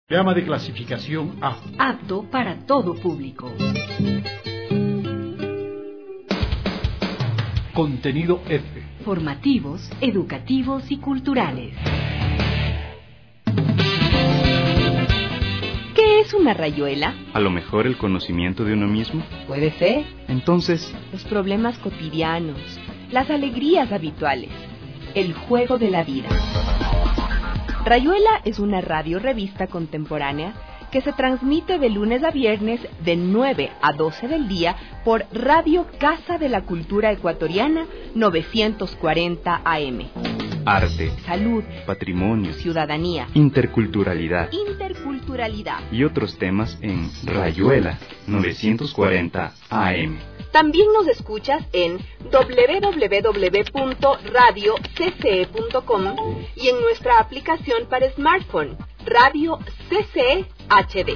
Programa de clasificación A. Apto para todo público. Contenido F. Formativos, educativos y culturales. ¿Qué es una rayuela? A lo mejor el conocimiento de uno mismo. Puede ser. Entonces, los problemas cotidianos, las alegrías habituales, el juego de la vida. Rayuela es una radio-revista contemporánea que se transmite de lunes a viernes de 9 a 12 del día por Radio Casa de la Cultura Ecuatoriana 940 AM. Arte, salud, patrimonio, ciudadanía, interculturalidad y otros temas en Rayuela 940 AM. También nos escuchas en www.radiocce.com y en nuestra aplicación para smartphone, Radio CCE HD.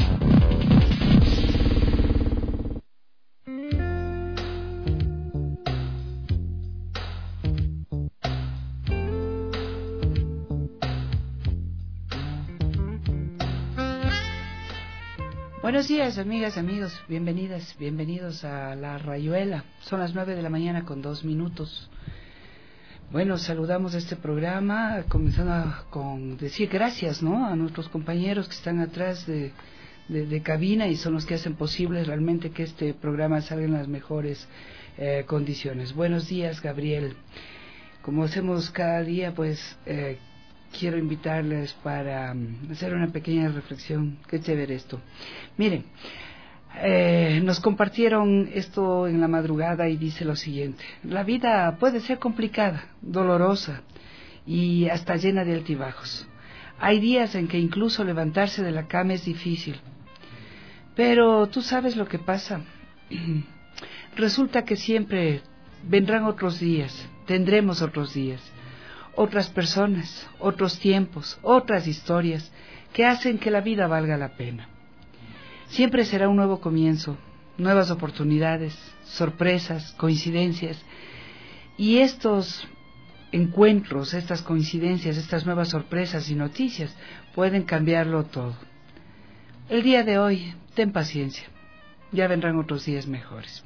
Buenos días, amigas, amigos, bienvenidos a La Rayuela. Son las 9 de la mañana con 2 minutos. Bueno, saludamos este programa, comenzando con decir gracias, ¿no?, a nuestros compañeros que están atrás de cabina y son los que hacen posible realmente que este programa salga en las mejores condiciones. Buenos días, Gabriel. Como hacemos cada día, pues quiero invitarles para hacer una pequeña reflexión. Qué chévere esto. Miren, nos compartieron esto en la madrugada y dice lo siguiente: la vida puede ser complicada, dolorosa y hasta llena de altibajos. Hay días en que incluso levantarse de la cama es difícil. Pero tú sabes lo que pasa. Resulta que siempre vendrán otros días, tendremos otros días, otras personas, otros tiempos, otras historias que hacen que la vida valga la pena. Siempre será un nuevo comienzo, nuevas oportunidades, sorpresas, coincidencias. Y estos encuentros, estas coincidencias, estas nuevas sorpresas y noticias pueden cambiarlo todo. El día de hoy, ten paciencia, ya vendrán otros días mejores.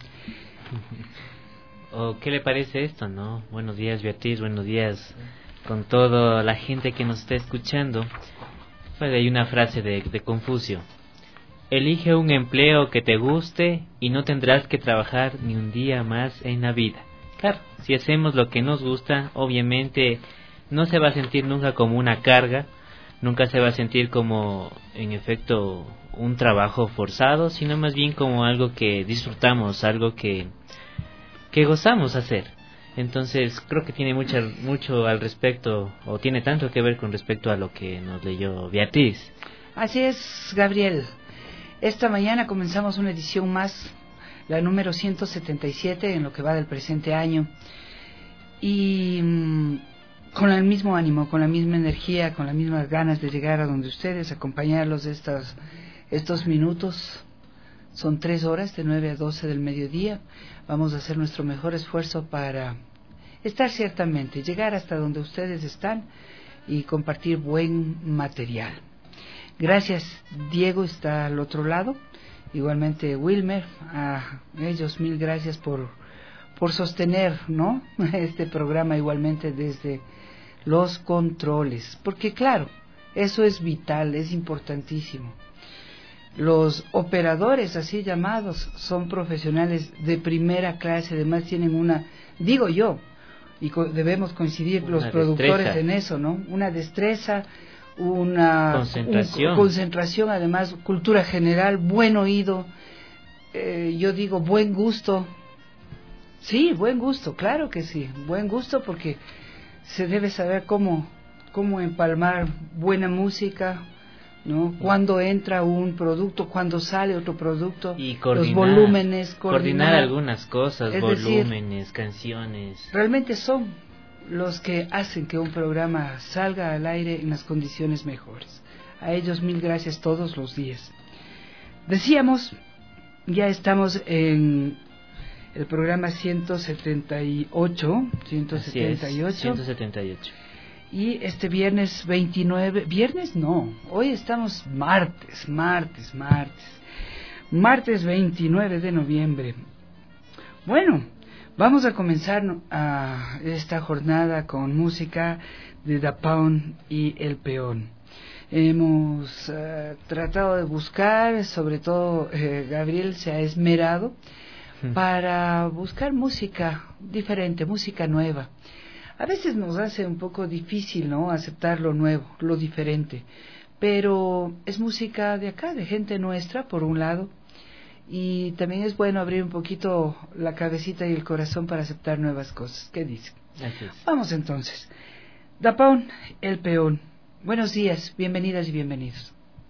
¿Qué le parece esto, no? Buenos días, Beatriz, buenos días con toda la gente que nos está escuchando. Pues hay una frase de Confucio: elige un empleo que te guste y no tendrás que trabajar ni un día más en la vida. Claro, si hacemos lo que nos gusta, obviamente no se va a sentir nunca como una carga, nunca se va a sentir como, en efecto, un trabajo forzado, sino más bien como algo que disfrutamos, algo que gozamos hacer. Entonces creo que tiene mucho al respecto, o tiene tanto que ver con respecto a lo que nos leyó Beatriz. Así es, Gabriel. Esta mañana comenzamos una edición más, la número 177 en lo que va del presente año, y con el mismo ánimo, con la misma energía, con las mismas ganas de llegar a donde ustedes, acompañarlos de estos minutos. Son 3 horas, de 9 a 12 del mediodía. Vamos a hacer nuestro mejor esfuerzo para estar ciertamente, llegar hasta donde ustedes están y compartir buen material. Gracias, Diego está al otro lado, igualmente Wilmer, a ellos 1000 gracias por sostener, ¿no?, este programa igualmente desde los controles, porque claro, eso es vital, es importantísimo. Los operadores, así llamados, son profesionales de primera clase, además tienen una, digo yo, y debemos coincidir una los productores destreza en eso, ¿no?, una destreza, una concentración, además cultura general, buen oído, yo digo buen gusto. Sí, buen gusto, claro que sí, buen gusto, porque se debe saber cómo empalmar buena música, ¿no?, cuando entra un producto, cuando sale otro producto, y los volúmenes, coordinar algunas cosas, volúmenes, canciones. Realmente son los que hacen que un programa salga al aire en las condiciones mejores. A ellos 1000 gracias todos los días. Decíamos, ya estamos en el programa 178. Y este viernes 29, viernes no, hoy estamos martes 29 de noviembre. Bueno, vamos a comenzar esta jornada con música de Da Pound y El Peón. Hemos tratado de buscar, sobre todo Gabriel se ha esmerado para buscar música diferente, música nueva. A veces nos hace un poco difícil, ¿no?, aceptar lo nuevo, lo diferente, pero es música de acá, de gente nuestra, por un lado, y también es bueno abrir un poquito la cabecita y el corazón para aceptar nuevas cosas. ¿Qué dice? Vamos entonces. Da Pound, El Peón. Buenos días, bienvenidas y bienvenidos.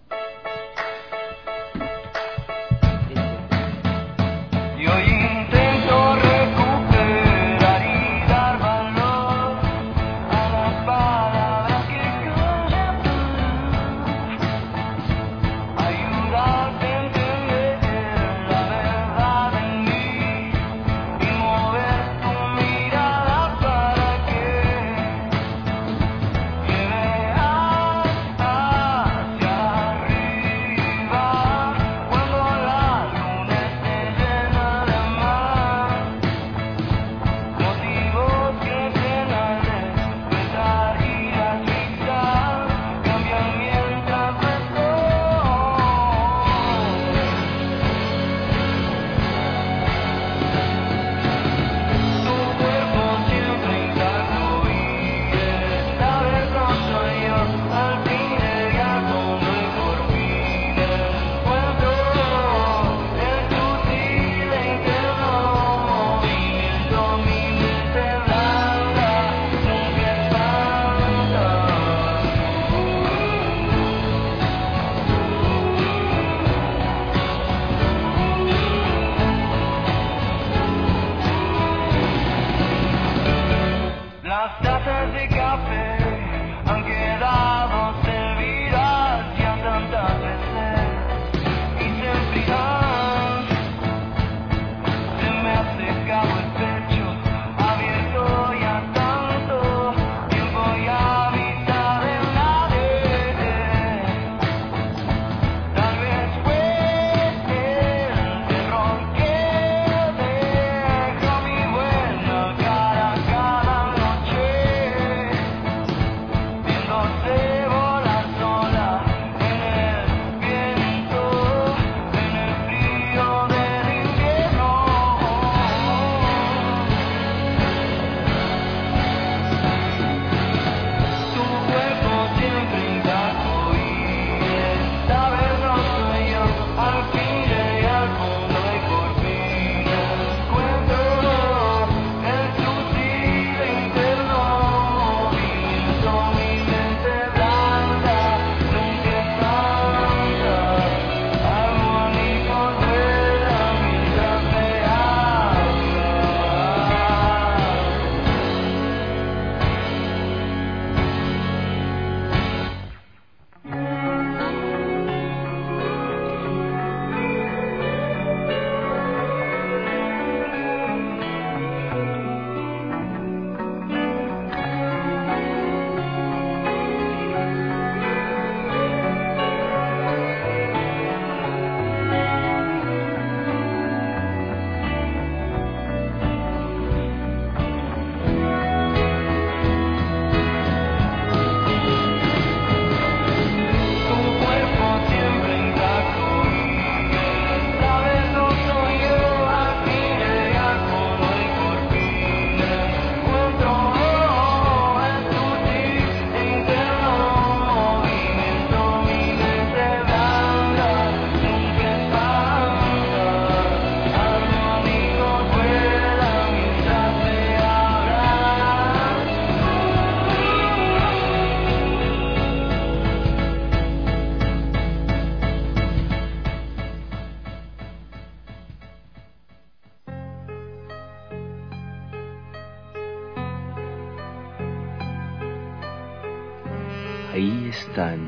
Ahí están,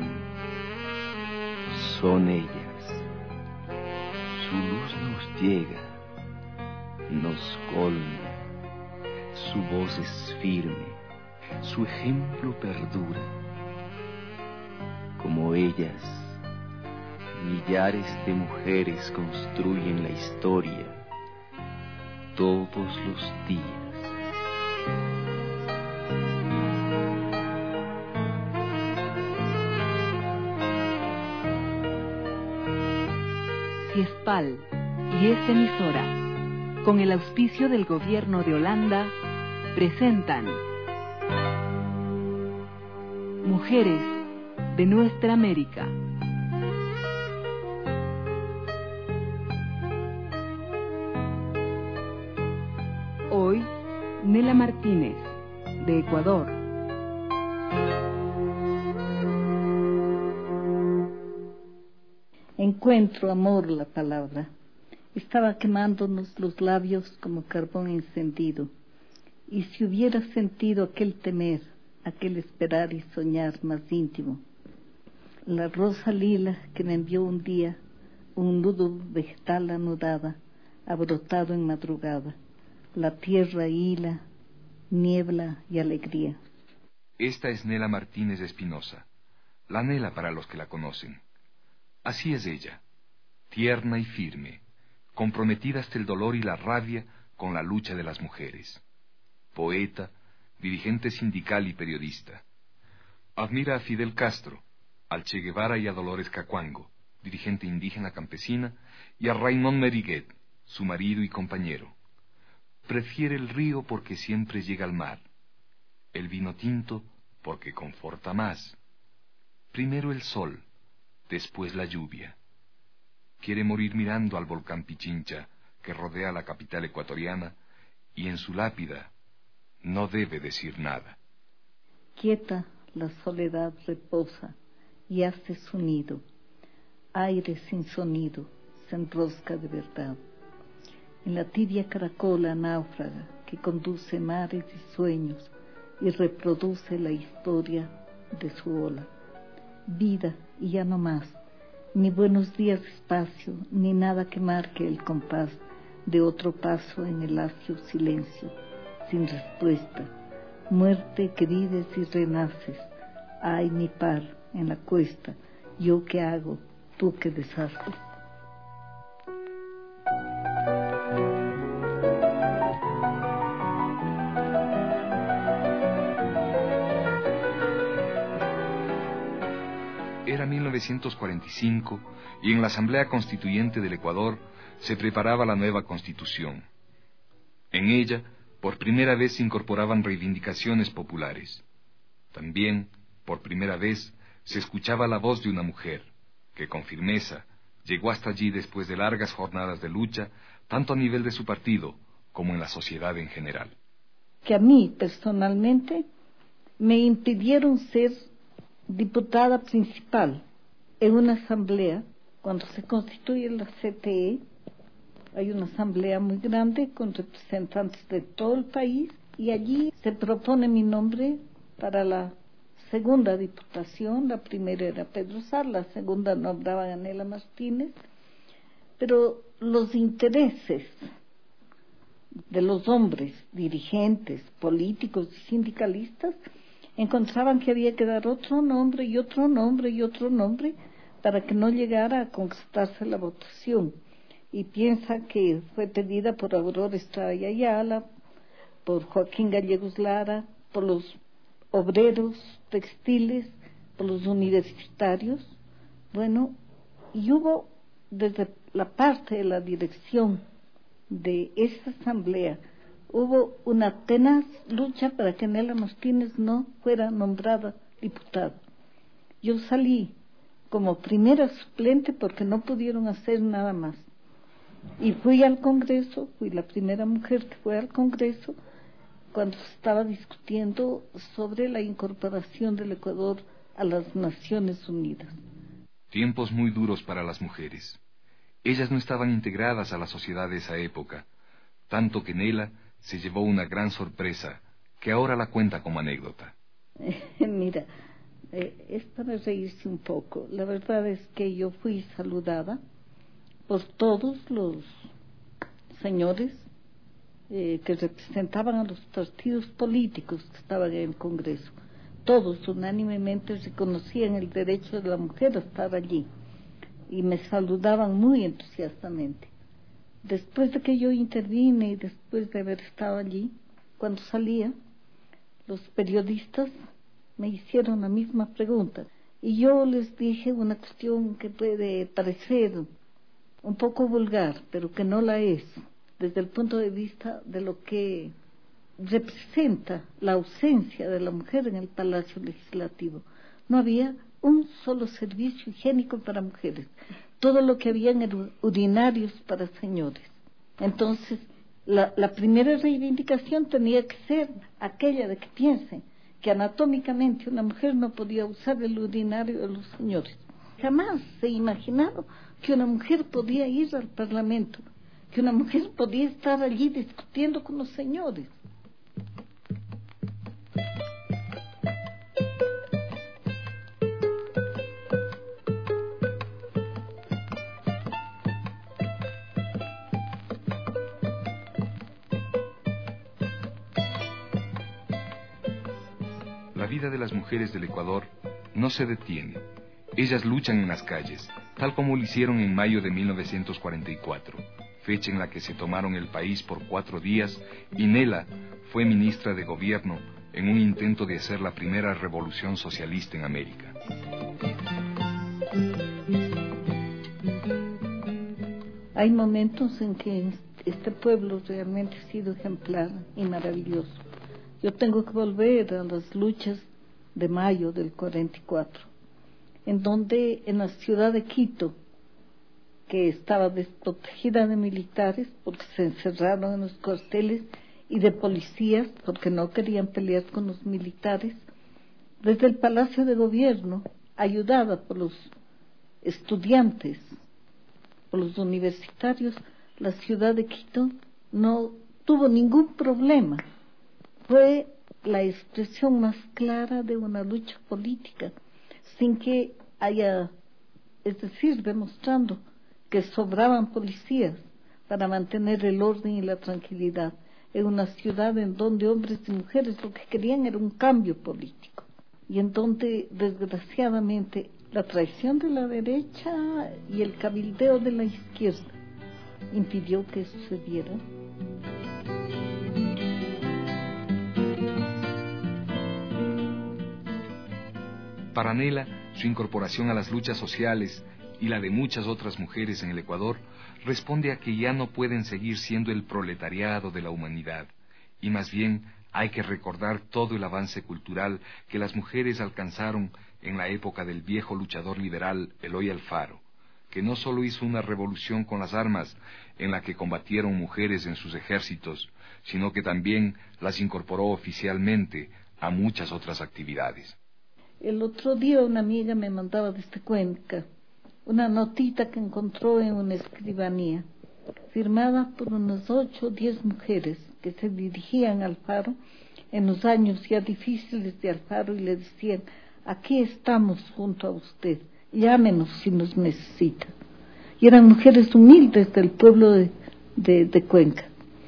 son ellas. Su luz nos llega, nos colma, su voz es firme, su ejemplo perdura. Como ellas, millares de mujeres construyen la historia todos los días. Ciespal y esta emisora, con el auspicio del Gobierno de Holanda, presentan Mujeres de Nuestra América. Hoy, Nela Martínez, de Ecuador. Encuentro, amor, la palabra. Estaba quemándonos los labios como carbón encendido. Y si hubiera sentido aquel temer, aquel esperar y soñar más íntimo, la rosa lila que me envió un día, un nudo vegetal anudada, ha brotado en madrugada, la tierra hila, niebla y alegría. Esta es Nela Martínez de Espinosa, la Nela para los que la conocen. Así es ella, tierna y firme, comprometida hasta el dolor y la rabia con la lucha de las mujeres. Poeta, dirigente sindical y periodista. Admira a Fidel Castro, al Che Guevara y a Dolores Cacuango, dirigente indígena campesina, y a Raymond Meriguet, su marido y compañero. Prefiere el río porque siempre llega al mar, el vino tinto porque conforta más. Primero el sol, después la lluvia. Quiere morir mirando al volcán Pichincha, que rodea la capital ecuatoriana, y en su lápida no debe decir nada. Quieta la soledad reposa y hace su nido. Aire sin sonido se enrosca de verdad. En la tibia caracola náufraga que conduce mares y sueños y reproduce la historia de su ola. Vida y ya no más, ni buenos días espacio, ni nada que marque el compás de otro paso en el lacio silencio, sin respuesta. Muerte que vives y renaces, ay mi par en la cuesta, yo que hago, tú que deshaces. Era 1945 y en la Asamblea Constituyente del Ecuador se preparaba la nueva Constitución. En ella, por primera vez se incorporaban reivindicaciones populares. También, por primera vez, se escuchaba la voz de una mujer, que con firmeza llegó hasta allí después de largas jornadas de lucha, tanto a nivel de su partido como en la sociedad en general. Que a mí, personalmente, me impidieron ser diputada principal en una asamblea. Cuando se constituye la CTE, hay una asamblea muy grande con representantes de todo el país y allí se propone mi nombre para la segunda diputación. La primera era Pedro Sar, la segunda nombraba a Nela Martínez, pero los intereses de los hombres, dirigentes, políticos y sindicalistas, encontraban que había que dar otro nombre y otro nombre y otro nombre para que no llegara a concretarse la votación. Y piensa que fue pedida por Aurora Estrada y Ayala, por Joaquín Gallegos Lara, por los obreros textiles, por los universitarios. Bueno, y hubo desde la parte de la dirección de esa asamblea, hubo una tenaz lucha para que Nela Martínez no fuera nombrada diputada. Yo salí como primera suplente porque no pudieron hacer nada más. Y fui al Congreso, fui la primera mujer que fue al Congreso cuando se estaba discutiendo sobre la incorporación del Ecuador a las Naciones Unidas. Tiempos muy duros para las mujeres. Ellas no estaban integradas a la sociedad de esa época, tanto que Nela se llevó una gran sorpresa, que ahora la cuenta como anécdota. Mira, es para reírse un poco. La verdad es que yo fui saludada por todos los señores que representaban a los partidos políticos que estaban en el Congreso. Todos unánimemente reconocían el derecho de la mujer a estar allí y me saludaban muy entusiastamente. Después de que yo intervine y después de haber estado allí, cuando salía, los periodistas me hicieron la misma pregunta y yo les dije una cuestión que puede parecer un poco vulgar, pero que no la es, desde el punto de vista de lo que representa la ausencia de la mujer en el Palacio Legislativo. No había un solo servicio higiénico para mujeres. Todo lo que habían eran urinarios para señores. Entonces, la primera reivindicación tenía que ser aquella de que piensen que anatómicamente una mujer no podía usar el urinario de los señores. Jamás se imaginaron que una mujer podía ir al Parlamento, que una mujer podía estar allí discutiendo con los señores. La vida de las mujeres del Ecuador no se detiene. Ellas luchan en las calles, tal como lo hicieron en mayo de 1944, fecha en la que se tomaron el país por 4 días y Nela fue ministra de Gobierno en un intento de hacer la primera revolución socialista en América. Hay momentos en que este pueblo realmente ha sido ejemplar y maravilloso. Yo tengo que volver a las luchas de mayo del 44, en donde en la ciudad de Quito, que estaba desprotegida de militares porque se encerraron en los cuarteles y de policías porque no querían pelear con los militares, desde el Palacio de Gobierno, ayudada por los estudiantes, por los universitarios, la ciudad de Quito no tuvo ningún problema. Fue la expresión más clara de una lucha política, sin que haya, es decir, demostrando que sobraban policías para mantener el orden y la tranquilidad en una ciudad en donde hombres y mujeres lo que querían era un cambio político, y en donde desgraciadamente la traición de la derecha y el cabildeo de la izquierda impidió que eso se diera. Para Nela, su incorporación a las luchas sociales y la de muchas otras mujeres en el Ecuador responde a que ya no pueden seguir siendo el proletariado de la humanidad, y más bien hay que recordar todo el avance cultural que las mujeres alcanzaron en la época del viejo luchador liberal Eloy Alfaro, que no solo hizo una revolución con las armas en la que combatieron mujeres en sus ejércitos, sino que también las incorporó oficialmente a muchas otras actividades. El otro día una amiga me mandaba desde Cuenca una notita que encontró en una escribanía, firmada por unas 8 o 10 mujeres que se dirigían a Alfaro en los años ya difíciles de Alfaro y le decían: aquí estamos junto a usted, llámenos si nos necesita. Y eran mujeres humildes del pueblo de Cuenca.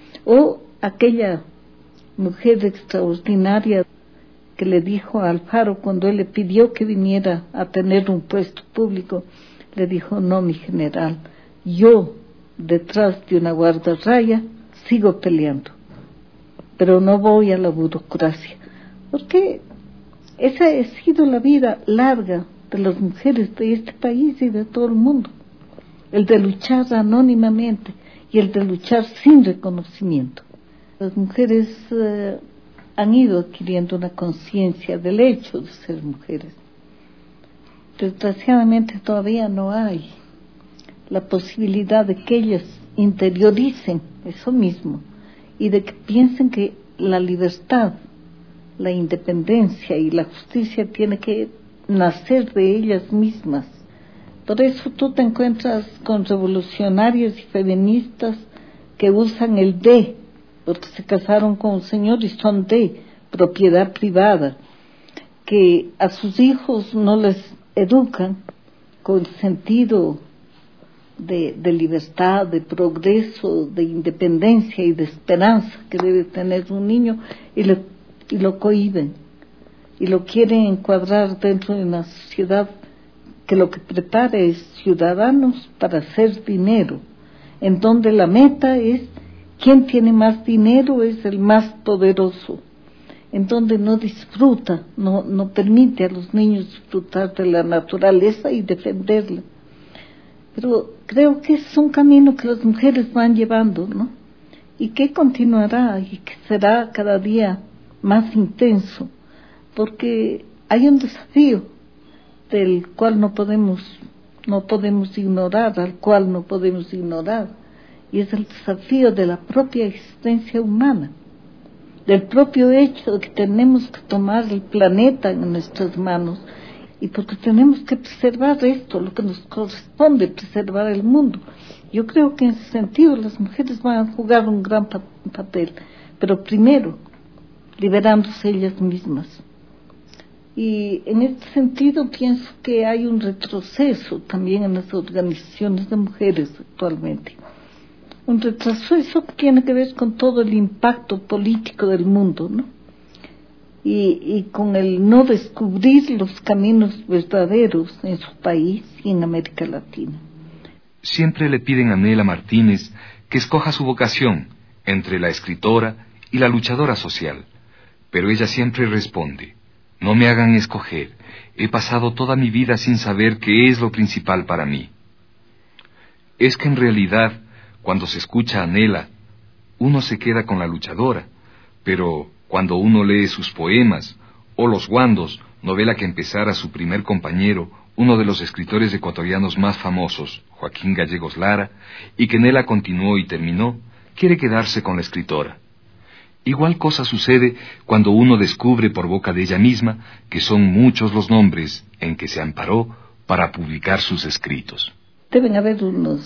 O aquella mujer extraordinaria que le dijo a Alfaro cuando él le pidió que viniera a tener un puesto público, le dijo: no, mi general, yo detrás de una guardarraya sigo peleando, pero no voy a la burocracia, porque esa ha sido la vida larga de las mujeres de este país y de todo el mundo, el de luchar anónimamente y el de luchar sin reconocimiento. Las mujeres han ido adquiriendo una conciencia del hecho de ser mujeres. Desgraciadamente todavía no hay la posibilidad de que ellas interioricen eso mismo y de que piensen que la libertad, la independencia y la justicia tiene que nacer de ellas mismas. Por eso tú te encuentras con revolucionarias y feministas que usan el de, porque se casaron con un señor y son de propiedad privada, que a sus hijos no les educan con sentido de libertad, de progreso, de independencia y de esperanza que debe tener un niño, y lo cohíben y lo quieren encuadrar dentro de una sociedad que lo que prepara es ciudadanos para hacer dinero, en donde la meta es quien tiene más dinero es el más poderoso, en donde no disfruta, no permite a los niños disfrutar de la naturaleza y defenderla. Pero creo que es un camino que las mujeres van llevando, ¿no? Y que continuará y que será cada día más intenso, porque hay un desafío del cual no podemos ignorar, al cual no podemos ignorar, y es el desafío de la propia existencia humana, del propio hecho de que tenemos que tomar el planeta en nuestras manos, y porque tenemos que preservar esto, lo que nos corresponde, preservar el mundo. Yo creo que en ese sentido las mujeres van a jugar un gran papel, pero primero liberándose ellas mismas. Y en este sentido pienso que hay un retroceso también en las organizaciones de mujeres actualmente. Un retroceso que tiene que ver con todo el impacto político del mundo, ¿no? Y con el no descubrir los caminos verdaderos en su país y en América Latina. Siempre le piden a Nela Martínez que escoja su vocación entre la escritora y la luchadora social, pero ella siempre responde: no me hagan escoger, he pasado toda mi vida sin saber qué es lo principal para mí. Es que en realidad, cuando se escucha a Nela, uno se queda con la luchadora, pero cuando uno lee sus poemas, o Los Guandos, novela que empezara su primer compañero, uno de los escritores ecuatorianos más famosos, Joaquín Gallegos Lara, y que Nela continuó y terminó, quiere quedarse con la escritora. Igual cosa sucede cuando uno descubre por boca de ella misma que son muchos los nombres en que se amparó para publicar sus escritos. Deben haber unos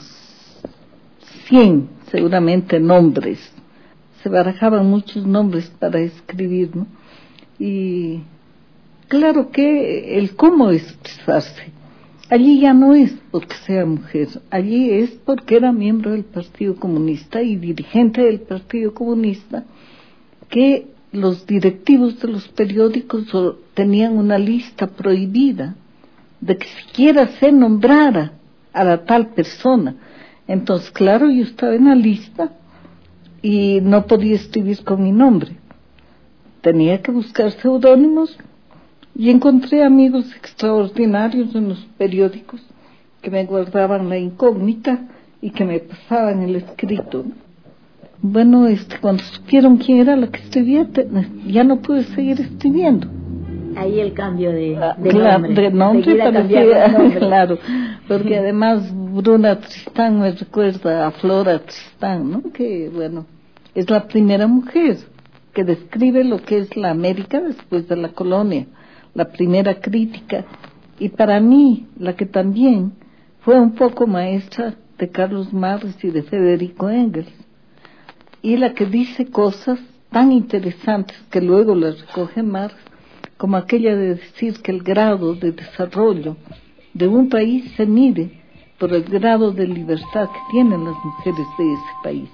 100, seguramente, nombres. Se barajaban muchos nombres para escribir, ¿no? Y claro que el cómo expresarse, allí ya no es porque sea mujer, allí es porque era miembro del Partido Comunista y dirigente del Partido Comunista, que los directivos de los periódicos tenían una lista prohibida de que siquiera se nombrara a la tal persona. Entonces, claro, yo estaba en la lista y no podía escribir con mi nombre. Tenía que buscar seudónimos y encontré amigos extraordinarios en los periódicos que me guardaban la incógnita y que me pasaban el escrito. Bueno, cuando supieron quién era la que escribía, ya no pude seguir escribiendo. Ahí el cambio de nombre claro, porque además Bruna Tristán me recuerda a Flora Tristán, ¿no? Que bueno, es la primera mujer que describe lo que es la América después de la colonia, la primera crítica, y para mí la que también fue un poco maestra de Carlos Marx y de Federico Engels, y la que dice cosas tan interesantes que luego las recoge Marx, como aquella de decir que el grado de desarrollo de un país se mide por el grado de libertad que tienen las mujeres de ese país.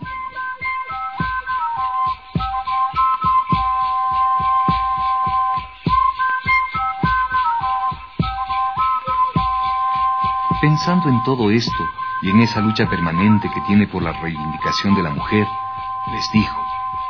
Pensando en todo esto y en esa lucha permanente que tiene por la reivindicación de la mujer, les dijo: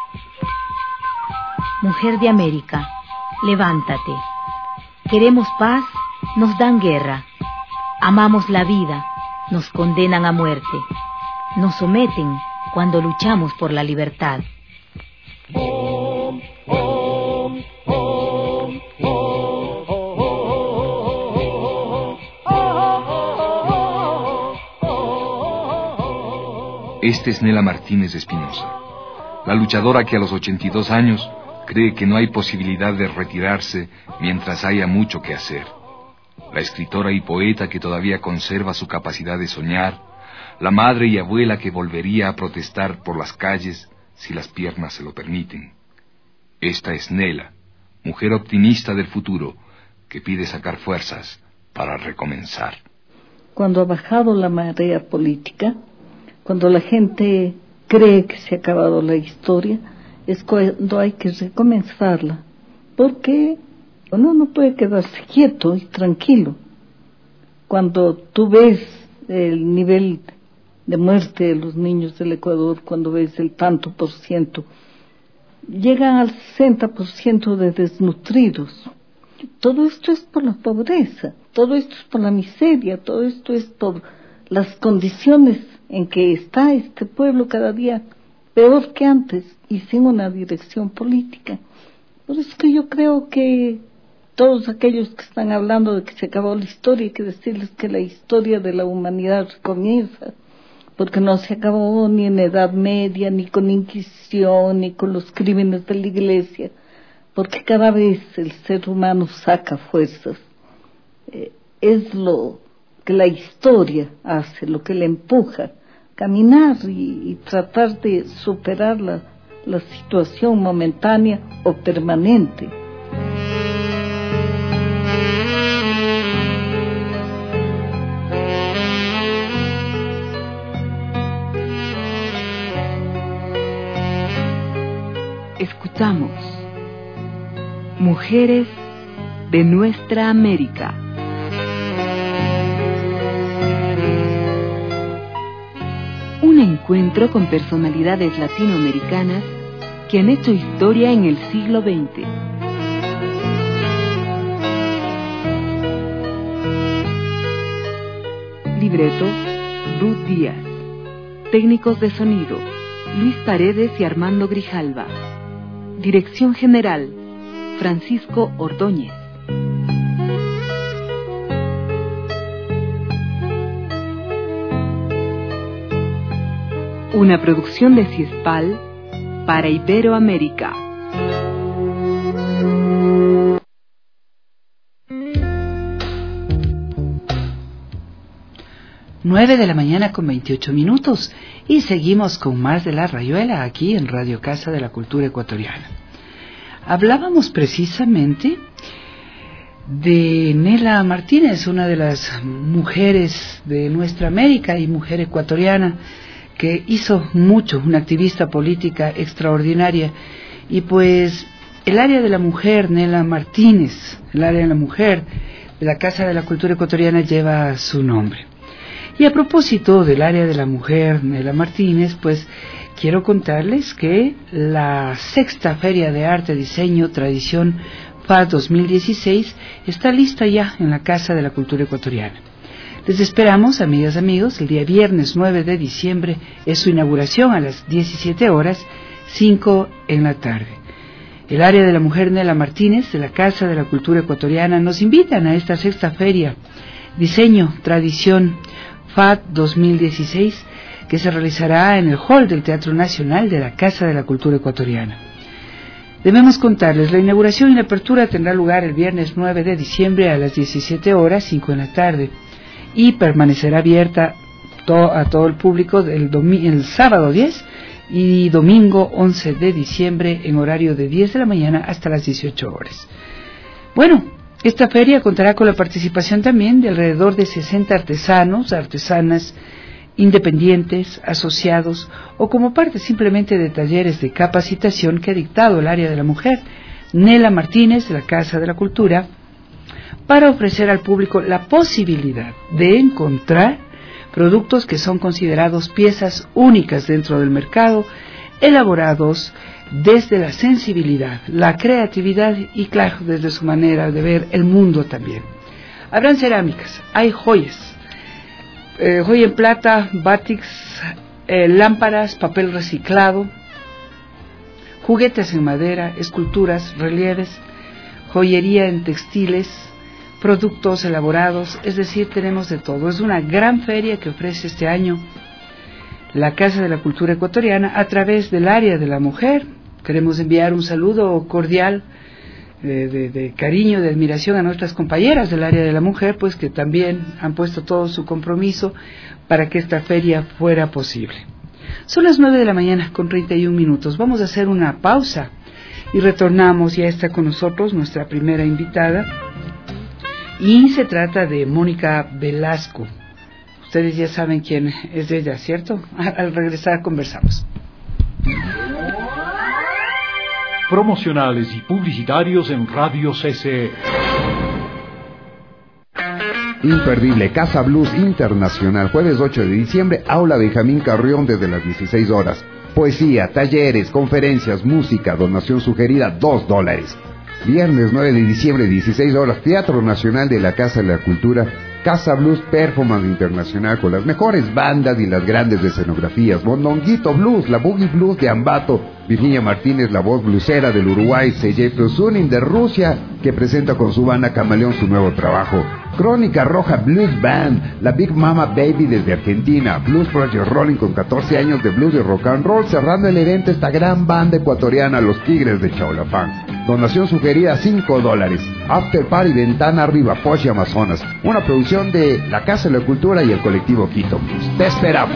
Mujer de América, levántate. Queremos paz, nos dan guerra. Amamos la vida, nos condenan a muerte. Nos someten cuando luchamos por la libertad. Esta es Nela Martínez Espinosa, la luchadora que a los 82 años cree que no hay posibilidad de retirarse mientras haya mucho que hacer. La escritora y poeta que todavía conserva su capacidad de soñar, la madre y abuela que volvería a protestar por las calles si las piernas se lo permiten. Esta es Nela, mujer optimista del futuro, que pide sacar fuerzas para recomenzar. cuando ha bajado la marea política, cuando la gente cree que se ha acabado la historia, es cuando hay que recomenzarla, porque uno no puede quedarse quieto y tranquilo. Cuando tú ves el nivel de muerte de los niños del Ecuador, cuando ves el tanto por ciento, llegan al 60% de desnutridos. Todo esto es por la pobreza, todo esto es por la miseria, todo esto es por las condiciones en que está este pueblo cada día peor que antes y sin una dirección política. Por eso que yo creo que todos aquellos que están hablando de que se acabó la historia, hay que decirles que la historia de la humanidad comienza, porque no se acabó ni en Edad Media, ni con Inquisición, ni con los crímenes de la Iglesia, porque cada vez el ser humano saca fuerzas. Es lo que la historia hace, lo que le empuja a caminar y tratar de superar la situación momentánea o permanente. Escuchamos Mujeres de Nuestra América. Un encuentro con personalidades latinoamericanas que han hecho historia en el siglo XX. Libreto, Ruth Díaz. Técnicos de sonido, Luis Paredes y Armando Grijalva. Dirección General, Francisco Ordóñez. Una producción de CIESPAL para Iberoamérica. Nueve de la mañana con 28 minutos y seguimos con más de La Rayuela aquí en Radio Casa de la Cultura Ecuatoriana. Hablábamos precisamente de Nela Martínez, una de las mujeres de nuestra América y mujer ecuatoriana que hizo mucho, una activista política extraordinaria. Y pues el área de la mujer, Nela Martínez, el área de la mujer de la Casa de la Cultura Ecuatoriana lleva su nombre. Y a propósito del área de la mujer, Nela Martínez, pues quiero contarles que la sexta Feria de Arte, Diseño, Tradición FAD 2016 está lista ya en la Casa de la Cultura Ecuatoriana. Les esperamos, amigas y amigos, el día viernes 9 de diciembre es su inauguración a las 17 horas, 5 en la tarde. El área de la mujer Nela Martínez de la Casa de la Cultura Ecuatoriana nos invitan a esta sexta Feria Diseño, Tradición FAD 2016, que se realizará en el hall del Teatro Nacional de la Casa de la Cultura Ecuatoriana. Debemos contarles, la inauguración y la apertura tendrá lugar el viernes 9 de diciembre a las 17 horas, 5 en la tarde, y permanecerá abierta a todo el público el sábado 10 y domingo 11 de diciembre en horario de 10 de la mañana hasta las 18 horas. Bueno, esta feria contará con la participación también de alrededor de 60 artesanos, artesanas, independientes, asociados o como parte simplemente de talleres de capacitación que ha dictado el área de la mujer, Nela Martínez de la Casa de la Cultura, para ofrecer al público la posibilidad de encontrar productos que son considerados piezas únicas dentro del mercado, elaborados desde la sensibilidad, la creatividad y claro, desde su manera de ver el mundo también. Habrán cerámicas, hay joyas, joya en plata, batiks, lámparas, papel reciclado, juguetes en madera, esculturas, relieves, joyería en textiles, productos elaborados, es decir, tenemos de todo. Es una gran feria que ofrece este año la Casa de la Cultura Ecuatoriana a través del área de la mujer. Queremos enviar un saludo cordial de cariño, de admiración a nuestras compañeras del área de la mujer, pues que también han puesto todo su compromiso para que esta feria fuera posible. Son las 9 de la mañana con 31 minutos. Vamos a hacer una pausa y retornamos. Ya está con nosotros nuestra primera invitada y se trata de Mónica Velasco. Ustedes ya saben quién es ella, ¿cierto? Al regresar conversamos. Promocionales y publicitarios en Radio CCE. Imperdible, Casa Blues Internacional, jueves 8 de diciembre, Aula Benjamín Carrión desde las 16 horas. Poesía, talleres, conferencias, música, donación sugerida, $2. Viernes 9 de diciembre, 16 horas, Teatro Nacional de la Casa de la Cultura, Casa Blues Performance Internacional con las mejores bandas y las grandes escenografías. Mondonguito Blues, la Boogie Blues de Ambato, Virginia Martínez, la voz blusera del Uruguay, Sergei Prosunin de Rusia, que presenta con su banda Camaleón su nuevo trabajo. Crónica Roja Blues Band, la Big Mama Baby desde Argentina, Blues Project Rolling con 14 años de blues y rock and roll, cerrando el evento esta gran banda ecuatoriana, Los Tigres de Chaulafán. Donación sugerida $5. After Party Ventana Arriba, Poche Amazonas, una producción de la Casa de la Cultura y el colectivo Quito Blues. Te esperamos.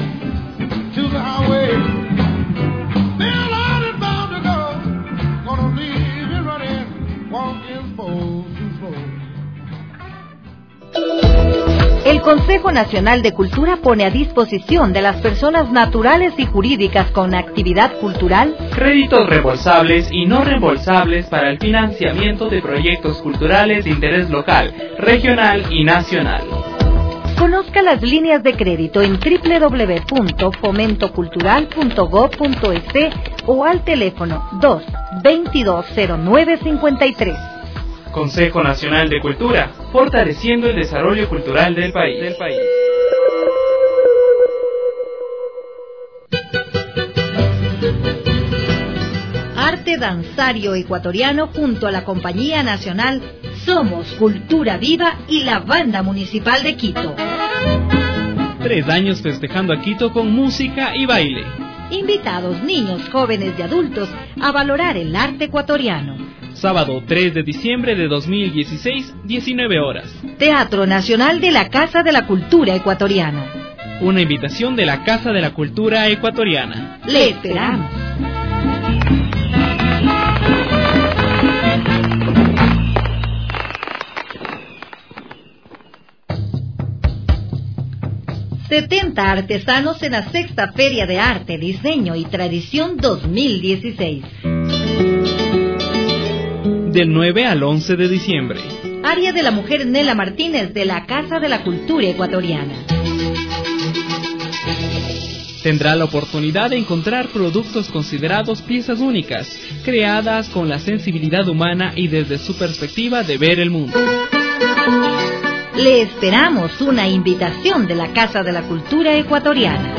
El Consejo Nacional de Cultura pone a disposición de las personas naturales y jurídicas con actividad cultural créditos reembolsables y no reembolsables para el financiamiento de proyectos culturales de interés local, regional y nacional. Conozca las líneas de crédito en www.fomentocultural.gov.es o al teléfono 2-220953. Consejo Nacional de Cultura, fortaleciendo el desarrollo cultural del país. Arte danzario ecuatoriano junto a la Compañía Nacional Somos Cultura Viva y la Banda Municipal de Quito. 3 años festejando a Quito con música y baile. Invitados niños, jóvenes y adultos a valorar el arte ecuatoriano. Sábado 3 de diciembre de 2016, 19 horas. Teatro Nacional de la Casa de la Cultura Ecuatoriana. Una invitación de la Casa de la Cultura Ecuatoriana. Le esperamos. ...70 artesanos en la 6ª Feria de Arte, Diseño y Tradición 2016... Del 9 al 11 de diciembre. Área de la Mujer Nela Martínez de la Casa de la Cultura Ecuatoriana. Tendrá la oportunidad de encontrar productos considerados piezas únicas, creadas con la sensibilidad humana y desde su perspectiva de ver el mundo. Le esperamos, una invitación de la Casa de la Cultura Ecuatoriana.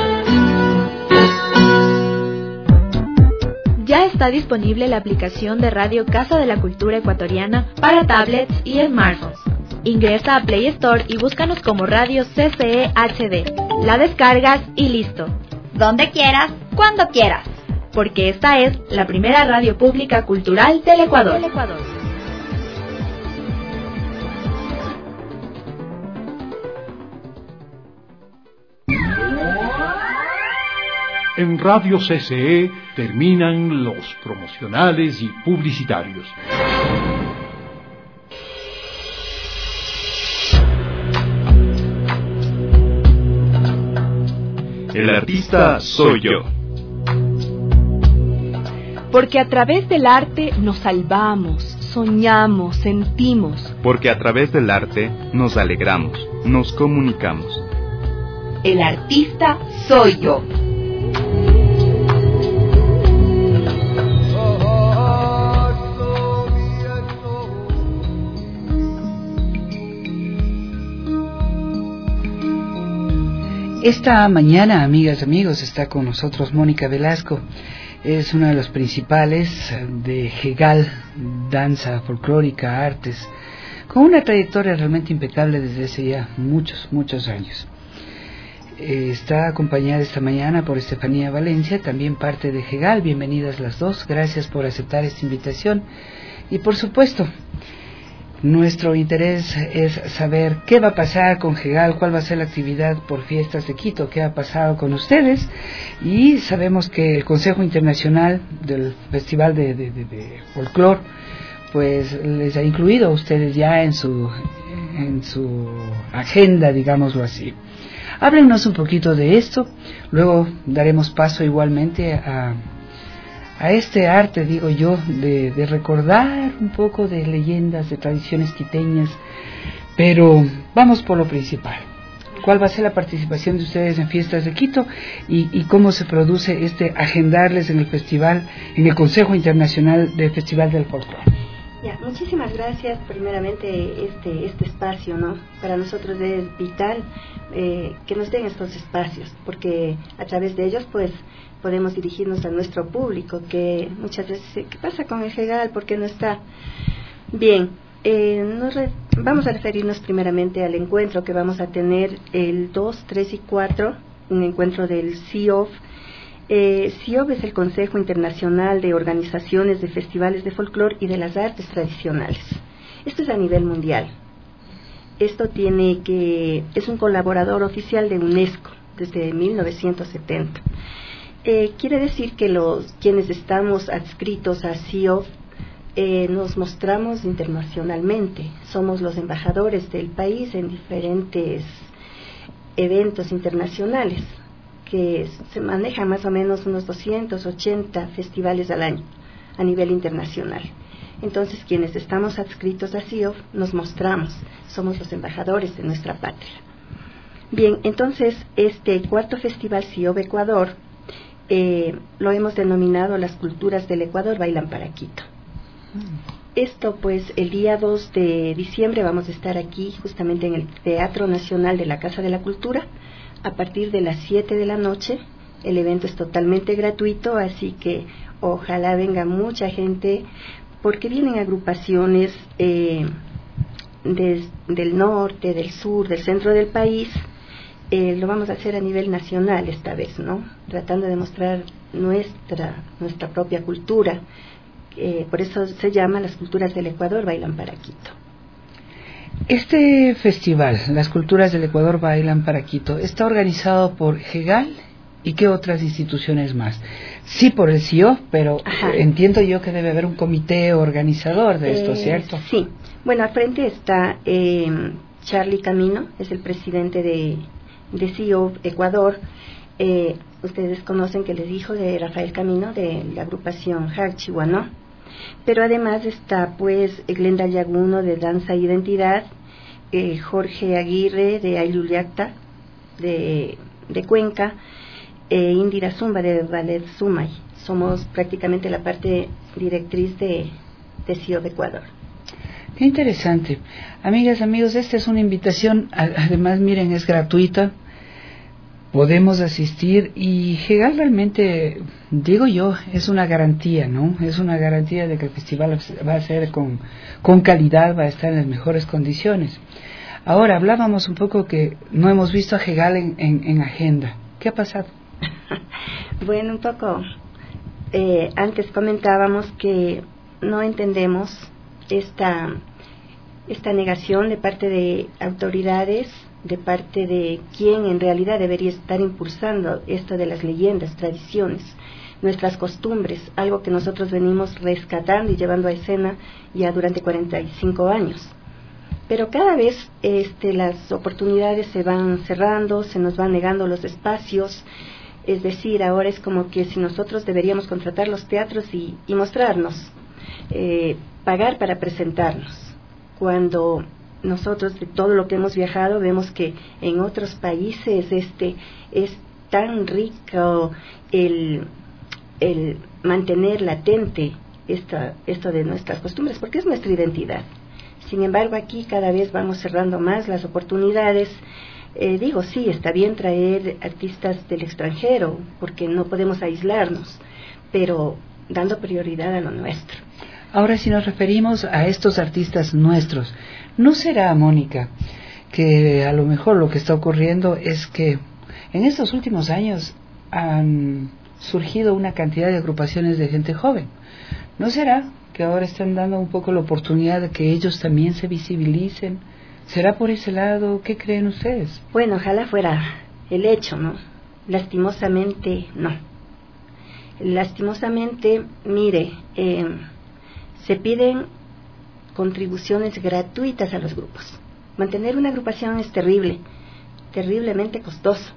Ya está disponible la aplicación de Radio Casa de la Cultura Ecuatoriana para tablets y smartphones. Ingresa a Play Store y búscanos como Radio CCE HD. La descargas y listo. Donde quieras, cuando quieras. Porque esta es la primera radio pública cultural del Ecuador. En Radio CCE terminan los promocionales y publicitarios. El artista soy yo. Porque a través del arte nos salvamos, soñamos, sentimos. Porque a través del arte nos alegramos, nos comunicamos. El artista soy yo. Esta mañana, amigas y amigos, está con nosotros Mónica Velasco. Es una de las principales de Hegal, danza folclórica, artes, con una trayectoria realmente impecable desde hace ya muchos años. Está acompañada esta mañana por Estefanía Valencia, también parte de Hegal. Bienvenidas las dos, gracias por aceptar esta invitación. Y por supuesto, nuestro interés es saber qué va a pasar con Hegal, cuál va a ser la actividad por Fiestas de Quito, qué ha pasado con ustedes. Y sabemos que el Consejo Internacional del Festival de Folclor pues les ha incluido a ustedes ya en su agenda, digámoslo así. Háblenos un poquito de esto, luego daremos paso igualmente a este arte, digo yo, de recordar un poco de leyendas, de tradiciones quiteñas, pero vamos por lo principal. ¿Cuál va a ser la participación de ustedes en Fiestas de Quito y cómo se produce agendarles en el festival, en el Consejo Internacional del Festival del Folclore? Ya, muchísimas gracias. Primeramente este espacio, ¿no? Para nosotros es vital que nos den estos espacios, porque a través de ellos pues podemos dirigirnos a nuestro público, que muchas veces ¿qué pasa con el Hegal? ¿Por qué no está? Bien, vamos a referirnos primeramente al encuentro que vamos a tener el 2, 3 y 4, un encuentro del CIOF. CIOF es el Consejo Internacional de Organizaciones de Festivales de Folclore y de las Artes Tradicionales. Esto es a nivel mundial. Esto es un colaborador oficial de UNESCO desde 1970. Quiere decir que quienes estamos adscritos a CIOF nos mostramos internacionalmente, somos los embajadores del país en diferentes eventos internacionales, que se manejan más o menos unos 280 festivales al año a nivel internacional. Entonces, quienes estamos adscritos a CIOF nos mostramos, somos los embajadores de nuestra patria. Bien, entonces este cuarto festival CIOF Ecuador lo hemos denominado Las Culturas del Ecuador Bailan para Quito. Esto pues el día 2 de diciembre vamos a estar aquí justamente en el Teatro Nacional de la Casa de la Cultura a partir de las 7 de la noche. El evento es totalmente gratuito, así que ojalá venga mucha gente, porque vienen agrupaciones del norte, del sur, del centro del país. Lo vamos a hacer a nivel nacional esta vez, ¿no? Tratando de mostrar nuestra propia cultura. Por eso se llama Las Culturas del Ecuador Bailan para Quito. Este festival, Las Culturas del Ecuador Bailan para Quito, está organizado por Hegal y qué otras instituciones más. Sí, por el CIOF, pero entiendo yo que debe haber un comité organizador de esto, ¿cierto? Sí. Bueno, al frente está Charlie Camino, es el presidente de CIOF Ecuador. Ustedes conocen que les dijo de Rafael Camino de la agrupación Hachiwa, ¿no? Pero además está pues Glenda Yaguno de Danza e Identidad, Jorge Aguirre de Ayluliacta de Cuenca, Indira Zumba de Ballet Sumay. Somos prácticamente la parte directriz de CIOF Ecuador. Qué interesante. Amigas, amigos, esta es una invitación, además miren, es gratuita. Podemos asistir y Hegal realmente, digo yo, es una garantía, ¿no? Es una garantía de que el festival va a ser con calidad, va a estar en las mejores condiciones. Ahora, hablábamos un poco que no hemos visto a Hegal en agenda. ¿Qué ha pasado? Bueno, un poco. Antes comentábamos que no entendemos esta negación de parte de autoridades, de parte de quien en realidad debería estar impulsando esto de las leyendas, tradiciones, nuestras costumbres, algo que nosotros venimos rescatando y llevando a escena ya durante 45 años. Pero cada vez las oportunidades se van cerrando, se nos van negando los espacios, es decir, ahora es como que si nosotros deberíamos contratar los teatros y mostrarnos, pagar para presentarnos, cuando nosotros de todo lo que hemos viajado vemos que en otros países es tan rico el mantener latente esto de nuestras costumbres, porque es nuestra identidad. Sin embargo, aquí cada vez vamos cerrando más las oportunidades. Digo, sí, está bien traer artistas del extranjero, porque no podemos aislarnos, pero dando prioridad a lo nuestro. Ahora, si nos referimos a estos artistas nuestros, ¿no será, Mónica, que a lo mejor lo que está ocurriendo es que en estos últimos años han surgido una cantidad de agrupaciones de gente joven? ¿No será que ahora están dando un poco la oportunidad de que ellos también se visibilicen? ¿Será por ese lado? ¿Qué creen ustedes? Bueno, ojalá fuera el hecho, ¿no? Lastimosamente, no. Lastimosamente, mire, se piden contribuciones gratuitas a los grupos. Mantener una agrupación es terrible. terriblemente costoso.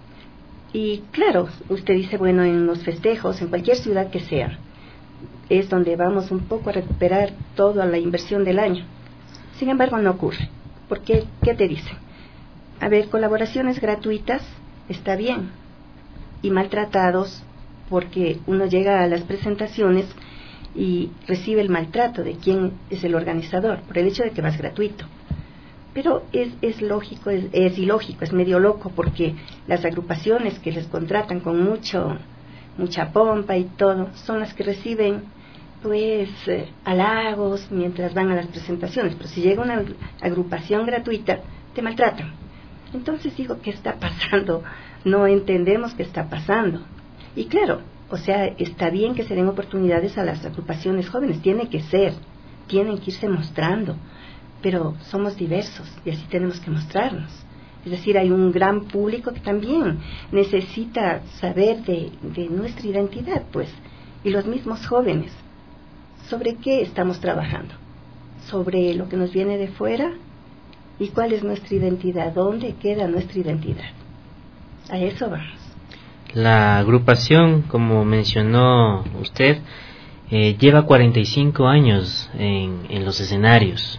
Y claro, usted dice, bueno, en los festejos, en cualquier ciudad que sea, es donde vamos un poco a recuperar toda la inversión del año. Sin embargo, no ocurre. Porque, ¿qué te dicen? A ver, colaboraciones gratuitas, está bien. Y maltratados, porque uno llega a las presentaciones y recibe el maltrato de quien es el organizador, por el hecho de que vas gratuito. Pero es lógico, es ilógico, es medio loco, porque las agrupaciones que les contratan con mucha pompa y todo, son las que reciben pues halagos mientras van a las presentaciones. Pero si llega una agrupación gratuita, te maltratan. Entonces digo, ¿qué está pasando? No entendemos qué está pasando. Y claro, o sea, está bien que se den oportunidades a las agrupaciones jóvenes, tienen que irse mostrando, pero somos diversos y así tenemos que mostrarnos. Es decir, hay un gran público que también necesita saber de nuestra identidad, pues, y los mismos jóvenes. ¿Sobre qué estamos trabajando? ¿Sobre lo que nos viene de fuera? ¿Y cuál es nuestra identidad? ¿Dónde queda nuestra identidad? A eso vamos. La agrupación, como mencionó usted, lleva 45 años en los escenarios.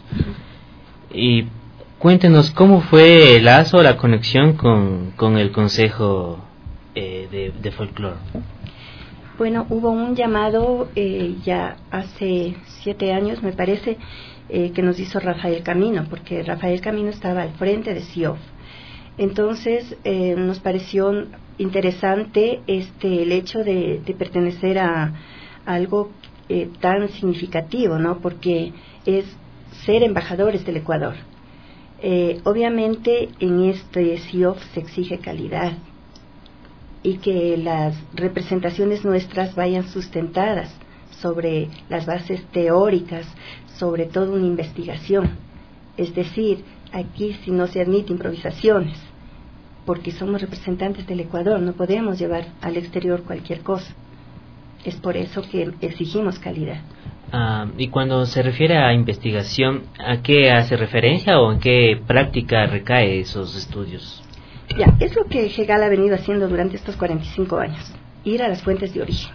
Y cuéntenos cómo fue el lazo, la conexión con el Consejo de Folclore. Bueno, hubo un llamado ya hace 7 años, me parece, que nos hizo Rafael Camino, porque Rafael Camino estaba al frente de CIOF. Entonces nos pareció interesante el hecho de pertenecer a algo tan significativo, ¿no? Porque es ser embajadores del Ecuador. Obviamente en este CIOF se exige calidad y que las representaciones nuestras vayan sustentadas sobre las bases teóricas, sobre todo una investigación. Es decir, aquí si no se admite improvisaciones, porque somos representantes del Ecuador, no podemos llevar al exterior cualquier cosa. Es por eso que exigimos calidad. Y cuando se refiere a investigación, ¿a qué hace referencia o en qué práctica recae esos estudios? Ya, es lo que Hegal ha venido haciendo durante estos 45 años, ir a las fuentes de origen.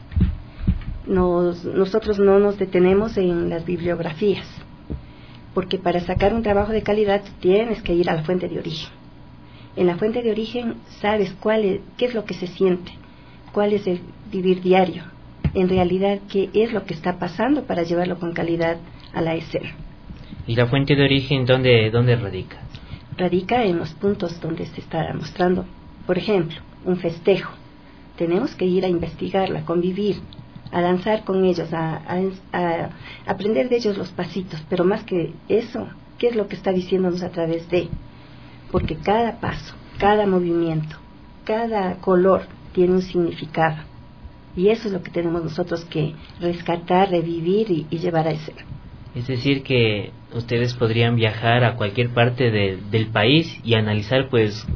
Nosotros no nos detenemos en las bibliografías, porque para sacar un trabajo de calidad tienes que ir a la fuente de origen. En la fuente de origen sabes qué es lo que se siente, cuál es el vivir diario, en realidad qué es lo que está pasando para llevarlo con calidad a la escena. ¿Y la fuente de origen dónde radica? Radica en los puntos donde se está mostrando. Por ejemplo, un festejo. Tenemos que ir a investigarla, convivir, a danzar con ellos, a aprender de ellos los pasitos, pero más que eso, ¿qué es lo que está diciéndonos a través de? Porque cada paso, cada movimiento, cada color tiene un significado. Y eso es lo que tenemos nosotros que rescatar, revivir y llevar a escena. Es decir, que ustedes podrían viajar a cualquier parte del país y analizar pues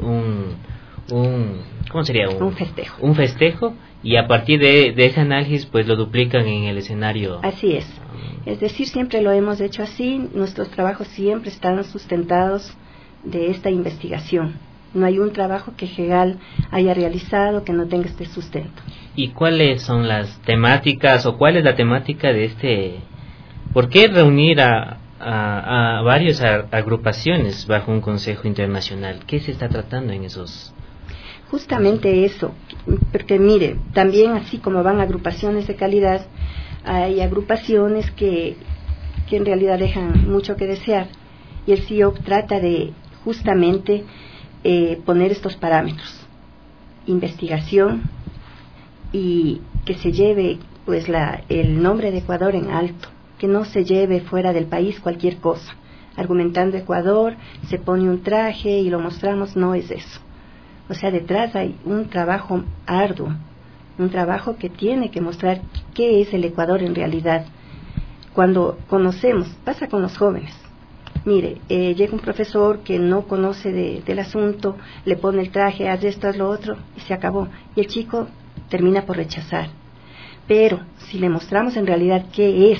¿cómo sería? Un festejo. Un festejo, y a partir de ese análisis pues lo duplican en el escenario. Así es. Es decir, siempre lo hemos hecho así, nuestros trabajos siempre están sustentados de esta investigación. No hay un trabajo que Hegal haya realizado que no tenga este sustento. ¿Y cuáles son las temáticas o cuál es la temática de este? ¿Por qué reunir a varias agrupaciones bajo un consejo internacional? ¿Qué se está tratando en esos? Justamente eso, porque mire, también así como van agrupaciones de calidad, hay agrupaciones que en realidad dejan mucho que desear, y el CIOF trata de justamente poner estos parámetros: investigación, y que se lleve pues el nombre de Ecuador en alto, que no se lleve fuera del país cualquier cosa. Argumentando Ecuador, se pone un traje y lo mostramos, no es eso. O sea, detrás hay un trabajo arduo, un trabajo que tiene que mostrar qué es el Ecuador en realidad. Cuando conocemos, pasa con los jóvenes. Mire, llega un profesor que no conoce del asunto, le pone el traje, haz esto, haz lo otro, y se acabó. Y el chico termina por rechazar. Pero si le mostramos en realidad qué es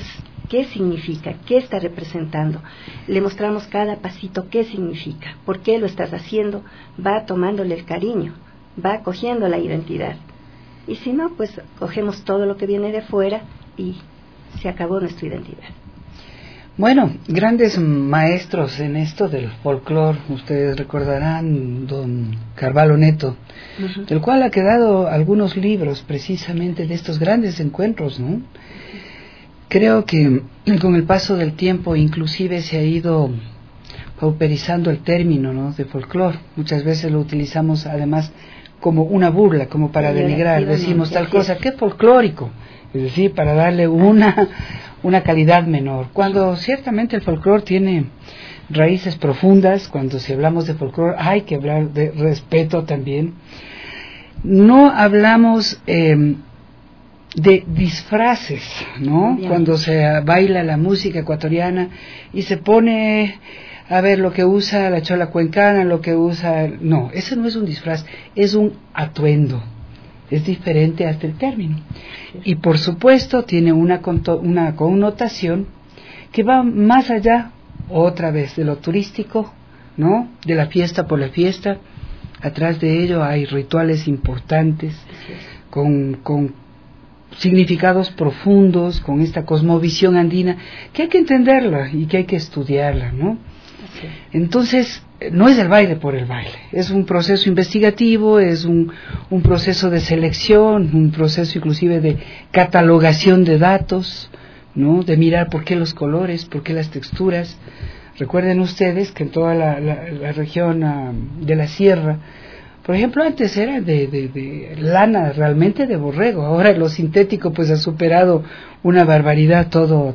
qué significa, qué está representando. Le mostramos cada pasito qué significa, por qué lo estás haciendo, va tomándole el cariño, va cogiendo la identidad. Y si no, pues cogemos todo lo que viene de fuera y se acabó nuestra identidad. Bueno, grandes maestros en esto del folclore, ustedes recordarán don Carvalho Neto, del cual ha quedado algunos libros precisamente de estos grandes encuentros, ¿no? Creo que con el paso del tiempo inclusive se ha ido pauperizando el término, ¿no?, de folclore. Muchas veces lo utilizamos además como una burla, como para denigrar, decimos tal cosa, qué folclórico, es decir, para darle una calidad menor, cuando ciertamente el folclore tiene raíces profundas. Cuando si hablamos de folclore hay que hablar de respeto también. No hablamos de disfraces, ¿no? Bien. Cuando se baila la música ecuatoriana y se pone a ver lo que usa la chola cuencana, lo que usa... No, eso no es un disfraz, es un atuendo. Es diferente hasta el término. Y por supuesto tiene una connotación que va más allá, otra vez, de lo turístico, ¿no? De la fiesta por la fiesta. Atrás de ello hay rituales importantes, con significados profundos, con esta cosmovisión andina, que hay que entenderla y que hay que estudiarla, ¿no? Entonces, no es el baile por el baile, es un proceso investigativo, es un proceso de selección, un proceso inclusive de catalogación de datos, ¿no? De mirar por qué los colores, por qué las texturas. Recuerden ustedes que en toda la región de la sierra, por ejemplo, antes era de lana realmente de borrego, ahora lo sintético pues ha superado una barbaridad todo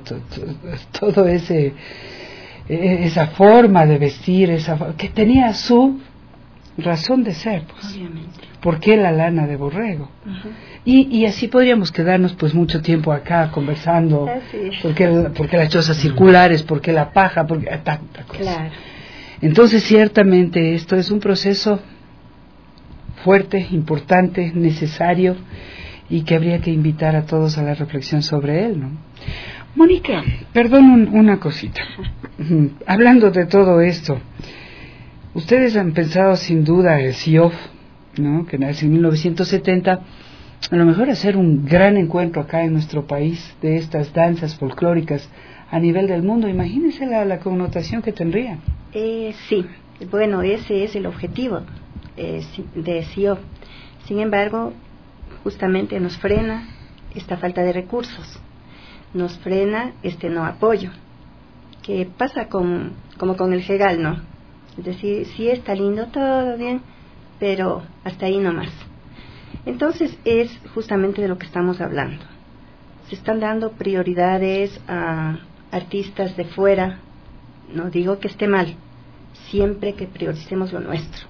esa forma de vestir, que tenía su razón de ser, pues. Obviamente. ¿Por qué la lana de borrego? Y así podríamos quedarnos pues mucho tiempo acá conversando, porque las chozas circulares, porque la paja, porque tanta cosa. Claro. Entonces ciertamente esto es un proceso fuerte, importante, necesario, y que habría que invitar a todos a la reflexión sobre él, ¿no? Mónica, perdón una cosita. Hablando de todo esto, ustedes han pensado sin duda el CIOF, ¿no?, que nace en 1970, a lo mejor hacer un gran encuentro acá en nuestro país de estas danzas folclóricas a nivel del mundo. Imagínense la connotación que tendría. Sí, bueno, ese es el objetivo de CIOF. Sin embargo, justamente nos frena esta falta de recursos, nos frena este no apoyo, que pasa como con el Gegal, ¿no? Es decir, sí está lindo, todo bien, pero hasta ahí nomás. Entonces es justamente de lo que estamos hablando. Se están dando prioridades a artistas de fuera. No digo que esté mal, siempre que prioricemos lo nuestro.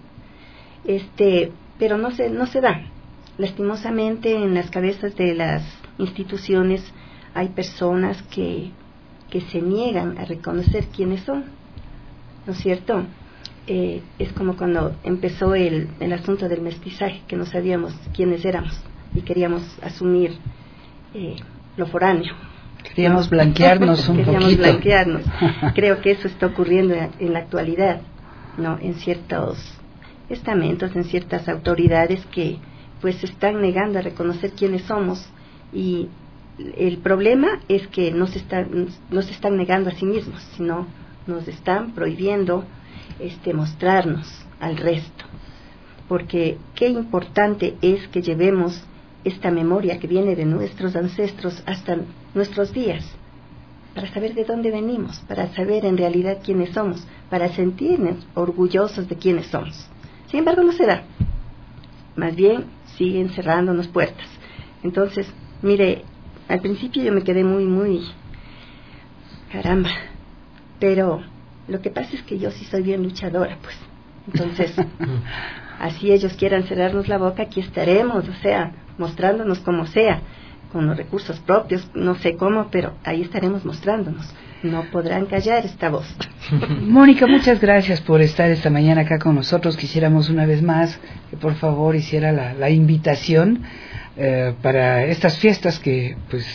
Pero no se da. Lastimosamente en las cabezas de las instituciones hay personas que se niegan a reconocer quiénes son, ¿no es cierto? Es como cuando empezó el asunto del mestizaje, que no sabíamos quiénes éramos y queríamos asumir lo foráneo. Queríamos blanquearnos un poquito. Blanquearnos. Creo que eso está ocurriendo en la actualidad, ¿no? En ciertos estamentos, en ciertas autoridades que pues se están negando a reconocer quiénes somos, y el problema es que no se están negando a sí mismos, sino nos están prohibiendo mostrarnos al resto, porque qué importante es que llevemos esta memoria que viene de nuestros ancestros hasta nuestros días, para saber de dónde venimos, para saber en realidad quiénes somos, para sentirnos orgullosos de quiénes somos. Sin embargo, no se da, más bien siguen cerrándonos puertas. Entonces, mire, al principio yo me quedé muy caramba, pero lo que pasa es que yo sí soy bien luchadora, pues. Entonces, así ellos quieran cerrarnos la boca, aquí estaremos, o sea, mostrándonos como sea, con los recursos propios, no sé cómo, pero ahí estaremos mostrándonos. No podrán callar esta voz. Mónica, muchas gracias por estar esta mañana acá con nosotros. Quisiéramos una vez más que por favor hiciera la invitación para estas fiestas que pues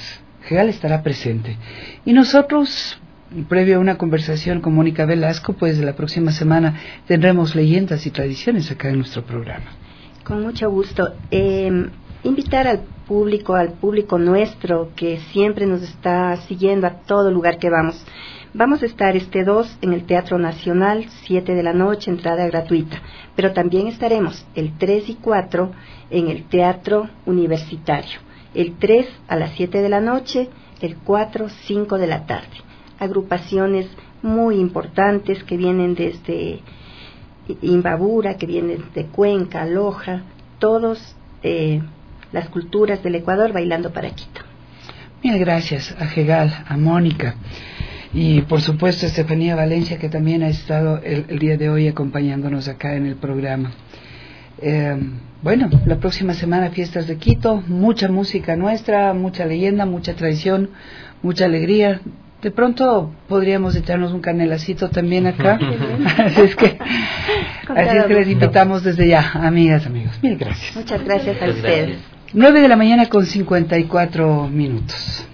Ajegal estará presente. Y nosotros, previo a una conversación con Mónica Velasco, pues la próxima semana tendremos leyendas y tradiciones acá en nuestro programa. Con mucho gusto. Invitar al público nuestro que siempre nos está siguiendo a todo lugar que vamos. Vamos a estar este 2 en el Teatro Nacional, 7 de la noche, entrada gratuita. Pero también estaremos el 3 y 4 en el Teatro Universitario. El 3 a las 7 de la noche, el 4, 5 de la tarde. Agrupaciones muy importantes que vienen desde Imbabura, que vienen de Cuenca, Loja, todos las culturas del Ecuador bailando para Quito. Mil gracias a Ajegal, a Mónica y por supuesto a Estefanía Valencia, que también ha estado el día de hoy acompañándonos acá en el programa. Bueno, la próxima semana fiestas de Quito, mucha música nuestra, mucha leyenda, mucha tradición, mucha alegría. De pronto podríamos echarnos un canelacito también acá. Así es que les invitamos desde ya, amigas, amigos. Mil gracias. Muchas gracias a ustedes. 9 de la mañana con 54 minutos.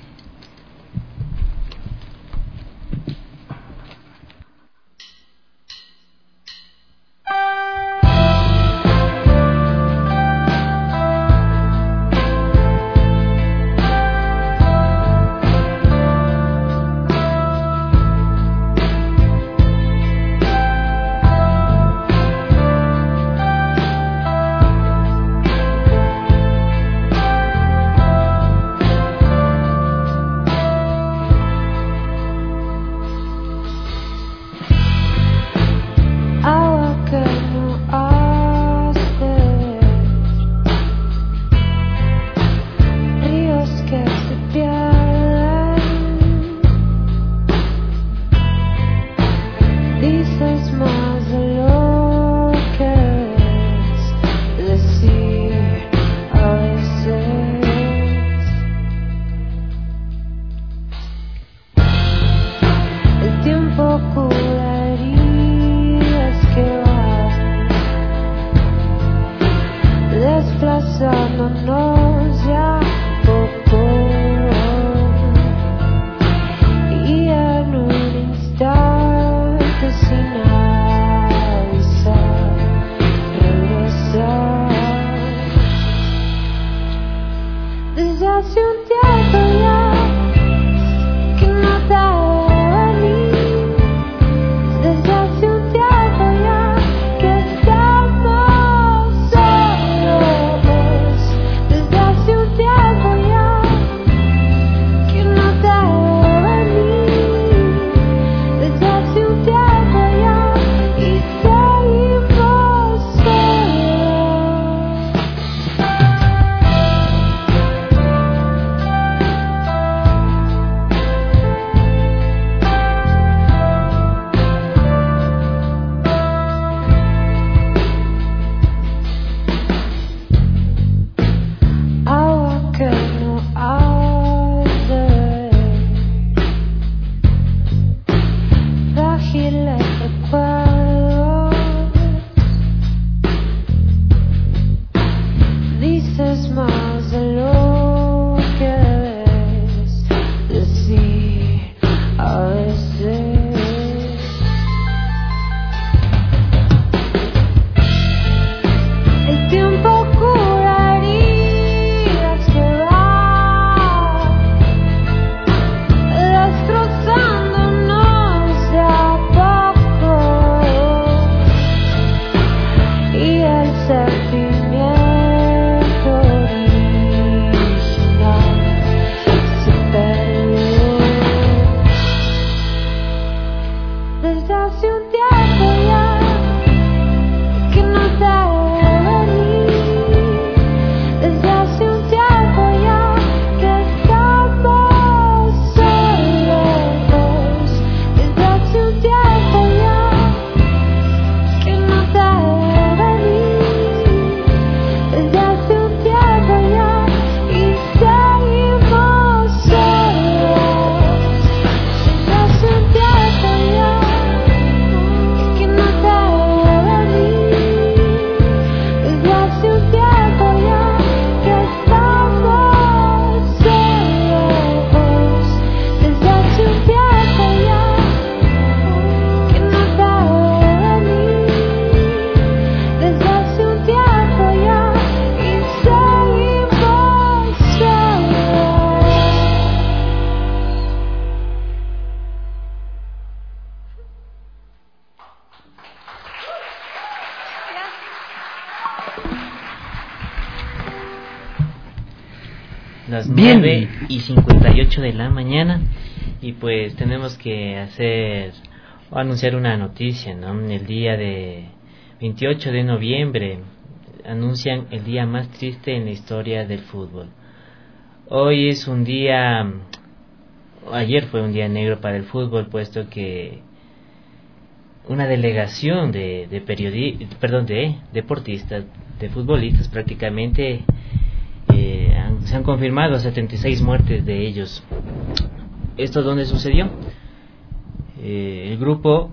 las 9:58 de la mañana, y pues tenemos que anunciar una noticia, ¿no? El día de 28 de noviembre anuncian el día más triste en la historia del fútbol. Hoy es un día, ayer fue un día negro para el fútbol, puesto que una delegación de deportistas, de futbolistas prácticamente, se han confirmado 76 muertes de ellos. ¿Esto dónde sucedió? El grupo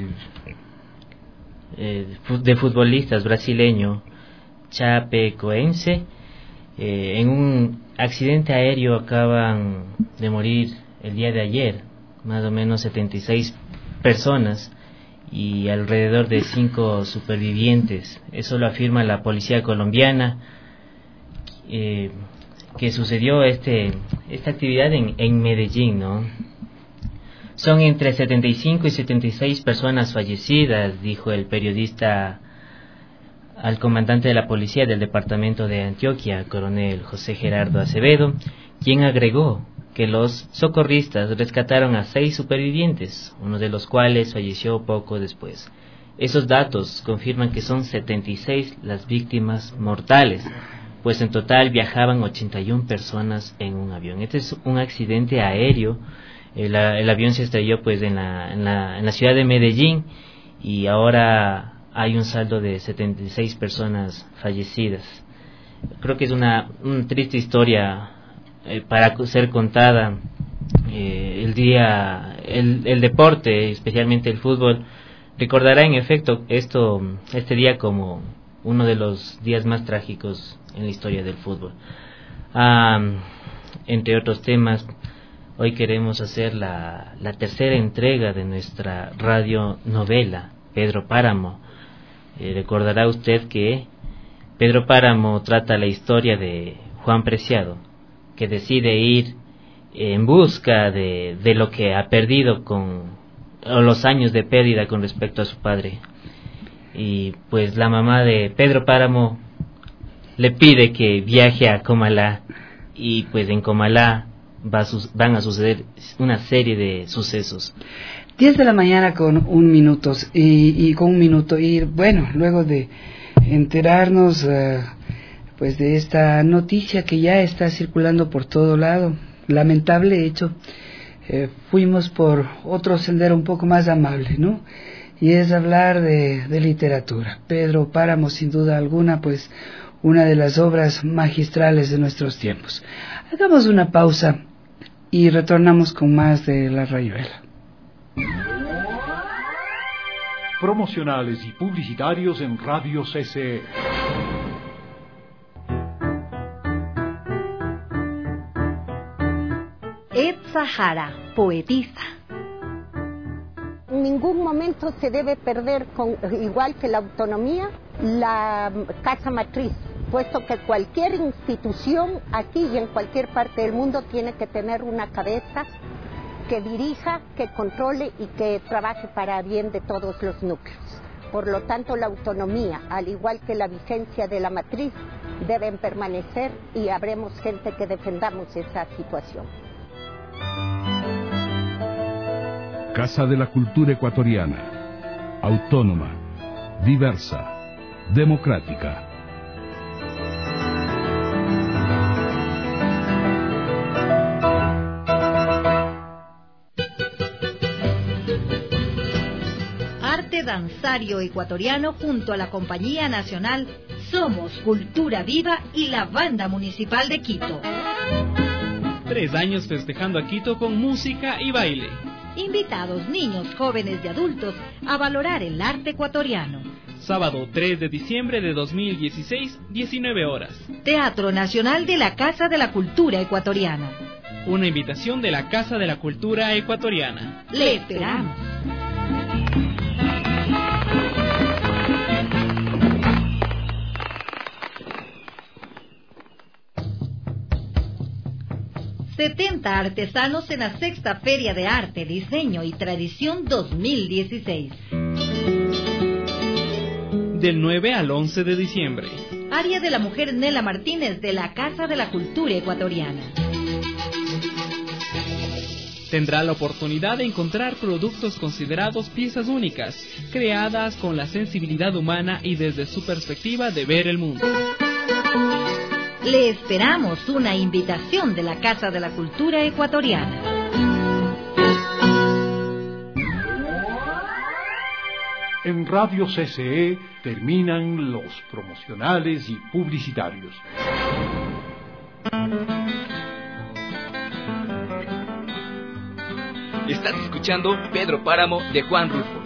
de futbolistas brasileño Chapecoense, en un accidente aéreo acaban de morir el día de ayer, más o menos 76 personas y alrededor de 5 supervivientes. Eso lo afirma la policía colombiana, que sucedió esta actividad en Medellín, ¿no? Son entre 75 y 76 personas fallecidas, dijo el periodista al comandante de la policía del departamento de Antioquia, coronel José Gerardo Acevedo, quien agregó que los socorristas rescataron a 6 supervivientes, uno de los cuales falleció poco después. Esos datos confirman que son 76 las víctimas mortales, pues en total viajaban 81 personas en un avión. Este es un accidente aéreo. El avión se estrelló pues en la ciudad de Medellín, y ahora hay un saldo de 76 personas fallecidas. Creo que es una triste historia para ser contada. El deporte, especialmente el fútbol, recordará en efecto este día como uno de los días más trágicos en la historia del fútbol. Entre otros temas, hoy queremos hacer la tercera entrega de nuestra radionovela, Pedro Páramo. Recordará usted que Pedro Páramo trata la historia de Juan Preciado, que decide ir en busca de lo que ha perdido o los años de pérdida con respecto a su padre. Y pues la mamá de Pedro Páramo le pide que viaje a Comalá, y pues en Comalá van a suceder una serie de sucesos. 10 de la mañana con 1 minuto, y con 1 minuto, y bueno, luego de enterarnos pues de esta noticia que ya está circulando por todo lado, lamentable hecho, fuimos por otro sendero un poco más amable, ¿no? Y es hablar de literatura. Pedro Páramo, sin duda alguna, pues una de las obras magistrales de nuestros tiempos. Hagamos una pausa y retornamos con más de La Rayuela. Promocionales y publicitarios en Radio CCE. Etza Jara, poetisa. En ningún momento se debe perder, igual que la autonomía, la casa matriz, puesto que cualquier institución aquí y en cualquier parte del mundo tiene que tener una cabeza que dirija, que controle y que trabaje para bien de todos los núcleos. Por lo tanto, la autonomía, al igual que la vigencia de la matriz, deben permanecer, y habremos gente que defendamos esa situación. Casa de la Cultura Ecuatoriana, autónoma, diversa, democrática. Arte danzario ecuatoriano junto a la Compañía Nacional Somos Cultura Viva y la Banda Municipal de Quito. 3 años festejando a Quito con música y baile. Invitados niños, jóvenes y adultos a valorar el arte ecuatoriano. Sábado 3 de diciembre de 2016, 19 horas. Teatro Nacional de la Casa de la Cultura Ecuatoriana. Una invitación de la Casa de la Cultura Ecuatoriana. Le esperamos. ...70 artesanos en la 6ª Feria de Arte, Diseño y Tradición 2016. Del 9 al 11 de diciembre. Área de la mujer Nela Martínez de la Casa de la Cultura Ecuatoriana. Tendrá la oportunidad de encontrar productos considerados piezas únicas, creadas con la sensibilidad humana y desde su perspectiva de ver el mundo. Le esperamos una invitación de la Casa de la Cultura Ecuatoriana. En Radio CCE terminan los promocionales y publicitarios. Estás escuchando Pedro Páramo de Juan Rulfo.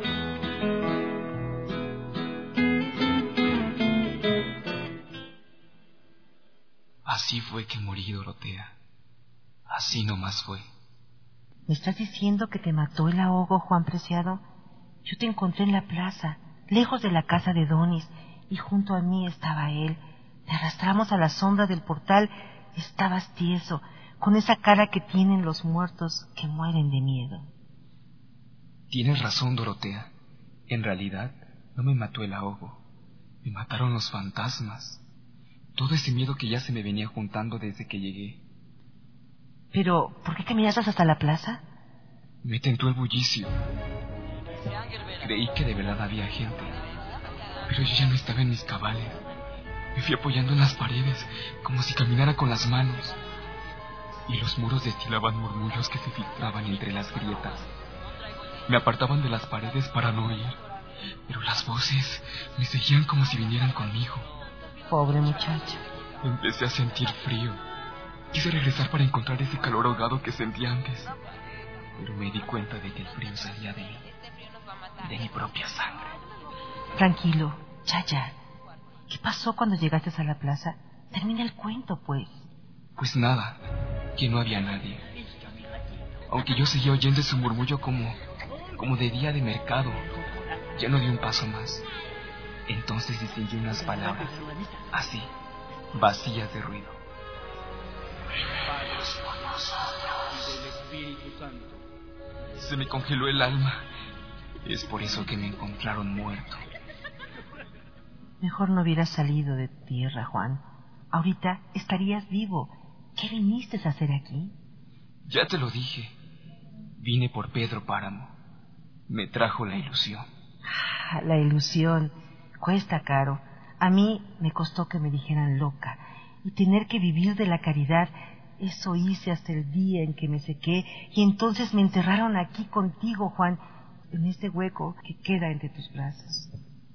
Así fue que morí, Dorotea. Así nomás fue. ¿Me estás diciendo que te mató el ahogo, Juan Preciado? Yo te encontré en la plaza, lejos de la casa de Donis, y junto a mí estaba él. Te arrastramos a la sombra del portal. Estabas tieso, con esa cara que tienen los muertos que mueren de miedo. Tienes razón, Dorotea. En realidad, no me mató el ahogo. Me mataron los fantasmas. Todo ese miedo que ya se me venía juntando desde que llegué. Pero, ¿por qué caminaste hasta la plaza? Me tentó el bullicio. Creí que de verdad había gente, pero yo ya no estaba en mis cabales. Me fui apoyando en las paredes, como si caminara con las manos. Y los muros destilaban murmullos que se filtraban entre las grietas. Me apartaban de las paredes para no oír, pero las voces me seguían como si vinieran conmigo. Pobre muchacho. Empecé a sentir frío. Quise regresar para encontrar ese calor ahogado que sentí antes, pero me di cuenta de que el frío salía de mí, de mi propia sangre. Tranquilo, ya. ¿Qué pasó cuando llegaste a la plaza? Termina el cuento, pues. Pues nada, que no había nadie. Aunque yo seguía oyendo ese murmullo como de día de mercado, ya no di un paso más. Entonces distinguí unas palabras, así, vacías de ruido. Se me congeló el alma. Es por eso que me encontraron muerto. Mejor no hubieras salido de tierra, Juan. Ahorita estarías vivo. ¿Qué viniste a hacer aquí? Ya te lo dije. Vine por Pedro Páramo. Me trajo la ilusión. La ilusión cuesta caro. A mí me costó que me dijeran loca. Y tener que vivir de la caridad, eso hice hasta el día en que me sequé. Y entonces me enterraron aquí contigo, Juan, en este hueco que queda entre tus brazos.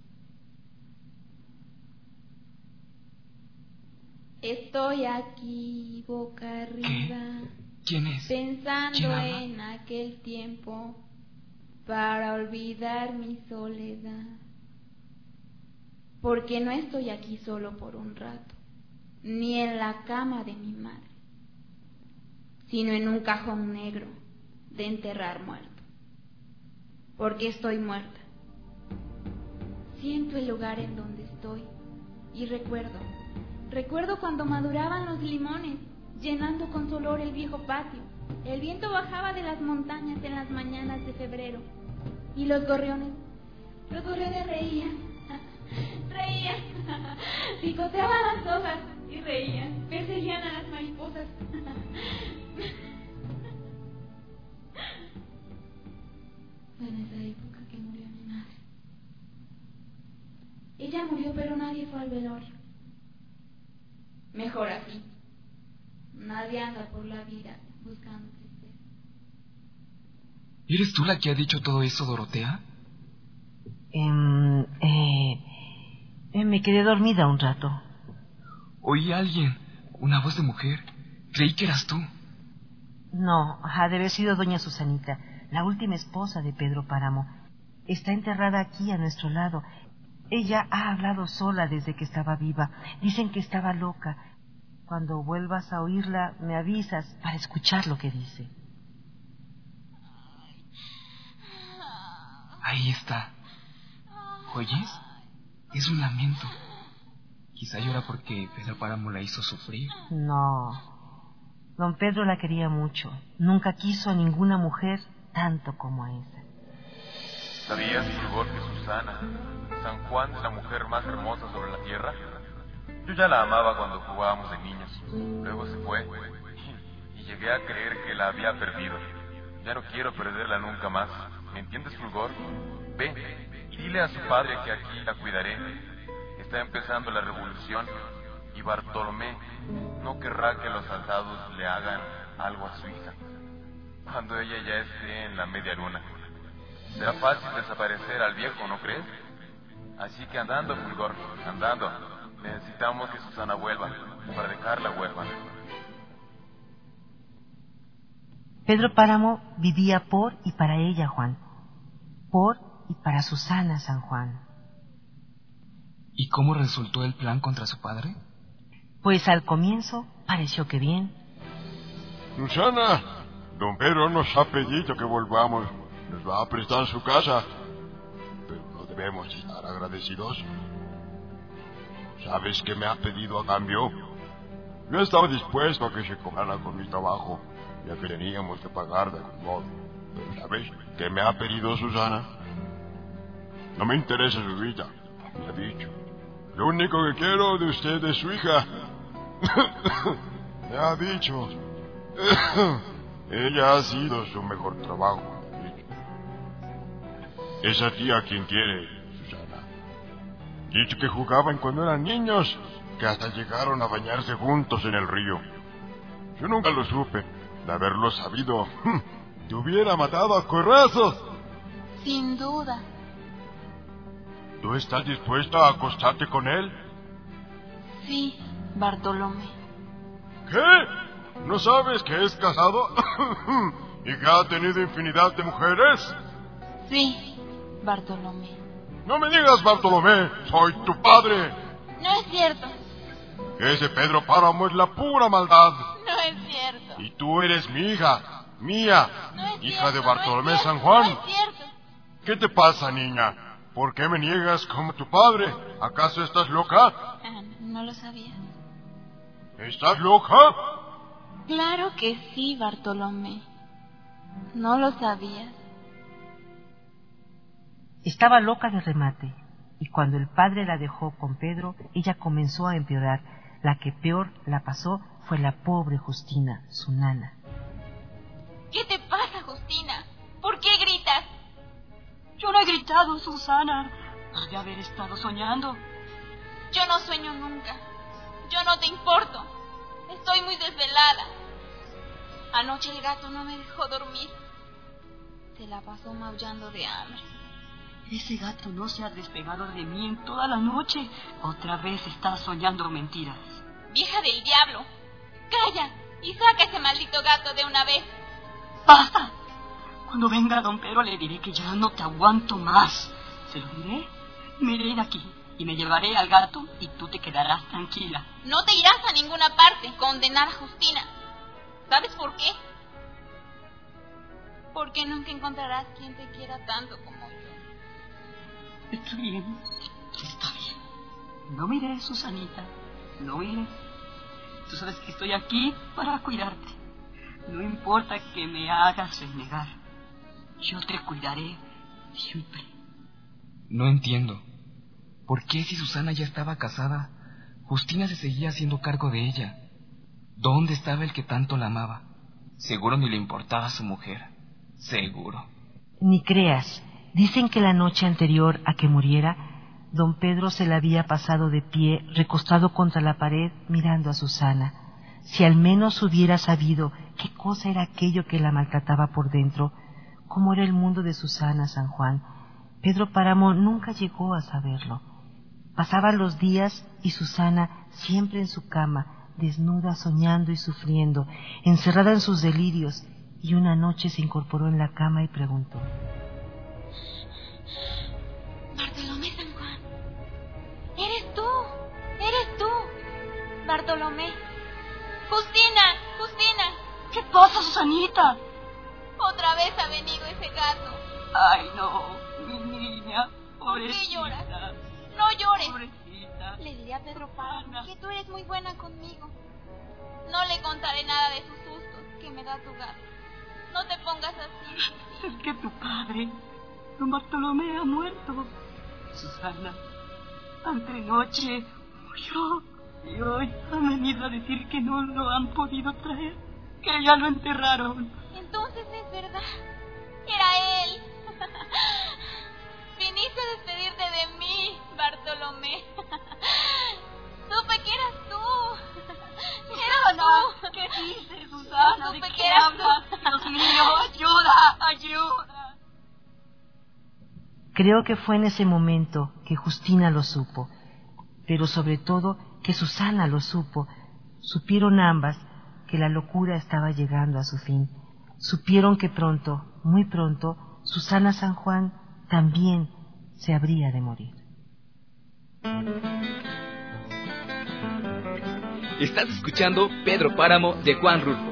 Estoy aquí, boca arriba. ¿Qué? ¿Quién es? Pensando en aquel tiempo para olvidar mi soledad. Porque no estoy aquí solo por un rato, ni en la cama de mi madre, sino en un cajón negro de enterrar muerto. Porque estoy muerta. Siento el lugar en donde estoy y recuerdo cuando maduraban los limones, llenando con su olor el viejo patio. El viento bajaba de las montañas en las mañanas de febrero y los gorriones reían, picoteaban las hojas y reían, perseguían a las mariposas. Fue en esa época que murió mi madre. Ella murió, pero nadie fue al velorio. Mejor así. Nadie anda por la vida buscando tristeza. ¿Eres tú la que ha dicho todo eso, Dorotea? Me quedé dormida un rato. Oí a alguien, una voz de mujer. Creí que eras tú. No, ha de haber sido doña Susanita, la última esposa de Pedro Páramo. Está enterrada aquí a nuestro lado. Ella ha hablado sola desde que estaba viva. Dicen que estaba loca. Cuando vuelvas a oírla, me avisas para escuchar lo que dice. Ahí está. ¿Oyes? Es un lamento. Quizá llora porque Pedro Páramo la hizo sufrir. No. Don Pedro la quería mucho. Nunca quiso a ninguna mujer tanto como a esa. ¿Sabías, Fulgor, que Susana, San Juan es la mujer más hermosa sobre la tierra? Yo ya la amaba cuando jugábamos de niños. Luego se fue y llegué a creer que la había perdido. Ya no quiero perderla nunca más. ¿Me entiendes, Fulgor? Ve y dile a su padre que aquí la cuidaré. Está empezando la revolución y Bartolomé no querrá que los soldados le hagan algo a su hija cuando ella ya esté en la media luna. Será fácil desaparecer al viejo, ¿no crees? Así que andando, Fulgor, andando. Necesitamos que Susana vuelva para dejarla huérfana. Pedro Páramo vivía por y para ella, Juan. Por y para Susana, San Juan. ¿Y cómo resultó el plan contra su padre? Pues al comienzo pareció que bien. Susana, don Pedro nos ha pedido que volvamos. Nos va a prestar su casa. Pero no debemos estar agradecidos. ¿Sabes qué me ha pedido a cambio? Yo estaba dispuesto a que se cobrara con mi trabajo, ya que teníamos que pagar de algún modo. Pero ¿sabes qué me ha pedido Susana? No me interesa su vida, me ha dicho. Lo único que quiero de usted es su hija. Me ha dicho. Ella ha sido su mejor trabajo, me ha dicho. Es a ti a quien quiere, Susana. Dicho que jugaban cuando eran niños, que hasta llegaron a bañarse juntos en el río. Yo nunca lo supe. De haberlo sabido, te hubiera matado a corrazos. Sin duda. ¿Tú estás dispuesta a acostarte con él? Sí, Bartolomé. ¿Qué? ¿No sabes que es casado y que ha tenido infinidad de mujeres? Sí, Bartolomé. No me digas, Bartolomé, soy tu padre. No es cierto. Ese Pedro Páramo es la pura maldad. No es cierto. Y tú eres mi hija, mía, hija de Bartolomé San Juan. No es cierto. ¿Qué te pasa, niña? ¿Por qué me niegas como tu padre? ¿Acaso estás loca? No lo sabía. ¿Estás loca? Claro que sí, Bartolomé. No lo sabías. Estaba loca de remate, y cuando el padre la dejó con Pedro, ella comenzó a empeorar. La que peor la pasó fue la pobre Justina, su nana. ¿Qué te pasa, Justina? ¿Por qué gritas? Yo no he gritado, Susana. Has de haber estado soñando. Yo no sueño nunca. Yo no te importo. Estoy muy desvelada. Anoche el gato no me dejó dormir. Se la pasó maullando de hambre. Ese gato no se ha despegado de mí en toda la noche. Otra vez estás soñando mentiras. Vieja del diablo. Calla y saca ese maldito gato de una vez. ¡Basta! Cuando venga don Pedro le diré que ya no te aguanto más. ¿Se lo diré? Me iré de aquí y me llevaré al gato y tú te quedarás tranquila. No te irás a ninguna parte, condenada Justina. ¿Sabes por qué? Porque nunca encontrarás quien te quiera tanto como yo. Está bien. No me iré, Susanita. No me iré. Tú sabes que estoy aquí para cuidarte. No importa que me hagas renegar. Yo te cuidaré siempre. No entiendo. ¿Por qué si Susana ya estaba casada, Justina se seguía haciendo cargo de ella? ¿Dónde estaba el que tanto la amaba? Seguro ni le importaba a su mujer. Seguro. Ni creas. Dicen que la noche anterior a que muriera, don Pedro se la había pasado de pie, recostado contra la pared, mirando a Susana. Si al menos hubiera sabido qué cosa era aquello que la maltrataba por dentro, cómo era el mundo de Susana, San Juan, Pedro Páramo nunca llegó a saberlo. Pasaban los días y Susana, siempre en su cama, desnuda, soñando y sufriendo, encerrada en sus delirios, y una noche se incorporó en la cama y preguntó: Bartolomé San Juan, eres tú, Bartolomé. Justina. ¿Qué pasa, Susanita? Otra vez ha venido ese gato. Ay, no, mi niña, ¿Por qué lloras? No llores. Pobrecita. Le diré a Pedro Páramo que tú eres muy buena conmigo. No le contaré nada de sus sustos que me da tu gato. No te pongas así. Es que tu padre, don Bartolomé, ha muerto. Susana, antrenoche murió. Y hoy han venido a decir que no lo han podido traer, que ya lo enterraron. Entonces es verdad. Era él. Viniste a despedirte de mí, Bartolomé. Supe que eras tú. Susana, ¿qué dices, Susana? ¿De qué hablas? Dios mío, ayuda, ayuda. Creo que fue en ese momento que Justina lo supo, pero sobre todo que Susana lo supo. Supieron ambas que la locura estaba llegando a su fin. Supieron que pronto, muy pronto, Susana San Juan también se habría de morir. Estás escuchando Pedro Páramo de Juan Rulfo.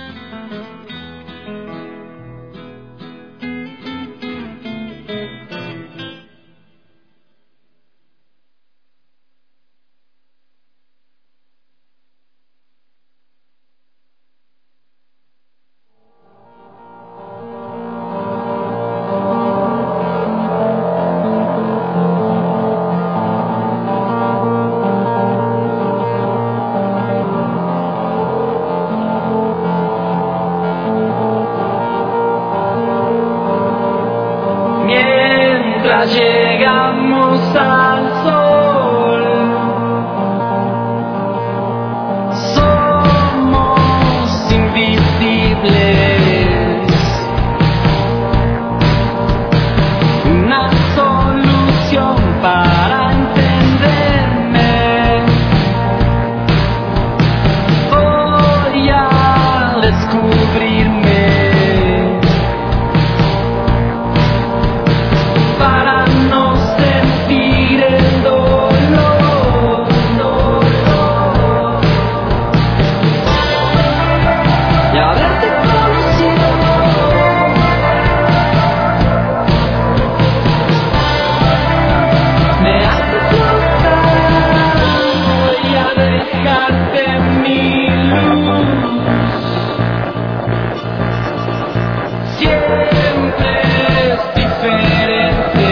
Llegamos al sol, somos invisibles, una solución para entenderme. Voy a descubrirme. Para no sentir el dolor, y haberte conocido, me hace flotar. Voy a dejarte mi luz, siempre es diferente.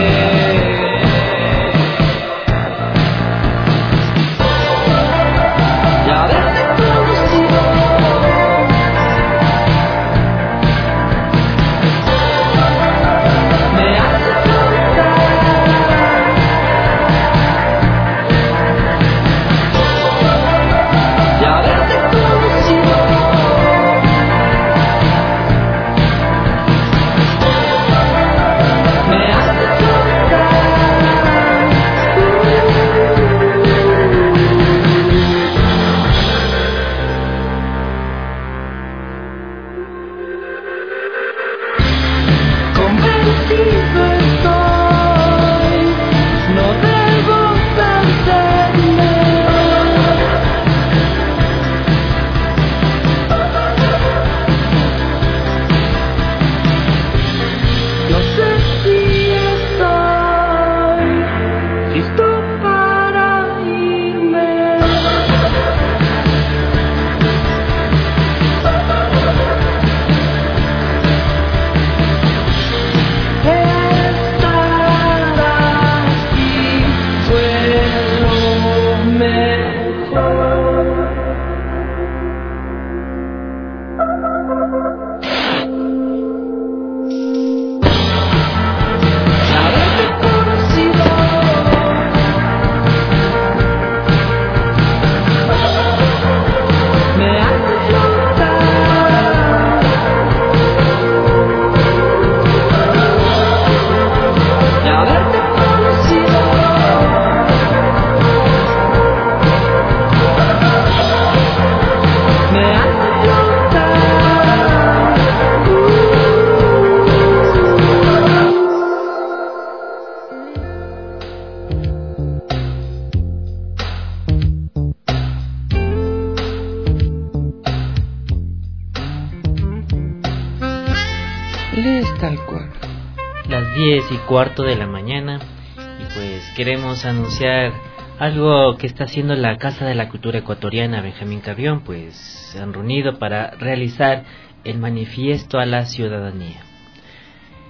Lees tal cual. Las 10:15 de la mañana y pues queremos anunciar algo que está haciendo la Casa de la Cultura Ecuatoriana Benjamín Carrión, pues se han reunido para realizar el manifiesto a la ciudadanía.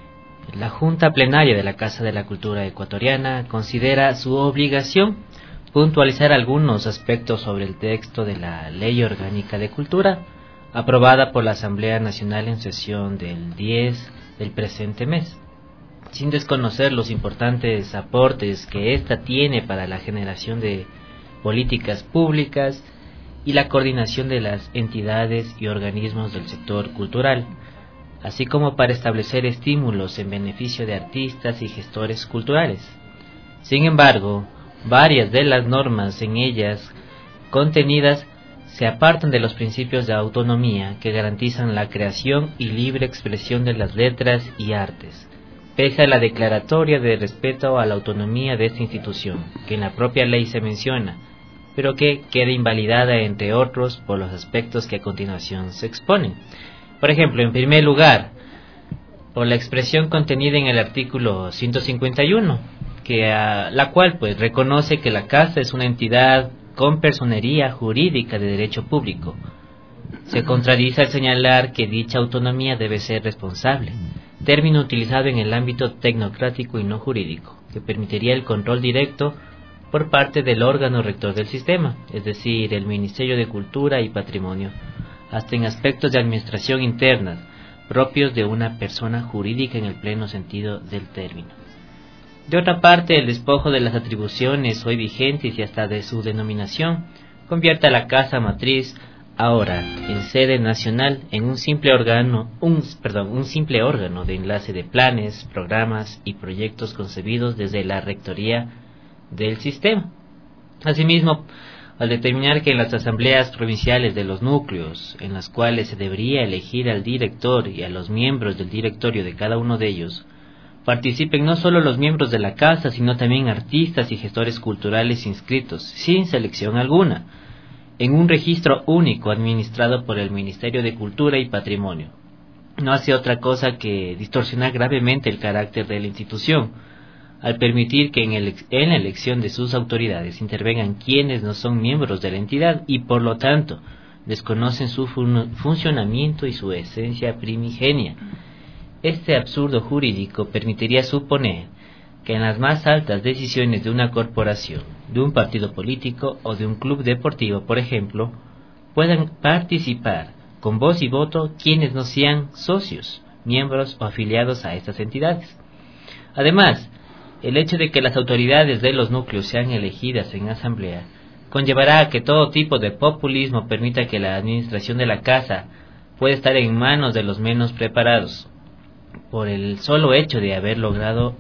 La Junta Plenaria de la Casa de la Cultura Ecuatoriana considera su obligación puntualizar algunos aspectos sobre el texto de la Ley Orgánica de Cultura, aprobada por la Asamblea Nacional en sesión del 10 del presente mes, sin desconocer los importantes aportes que ésta tiene para la generación de políticas públicas y la coordinación de las entidades y organismos del sector cultural, así como para establecer estímulos en beneficio de artistas y gestores culturales. Sin embargo, varias de las normas en ellas contenidas se apartan de los principios de autonomía que garantizan la creación y libre expresión de las letras y artes, pese a la declaratoria de respeto a la autonomía de esta institución, que en la propia ley se menciona, pero que queda invalidada, entre otros, por los aspectos que a continuación se exponen. Por ejemplo, en primer lugar, por la expresión contenida en el artículo 151, la cual pues reconoce que la casa es una entidad con personería jurídica de derecho público. Se contradice al señalar que dicha autonomía debe ser responsable, término utilizado en el ámbito tecnocrático y no jurídico, que permitiría el control directo por parte del órgano rector del sistema, es decir, el Ministerio de Cultura y Patrimonio, hasta en aspectos de administración interna, propios de una persona jurídica en el pleno sentido del término. De otra parte, el despojo de las atribuciones hoy vigentes y hasta de su denominación convierte a la Casa Matriz, ahora en sede nacional, en un simple órgano de enlace de planes, programas y proyectos concebidos desde la rectoría del sistema. Asimismo, al determinar que en las asambleas provinciales de los núcleos, en las cuales se debería elegir al director y a los miembros del directorio de cada uno de ellos, participen no solo los miembros de la casa, sino también artistas y gestores culturales inscritos, sin selección alguna, en un registro único administrado por el Ministerio de Cultura y Patrimonio. No hace otra cosa que distorsionar gravemente el carácter de la institución, al permitir que en la elección de sus autoridades intervengan quienes no son miembros de la entidad y por lo tanto desconocen su funcionamiento y su esencia primigenia. Este absurdo jurídico permitiría suponer que en las más altas decisiones de una corporación, de un partido político o de un club deportivo, por ejemplo, puedan participar con voz y voto quienes no sean socios, miembros o afiliados a estas entidades. Además, el hecho de que las autoridades de los núcleos sean elegidas en asamblea conllevará a que todo tipo de populismo permita que la administración de la casa pueda estar en manos de los menos preparados, por el solo hecho de haber logrado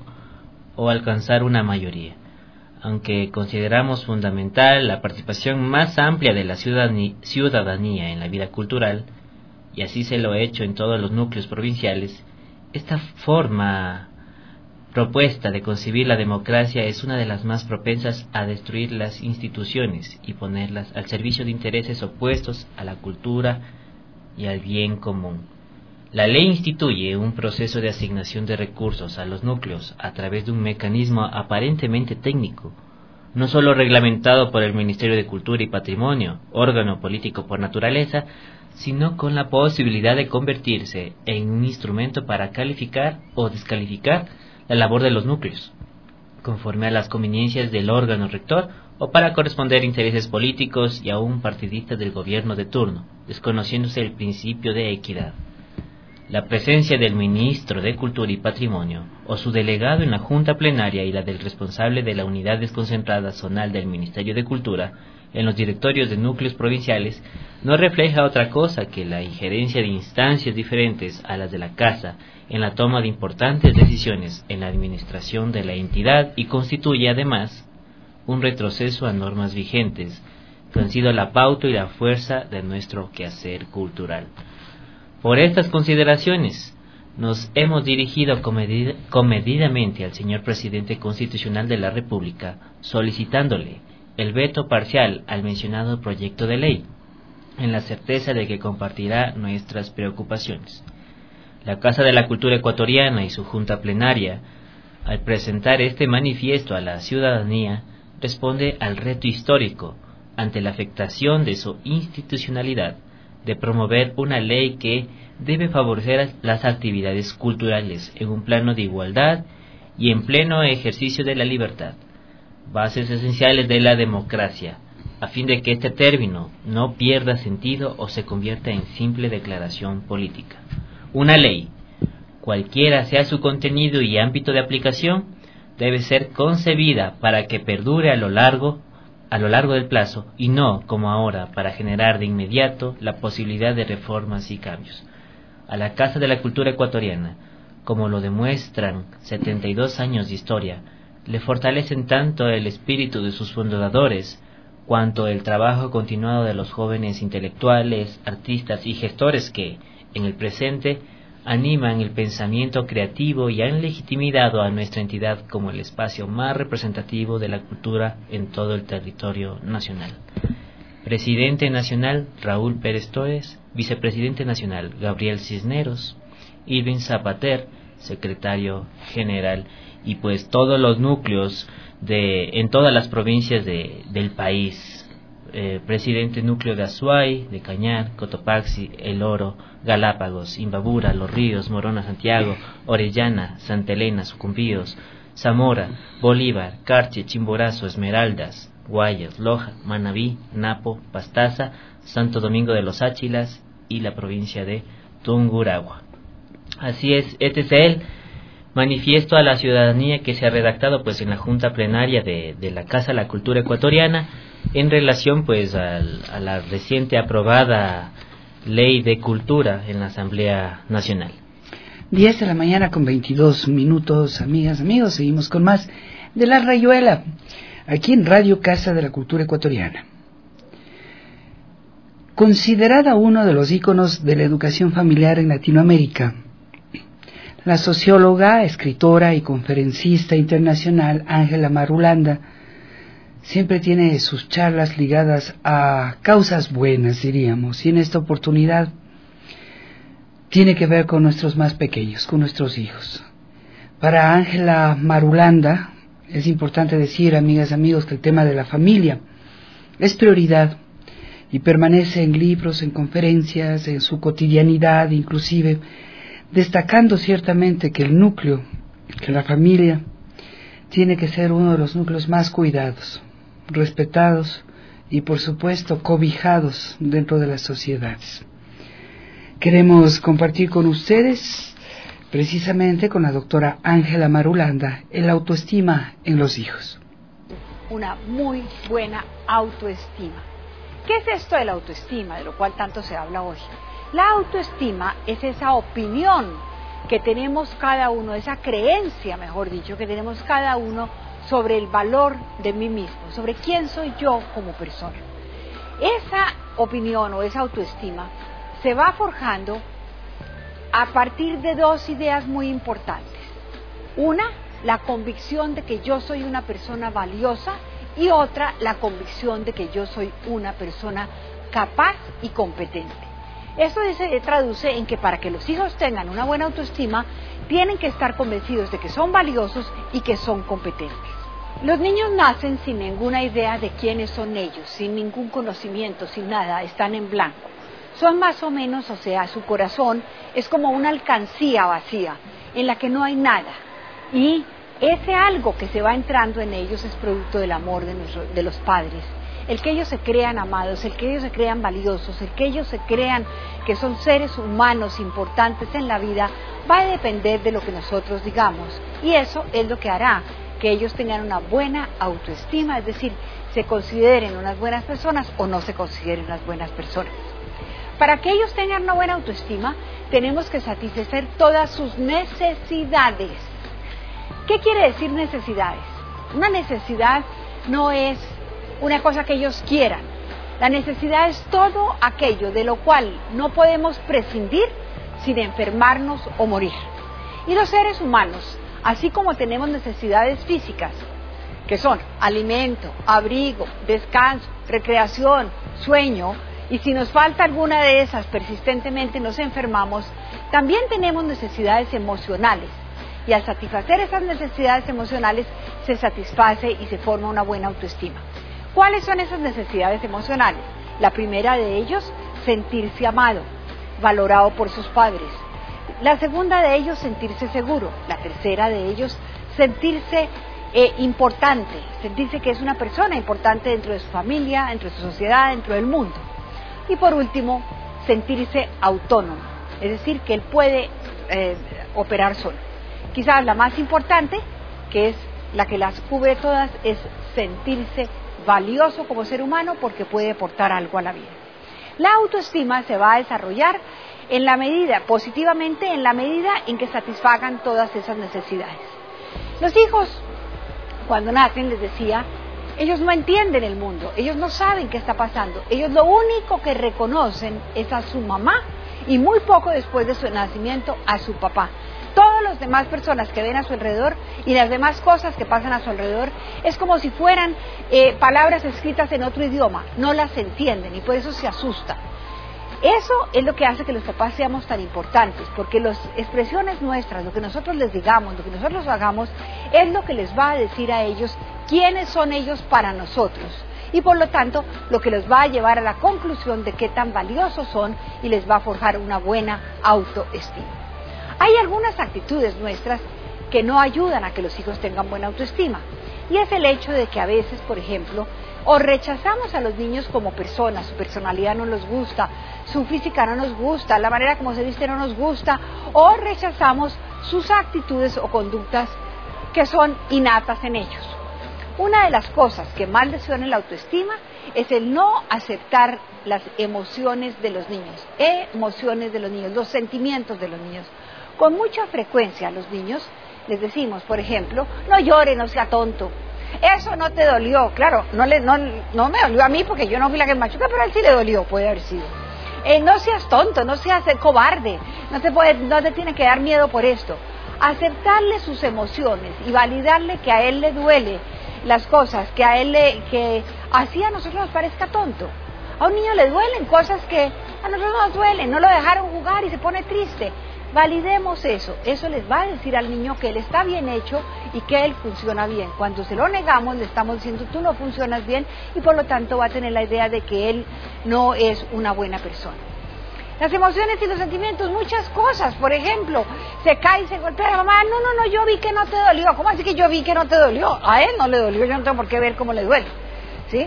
o alcanzar una mayoría. Aunque consideramos fundamental la participación más amplia de la ciudadanía en la vida cultural, y así se lo ha hecho en todos los núcleos provinciales, esta forma propuesta de concebir la democracia es una de las más propensas a destruir las instituciones y ponerlas al servicio de intereses opuestos a la cultura y al bien común. La ley instituye un proceso de asignación de recursos a los núcleos a través de un mecanismo aparentemente técnico, no solo reglamentado por el Ministerio de Cultura y Patrimonio, órgano político por naturaleza, sino con la posibilidad de convertirse en un instrumento para calificar o descalificar la labor de los núcleos, conforme a las conveniencias del órgano rector o para corresponder a intereses políticos y aún partidistas del gobierno de turno, desconociéndose el principio de equidad. La presencia del ministro de Cultura y Patrimonio o su delegado en la Junta Plenaria y la del responsable de la Unidad Desconcentrada Zonal del Ministerio de Cultura en los directorios de núcleos provinciales no refleja otra cosa que la injerencia de instancias diferentes a las de la Casa en la toma de importantes decisiones en la administración de la entidad y constituye además un retroceso a normas vigentes que han sido la pauta y la fuerza de nuestro quehacer cultural. Por estas consideraciones, nos hemos dirigido comedidamente al señor Presidente Constitucional de la República, solicitándole el veto parcial al mencionado proyecto de ley, en la certeza de que compartirá nuestras preocupaciones. La Casa de la Cultura Ecuatoriana y su Junta Plenaria, al presentar este manifiesto a la ciudadanía, responde al reto histórico, ante la afectación de su institucionalidad, de promover una ley que debe favorecer las actividades culturales en un plano de igualdad y en pleno ejercicio de la libertad, bases esenciales de la democracia, a fin de que este término no pierda sentido o se convierta en simple declaración política. Una ley, cualquiera sea su contenido y ámbito de aplicación, debe ser concebida para que perdure a lo largo del plazo y no, como ahora, para generar de inmediato la posibilidad de reformas y cambios. A la Casa de la Cultura Ecuatoriana, como lo demuestran 72 años de historia, le fortalecen tanto el espíritu de sus fundadores, cuanto el trabajo continuado de los jóvenes intelectuales, artistas y gestores que, en el presente, animan el pensamiento creativo y han legitimado a nuestra entidad como el espacio más representativo de la cultura en todo el territorio nacional. Presidente nacional Raúl Pérez Torres, Vicepresidente nacional Gabriel Cisneros, Irving Zapater, Secretario General, y pues todos los núcleos en todas las provincias del país. Presidente núcleo de Azuay, de Cañar, Cotopaxi, El Oro, Galápagos, Imbabura, Los Ríos, Morona, Santiago, Orellana, Santa Elena, Sucumbíos, Zamora, Bolívar, Carche, Chimborazo, Esmeraldas, Guayas, Loja, Manabí, Napo, Pastaza, Santo Domingo de los Áchilas y la provincia de Tungurahua. Así es, este es el manifiesto a la ciudadanía que se ha redactado pues en la Junta Plenaria de la Casa de la Cultura Ecuatoriana en relación pues a la reciente aprobada Ley de Cultura en la Asamblea Nacional. 10 de la mañana con 22 minutos, amigas, amigos, seguimos con más de La Rayuela, aquí en Radio Casa de la Cultura Ecuatoriana. Considerada uno de los íconos de la educación familiar en Latinoamérica, la socióloga, escritora y conferencista internacional Ángela Marulanda siempre tiene sus charlas ligadas a causas buenas, diríamos, y en esta oportunidad tiene que ver con nuestros más pequeños, con nuestros hijos. Para Ángela Marulanda es importante decir, amigas, amigos, que el tema de la familia es prioridad y permanece en libros, en conferencias, en su cotidianidad, inclusive destacando ciertamente que el núcleo, que la familia, tiene que ser uno de los núcleos más cuidados, respetados y, por supuesto, cobijados dentro de las sociedades. Queremos compartir con ustedes, precisamente con la doctora Ángela Marulanda, el autoestima en los hijos. Una muy buena autoestima. ¿Qué es esto de la autoestima, de lo cual tanto se habla hoy? La autoestima es esa opinión que tenemos cada uno, esa creencia, mejor dicho, que tenemos cada uno sobre el valor de mí mismo, sobre quién soy yo como persona. Esa opinión o esa autoestima se va forjando a partir de dos ideas muy importantes. Una, la convicción de que yo soy una persona valiosa, y otra, la convicción de que yo soy una persona capaz y competente. Esto se traduce en que para que los hijos tengan una buena autoestima, tienen que estar convencidos de que son valiosos y que son competentes. Los niños nacen sin ninguna idea de quiénes son ellos, sin ningún conocimiento, sin nada, están en blanco. Son más o menos, o sea, su corazón es como una alcancía vacía, en la que no hay nada. Y ese algo que se va entrando en ellos es producto del amor de los padres. El que ellos se crean amados, el que ellos se crean valiosos, el que ellos se crean que son seres humanos importantes en la vida, va a depender de lo que nosotros digamos. Y eso es lo que hará que ellos tengan una buena autoestima, es decir, se consideren unas buenas personas o no se consideren unas buenas personas. Para que ellos tengan una buena autoestima, tenemos que satisfacer todas sus necesidades. ¿Qué quiere decir necesidades? Una necesidad no es una cosa que ellos quieran. La necesidad es todo aquello de lo cual no podemos prescindir sin enfermarnos o morir. Y los seres humanos, así como tenemos necesidades físicas, que son alimento, abrigo, descanso, recreación, sueño, y si nos falta alguna de esas persistentemente nos enfermamos, también tenemos necesidades emocionales. Y al satisfacer esas necesidades emocionales se satisface y se forma una buena autoestima. ¿Cuáles son esas necesidades emocionales? La primera de ellos, sentirse amado, valorado por sus padres. La segunda de ellos, sentirse seguro. La tercera de ellos, sentirse importante, sentirse que es una persona importante dentro de su familia, dentro de su sociedad, dentro del mundo. Y por último, sentirse autónomo, es decir, que él puede operar solo. Quizás la más importante, que es la que las cubre todas, es sentirse valioso como ser humano porque puede aportar algo a la vida. La autoestima se va a desarrollar en la medida, positivamente, en la medida en que satisfagan todas esas necesidades. Los hijos, cuando nacen, les decía, ellos no entienden el mundo, ellos no saben qué está pasando, ellos lo único que reconocen es a su mamá y muy poco después de su nacimiento a su papá. Todas las demás personas que ven a su alrededor y las demás cosas que pasan a su alrededor es como si fueran palabras escritas en otro idioma, no las entienden y por eso se asustan. Eso es lo que hace que los papás seamos tan importantes, porque las expresiones nuestras, lo que nosotros les digamos, lo que nosotros hagamos, es lo que les va a decir a ellos quiénes son ellos para nosotros. Y por lo tanto, lo que los va a llevar a la conclusión de qué tan valiosos son y les va a forjar una buena autoestima. Hay algunas actitudes nuestras que no ayudan a que los hijos tengan buena autoestima. Y es el hecho de que a veces, por ejemplo, o rechazamos a los niños como personas, su personalidad no nos gusta, su física no nos gusta, la manera como se viste no nos gusta, o rechazamos sus actitudes o conductas que son innatas en ellos. Una de las cosas que más lesiona la autoestima es el no aceptar las emociones de los niños, los sentimientos de los niños. Con mucha frecuencia a los niños les decimos, por ejemplo, no llore, no sea tonto. Eso no te dolió, claro, no me dolió a mí porque yo no fui la que me machuca, pero a él sí le dolió, puede haber sido. No seas tonto, no seas cobarde, no te tiene que dar miedo por esto. Aceptarle sus emociones y validarle que a él le duele las cosas, que así a nosotros nos parezca tonto. A un niño le duelen cosas que a nosotros nos duelen, no lo dejaron jugar y se pone triste. Validemos eso les va a decir al niño que él está bien hecho y que él funciona bien. Cuando se lo negamos le estamos diciendo tú no funcionas bien y por lo tanto va a tener la idea de que él no es una buena persona. Las emociones y los sentimientos, muchas cosas, por ejemplo, se cae y se golpea a la mamá, no, yo vi que no te dolió. ¿Cómo así que yo vi que no te dolió? A él no le dolió, yo no tengo por qué ver cómo le duele, ¿sí?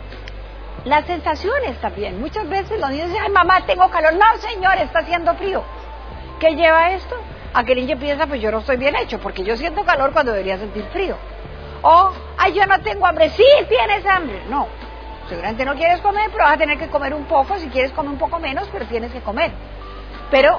Las sensaciones también, muchas veces los niños dicen, ay mamá, tengo calor. No señor, está haciendo frío. ¿Qué lleva esto? A que el niño piensa, pues yo no estoy bien hecho, porque yo siento calor cuando debería sentir frío. O, ay, yo no tengo hambre. Sí, tienes hambre. No, seguramente no quieres comer, pero vas a tener que comer un poco. Si quieres comer un poco menos, pero tienes que comer. Pero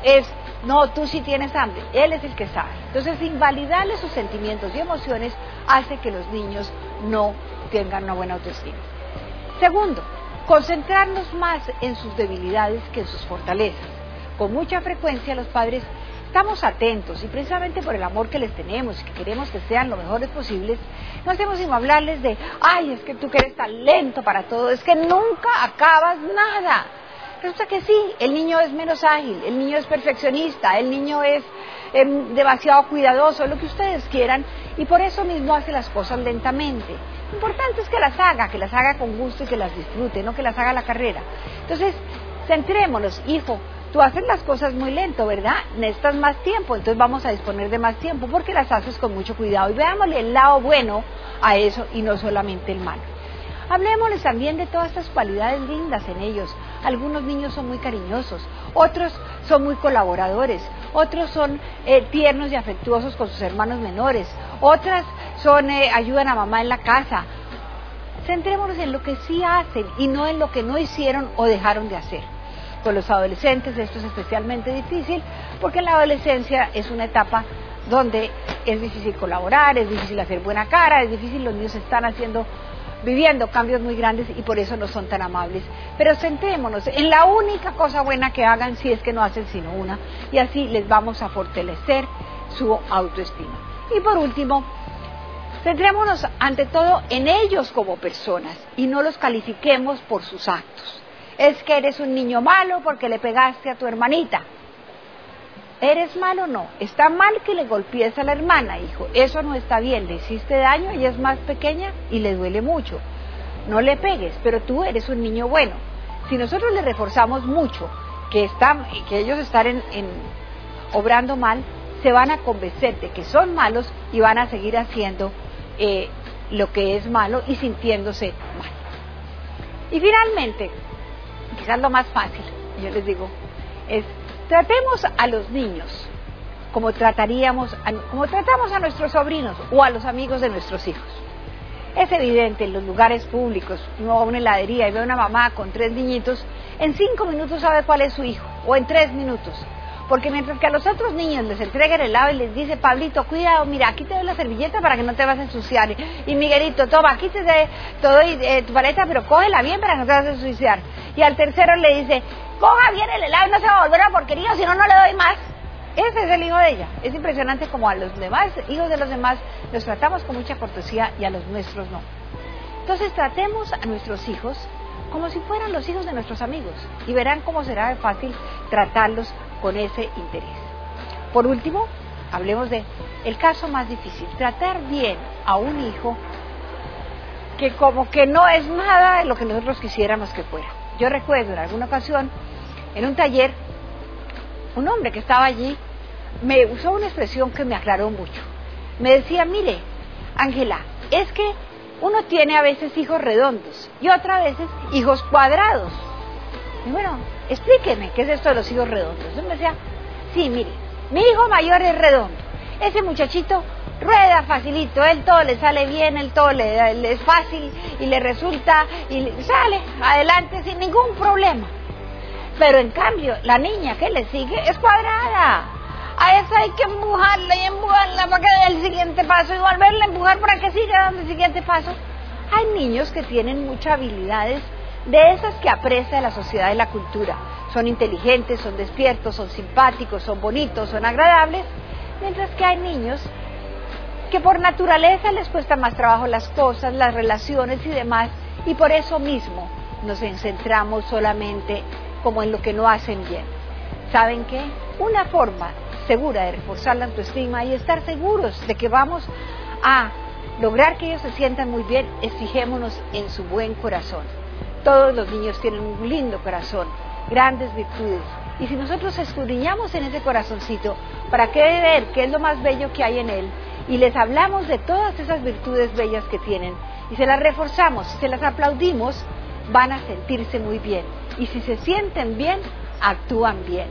no, tú sí tienes hambre. Él es el que sabe. Entonces, invalidarle sus sentimientos y emociones hace que los niños no tengan una buena autoestima. Segundo, concentrarnos más en sus debilidades que en sus fortalezas. Con mucha frecuencia los padres estamos atentos y precisamente por el amor que les tenemos y que queremos que sean lo mejores posibles, no hacemos sino hablarles de, ay, es que tú que eres tan lento para todo, es que nunca acabas nada. Resulta que sí, el niño es menos ágil, el niño es perfeccionista, el niño es demasiado cuidadoso, lo que ustedes quieran, y por eso mismo hace las cosas lentamente. Lo importante es que las haga con gusto y que las disfrute, no que las haga a la carrera. Entonces, centrémonos, hijo. Tú haces las cosas muy lento, ¿verdad? Necesitas más tiempo, entonces vamos a disponer de más tiempo porque las haces con mucho cuidado. Y veámosle el lado bueno a eso y no solamente el malo. Hablemosles también de todas estas cualidades lindas en ellos. Algunos niños son muy cariñosos, otros son muy colaboradores, otros son tiernos y afectuosos con sus hermanos menores, otras ayudan a mamá en la casa. Centrémonos en lo que sí hacen y no en lo que no hicieron o dejaron de hacer. Con los adolescentes esto es especialmente difícil porque en la adolescencia es una etapa donde es difícil colaborar, es difícil hacer buena cara, es difícil, los niños están viviendo cambios muy grandes y por eso no son tan amables. Pero centrémonos en la única cosa buena que hagan, si es que no hacen sino una, y así les vamos a fortalecer su autoestima. Y por último, centrémonos ante todo en ellos como personas y no los califiquemos por sus actos. Es que eres un niño malo porque le pegaste a tu hermanita. ¿Eres malo? No. Está mal que le golpees a la hermana, hijo. Eso no está bien. Le hiciste daño, ella es más pequeña y le duele mucho. No le pegues, pero tú eres un niño bueno. Si nosotros le reforzamos mucho que ellos están obrando mal, se van a convencer de que son malos y van a seguir haciendo lo que es malo y sintiéndose mal. Y finalmente, quizás lo más fácil, yo les digo, es tratemos a los niños como tratamos a nuestros sobrinos o a los amigos de nuestros hijos. Es evidente, en los lugares públicos, uno va a una heladería y ve a una mamá con 3 niñitos, en 5 minutos sabe cuál es su hijo, o en 3 minutos. Porque mientras que a los otros niños les entrega el helado y les dice, Pablito, cuidado, mira, aquí te doy la servilleta para que no te vas a ensuciar. Y Miguelito, toma, aquí te doy tu paleta, pero cógela bien para que no te vas a ensuciar. Y al tercero le dice, coja bien el helado y no se va a volver a porquería, si no, no le doy más. Ese es el hijo de ella. Es impresionante como a los demás, hijos de los demás, los tratamos con mucha cortesía y a los nuestros no. Entonces tratemos a nuestros hijos como si fueran los hijos de nuestros amigos y verán cómo será de fácil tratarlos con ese interés. Por último, hablemos de el caso más difícil, tratar bien a un hijo que como que no es nada de lo que nosotros quisiéramos que fuera. Yo recuerdo en alguna ocasión, en un taller, un hombre que estaba allí me usó una expresión que me aclaró mucho. Me decía, mire, Ángela, es que uno tiene a veces hijos redondos y otras veces hijos cuadrados. Y bueno, explíqueme, ¿qué es esto de los hijos redondos? Entonces me decía, sí, mire, mi hijo mayor es redondo. Ese muchachito rueda facilito, él todo le sale bien, él todo le es fácil y le resulta y sale adelante sin ningún problema. Pero en cambio, la niña que le sigue es cuadrada. A esa hay que empujarla y empujarla para que dé el siguiente paso y volverla a empujar para que siga dando el siguiente paso. Hay niños que tienen muchas habilidades de esas que aprecia la sociedad y la cultura. Son inteligentes, son despiertos, son simpáticos, son bonitos, son agradables. Mientras que hay niños que por naturaleza les cuesta más trabajo las cosas, las relaciones y demás. Y por eso mismo nos centramos solamente como en lo que no hacen bien. ¿Saben qué? Una forma segura de reforzar la autoestima y estar seguros de que vamos a lograr que ellos se sientan muy bien es fijémonos en su buen corazón. Todos los niños tienen un lindo corazón, grandes virtudes. Y si nosotros escudriñamos en ese corazoncito para que ver qué es lo más bello que hay en él y les hablamos de todas esas virtudes bellas que tienen y se las reforzamos, se las aplaudimos, van a sentirse muy bien. Y si se sienten bien, actúan bien.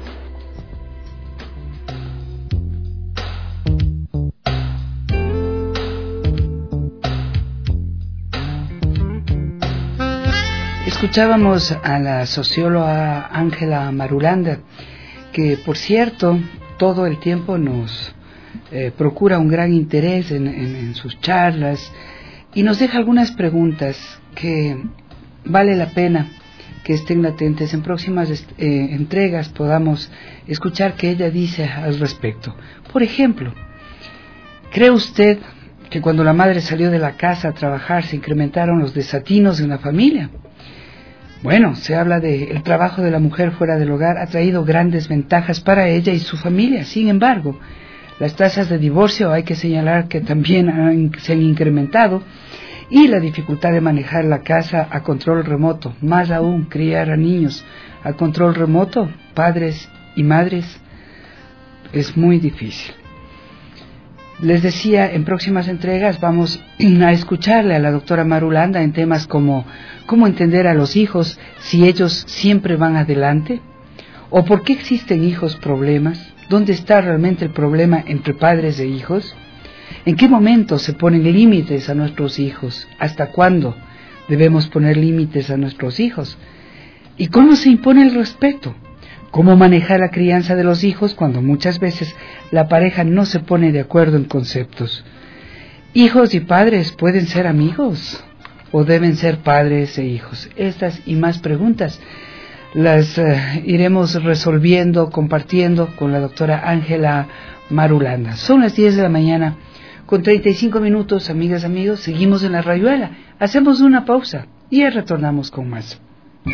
Escuchábamos a la socióloga Ángela Marulanda, que por cierto todo el tiempo nos procura un gran interés en sus charlas y nos deja algunas preguntas que vale la pena que estén latentes. En próximas entregas podamos escuchar qué ella dice al respecto. Por ejemplo, ¿cree usted que cuando la madre salió de la casa a trabajar se incrementaron los desatinos de una familia? Bueno, se habla de el trabajo de la mujer fuera del hogar ha traído grandes ventajas para ella y su familia. Sin embargo, las tasas de divorcio hay que señalar que también se han incrementado y la dificultad de manejar la casa a control remoto, más aún criar a niños a control remoto, padres y madres, es muy difícil. Les decía, en próximas entregas vamos a escucharle a la doctora Marulanda en temas como cómo entender a los hijos si ellos siempre van adelante, o por qué existen hijos problemas, dónde está realmente el problema entre padres e hijos, en qué momento se ponen límites a nuestros hijos, hasta cuándo debemos poner límites a nuestros hijos, y cómo se impone el respeto. ¿Cómo manejar la crianza de los hijos cuando muchas veces la pareja no se pone de acuerdo en conceptos? ¿Hijos y padres pueden ser amigos o deben ser padres e hijos? Estas y más preguntas las iremos resolviendo, compartiendo con la doctora Ángela Marulanda. Son las 10 de la mañana con 35 minutos, amigas, amigos. Seguimos en la rayuela. Hacemos una pausa y ya retornamos con más.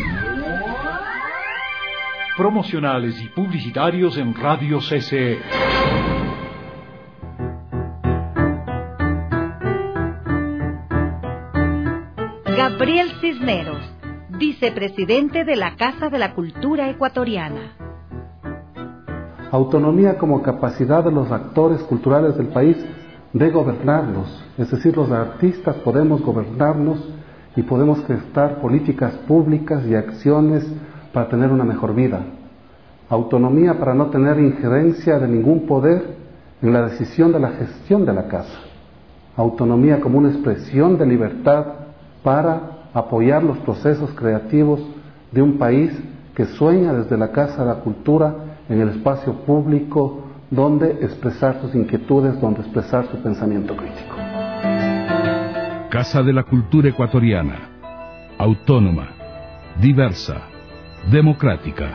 Promocionales y publicitarios en Radio CCE. Gabriel Cisneros, vicepresidente de la Casa de la Cultura Ecuatoriana. Autonomía como capacidad de los actores culturales del país de gobernarnos. Es decir, los artistas podemos gobernarnos y podemos gestar políticas públicas y acciones para tener una mejor vida. Autonomía para no tener injerencia de ningún poder en la decisión de la gestión de la casa. Autonomía como una expresión de libertad para apoyar los procesos creativos de un país que sueña desde la Casa de la Cultura en el espacio público donde expresar sus inquietudes, donde expresar su pensamiento crítico. Casa de la Cultura Ecuatoriana, autónoma, diversa, democrática.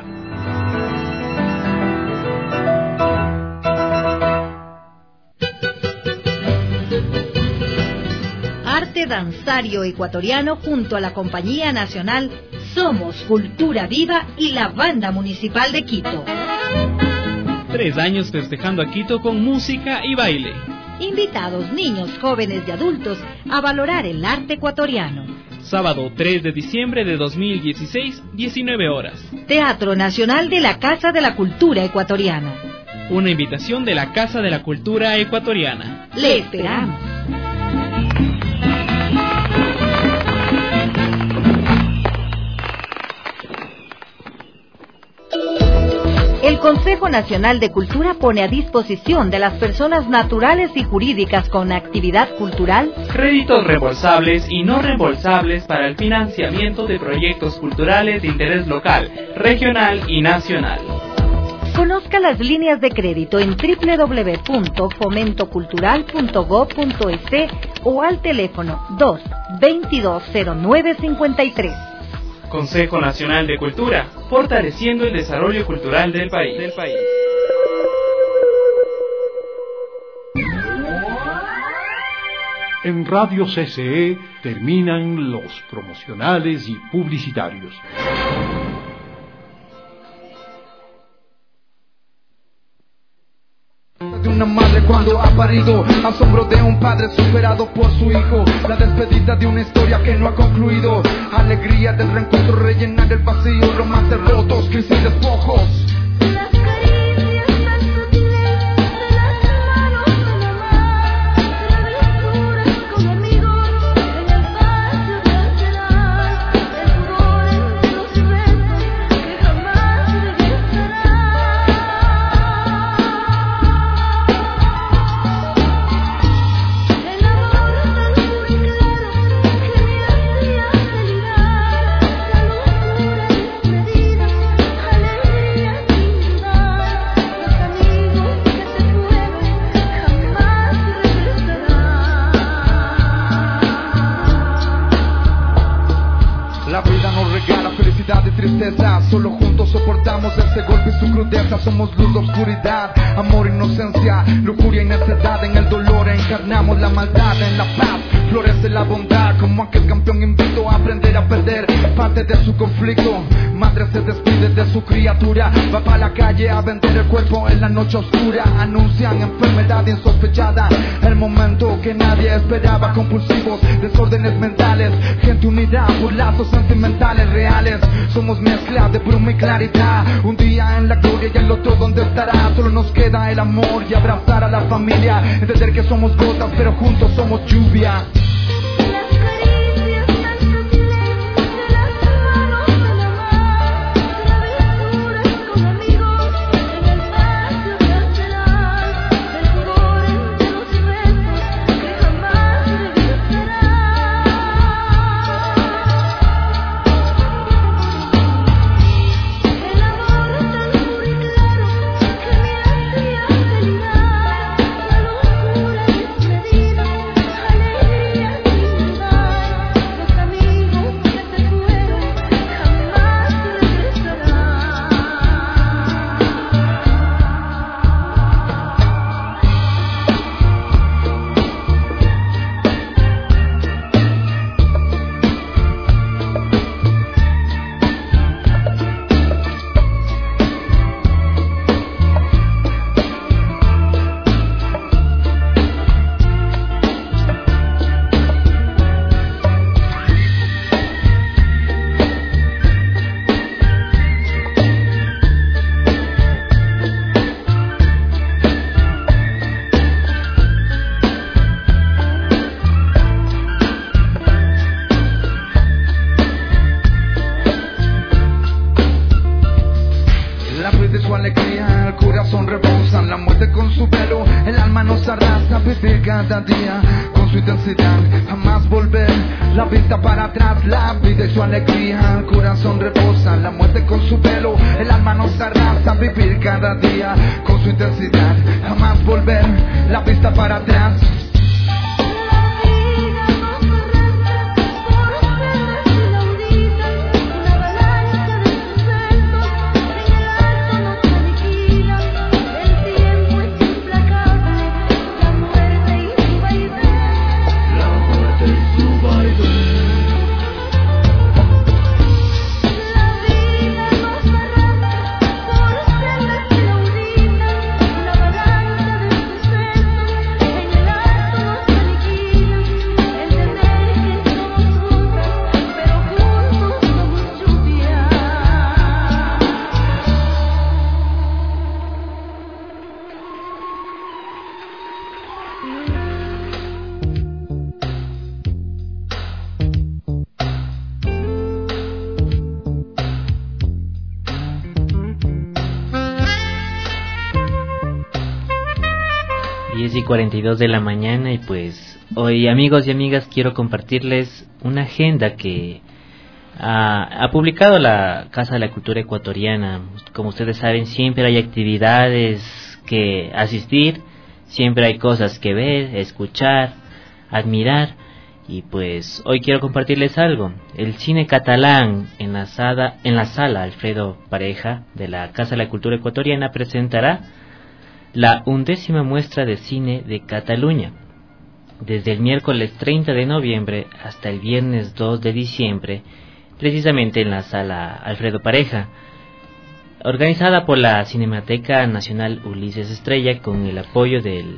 Arte danzario ecuatoriano junto a la Compañía Nacional Somos Cultura Viva y la Banda Municipal de Quito. 3 años festejando a Quito con música y baile. Invitados niños, jóvenes y adultos a valorar el arte ecuatoriano. Sábado 3 de diciembre de 2016, 19 horas. Teatro Nacional de la Casa de la Cultura Ecuatoriana. Una invitación de la Casa de la Cultura Ecuatoriana. Le esperamos. El Consejo Nacional de Cultura pone a disposición de las personas naturales y jurídicas con actividad cultural créditos reembolsables y no reembolsables para el financiamiento de proyectos culturales de interés local, regional y nacional. Conozca las líneas de crédito en www.fomentocultural.gov.es o al teléfono 2-220953. Consejo Nacional de Cultura, fortaleciendo el desarrollo cultural del país. En Radio CCE terminan los promocionales y publicitarios. De una madre cuando ha parido, asombro de un padre superado por su hijo, la despedida de una historia que no ha concluido, alegría del reencuentro, rellenar el vacío, romances rotos, crisis, despojos. Solo juntos soportamos ese golpe y su crudeza. Somos luz de oscuridad, amor, inocencia, lujuria y necedad. En el dolor encarnamos la maldad, en la paz florece la bondad. Como aquel campeón invito a aprender a perder parte de su conflicto. Madre se despide de su criatura, va para la calle a vender el cuerpo en la noche oscura. Anuncian enfermedad insospechada, el momento que nadie esperaba. Compulsivos, desórdenes mentales, gente unida por lazos sentimentales reales. Somos mezcla de bruma y claridad, un día en la gloria y el otro donde estará. Solo nos queda el amor y abrazar a la familia, entender que somos gotas pero juntos somos lluvia. corazón rebosa, la muerte con su velo, el alma nos arrasa, vivir cada día con su intensidad, jamás volver la vista para atrás, la vida y su alegría, el corazón rebosa, la muerte con su velo, el alma nos arrasa, vivir cada día con su intensidad, jamás volver la vista para atrás. Y 42 de la mañana y pues hoy, amigos y amigas, quiero compartirles una agenda que ha publicado la Casa de la Cultura Ecuatoriana. Como ustedes saben, siempre hay actividades que asistir, siempre hay cosas que ver, escuchar, admirar, y pues hoy quiero compartirles algo. El cine catalán en la sala Alfredo Pareja de la Casa de la Cultura Ecuatoriana presentará la 11ª muestra de cine de Cataluña, desde el miércoles 30 de noviembre hasta el viernes 2 de diciembre, precisamente en la sala Alfredo Pareja, organizada por la Cinemateca Nacional Ulises Estrella con el apoyo del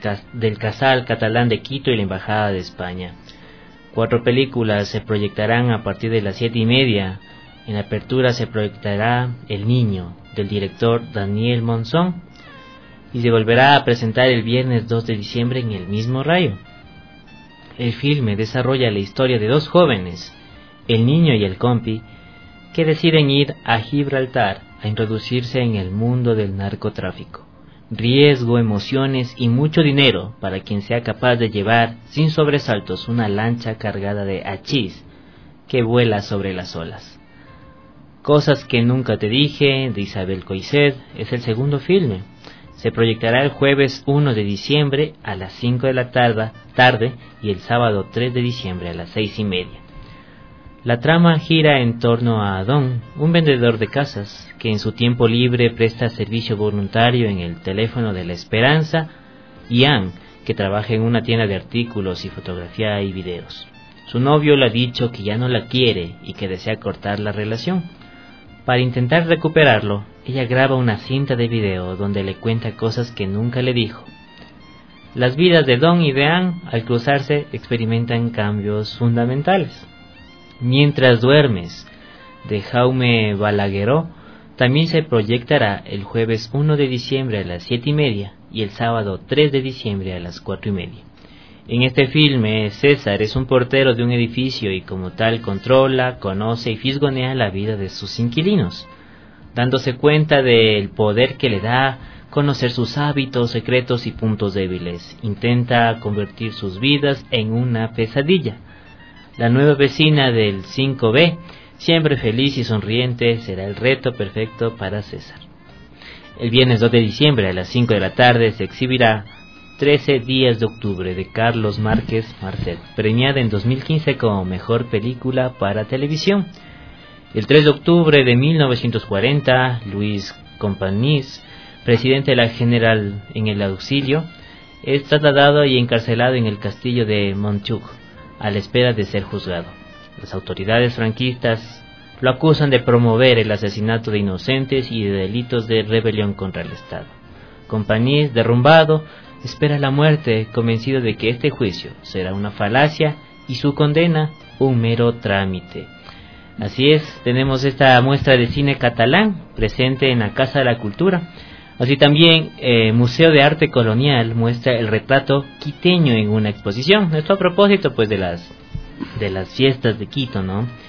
Casal Catalán de Quito y la Embajada de España. 4 películas se proyectarán a partir de las 7:30. En la apertura se proyectará El Niño, del director Daniel Monzón, y se volverá a presentar el viernes 2 de diciembre en el mismo rayo. El filme desarrolla la historia de 2 jóvenes, el niño y el compi, que deciden ir a Gibraltar a introducirse en el mundo del narcotráfico. Riesgo, emociones y mucho dinero para quien sea capaz de llevar sin sobresaltos una lancha cargada de hachís que vuela sobre las olas. Cosas que nunca te dije, de Isabel Coixet, es el segundo filme. Se proyectará el jueves 1 de diciembre a las 5 de la tarde y el sábado 3 de diciembre a las 6:30. La trama gira en torno a Adón, un vendedor de casas que en su tiempo libre presta servicio voluntario en el teléfono de la Esperanza, y Ann, que trabaja en una tienda de artículos y fotografía y videos. Su novio le ha dicho que ya no la quiere y que desea cortar la relación. Para intentar recuperarlo, ella graba una cinta de video donde le cuenta cosas que nunca le dijo. Las vidas de Don y de Ann, al cruzarse, experimentan cambios fundamentales. Mientras duermes, de Jaume Balagueró, también se proyectará el jueves 1 de diciembre a las 7:30 y el sábado 3 de diciembre a las 4:30. En este filme, César es un portero de un edificio y como tal controla, conoce y fisgonea la vida de sus inquilinos, dándose cuenta del poder que le da conocer sus hábitos, secretos y puntos débiles. Intenta convertir sus vidas en una pesadilla. La nueva vecina del 5B, siempre feliz y sonriente, será el reto perfecto para César. El viernes 2 de diciembre a las 5 de la tarde se exhibirá 13 días de octubre de Carlos Márquez Marcet, premiada en 2015 como mejor película para televisión. El 3 de octubre de 1940, Luis Companys, presidente de la General en el Auxilio, es trasladado y encarcelado en el castillo de Montjuic, a la espera de ser juzgado. Las autoridades franquistas lo acusan de promover el asesinato de inocentes y de delitos de rebelión contra el Estado. Companys, derrumbado, espera la muerte, convencido de que este juicio será una falacia y su condena un mero trámite. Así es, tenemos esta muestra de cine catalán presente en la Casa de la Cultura. Así también Museo de Arte Colonial muestra el retrato quiteño en una exposición. Esto a propósito pues de las fiestas de Quito, ¿no?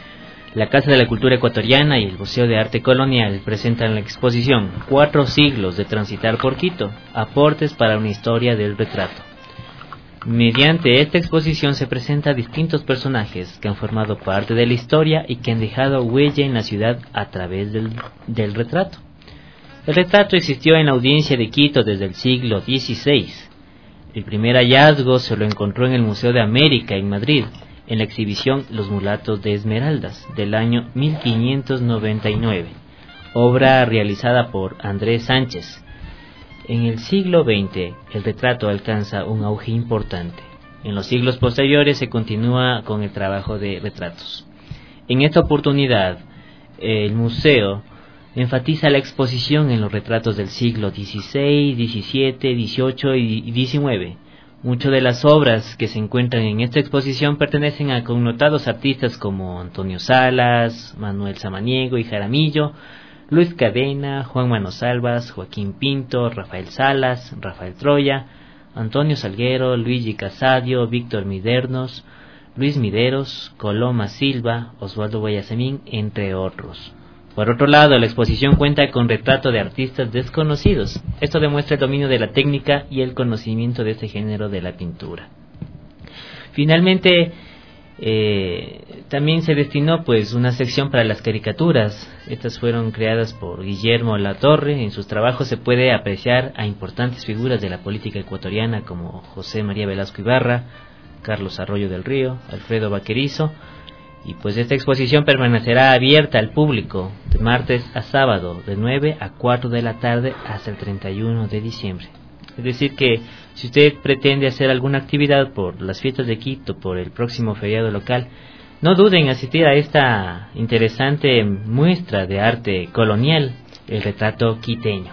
La Casa de la Cultura Ecuatoriana y el Museo de Arte Colonial presentan la exposición 4 siglos de transitar por Quito, aportes para una historia del retrato. Mediante esta exposición se presenta a distintos personajes que han formado parte de la historia y que han dejado huella en la ciudad a través del retrato. El retrato existió en la audiencia de Quito desde el siglo XVI. El primer hallazgo se lo encontró en el Museo de América en Madrid, en la exhibición Los Mulatos de Esmeraldas, del año 1599, obra realizada por Andrés Sánchez. En el siglo XX, el retrato alcanza un auge importante. En los siglos posteriores se continúa con el trabajo de retratos. En esta oportunidad, el museo enfatiza la exposición en los retratos del siglo XVI, XVII, XVIII y XIX. Muchas de las obras que se encuentran en esta exposición pertenecen a connotados artistas como Antonio Salas, Manuel Samaniego y Jaramillo, Luis Cadena, Juan Manos Albas, Joaquín Pinto, Rafael Salas, Rafael Troya, Antonio Salguero, Luigi Casadio, Víctor Midernos, Luis Mideros, Coloma Silva, Osvaldo Guayasamín, entre otros. Por otro lado, la exposición cuenta con retrato de artistas desconocidos. Esto demuestra el dominio de la técnica y el conocimiento de este género de la pintura. Finalmente, también se destinó una sección para las caricaturas. Estas fueron creadas por Guillermo Latorre. En sus trabajos se puede apreciar a importantes figuras de la política ecuatoriana como José María Velasco Ibarra, Carlos Arroyo del Río, Alfredo Vaquerizo. Y esta exposición permanecerá abierta al público de martes a sábado, de 9 a 4 de la tarde hasta el 31 de diciembre. Es decir que si usted pretende hacer alguna actividad por las fiestas de Quito, por el próximo feriado local, no duden en asistir a esta interesante muestra de arte colonial, el retrato quiteño.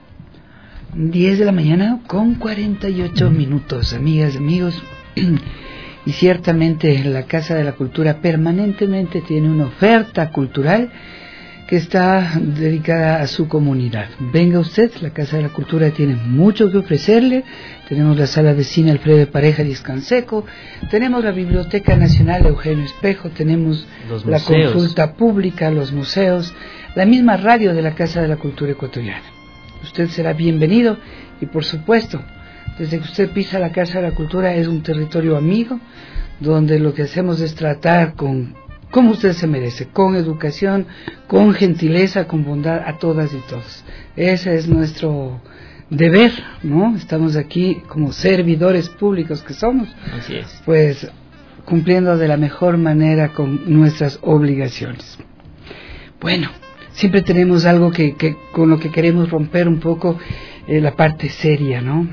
10 de la mañana con 48 minutos, amigas y amigos. Y ciertamente la Casa de la Cultura permanentemente tiene una oferta cultural que está dedicada a su comunidad. Venga usted, la Casa de la Cultura tiene mucho que ofrecerle. Tenemos la Sala de Cine Alfredo de Pareja Díaz Canseco, tenemos la Biblioteca Nacional Eugenio Espejo, tenemos la consulta pública, los museos, la misma radio de la Casa de la Cultura Ecuatoriana. Usted será bienvenido y por supuesto, desde que usted pisa la Casa de la Cultura es un territorio amigo, donde lo que hacemos es tratar como usted se merece, con educación, con gentileza, con bondad a todas y todos. Ese es nuestro deber, ¿no? Estamos aquí como servidores públicos que somos. Así es. Pues cumpliendo de la mejor manera con nuestras obligaciones. Bueno, siempre tenemos algo que con lo que queremos romper un poco la parte seria, ¿no?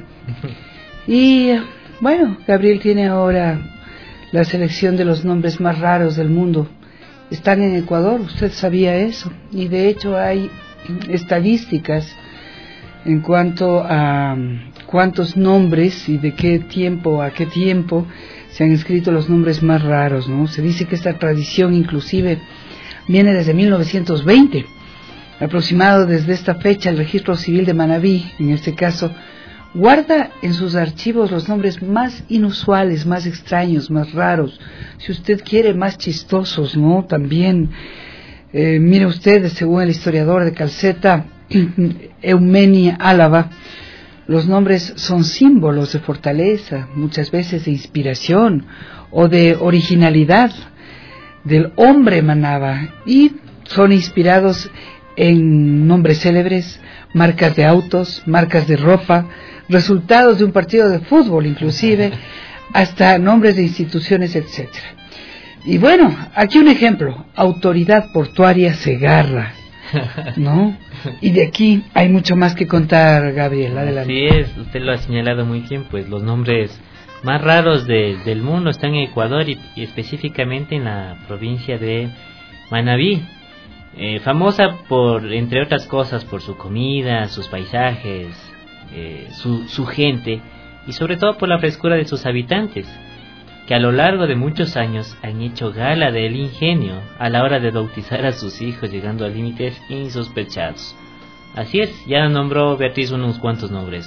Y bueno, Gabriel tiene ahora la selección de los nombres más raros del mundo. Están en Ecuador, usted sabía eso. Y de hecho hay estadísticas en cuanto a cuántos nombres y de qué tiempo a qué tiempo se han escrito los nombres más raros, ¿no? Se dice que esta tradición inclusive viene desde 1920. Aproximado desde esta fecha, el Registro Civil de Manabí, en este caso, guarda en sus archivos los nombres más inusuales, más extraños, más raros, si usted quiere, más chistosos, ¿no? También, mire usted, según el historiador de Calceta, Eumenia Álava, los nombres son símbolos de fortaleza, muchas veces de inspiración o de originalidad del hombre emanaba, y son inspirados en nombres célebres, marcas de autos, marcas de ropa, resultados de un partido de fútbol inclusive, hasta nombres de instituciones, etcétera. Y bueno, aquí un ejemplo, Autoridad Portuaria Segarra, ¿no? Y de aquí hay mucho más que contar, Gabriel, adelante. Así es, usted lo ha señalado muy bien, pues los nombres más raros del mundo están en Ecuador y específicamente en la provincia de Manabí, famosa por, entre otras cosas, por su comida, sus paisajes, su gente y sobre todo por la frescura de sus habitantes, que a lo largo de muchos años han hecho gala del ingenio a la hora de bautizar a sus hijos, llegando a límites insospechados. Así es, ya nombró Beatriz unos cuantos nombres.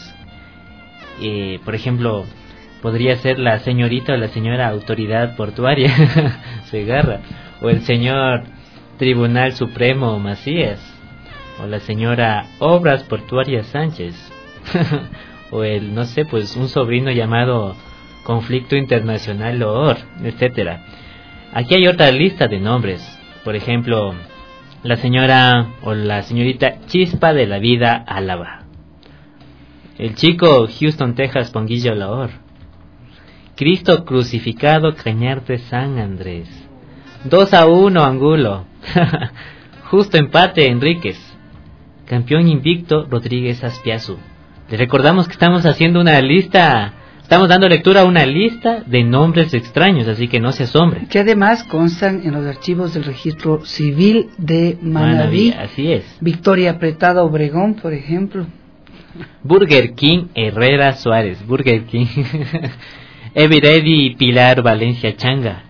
Por ejemplo, podría ser la señorita o la señora Autoridad Portuaria Segarra, o el señor Tribunal Supremo Macías, o la señora Obras Portuarias Sánchez, o el, no sé, pues un sobrino llamado Conflicto Internacional Loor, etcétera. Aquí hay otra lista de nombres, por ejemplo, la señora o la señorita Chispa de la Vida Álava, el chico Houston, Texas, Ponguillo Loor, Cristo Crucificado Cañarte San Andrés, 2-1 Angulo, justo empate Enríquez, campeón invicto Rodríguez Aspiazu. Les recordamos que estamos haciendo una lista, estamos dando lectura a una lista de nombres extraños, así que no se asombre. Que además constan en los archivos del registro civil de Manabí. Así es. Victoria Apretada Obregón, por ejemplo. Burger King Herrera Suárez, Burger King. Everedi Pilar Valencia Changa.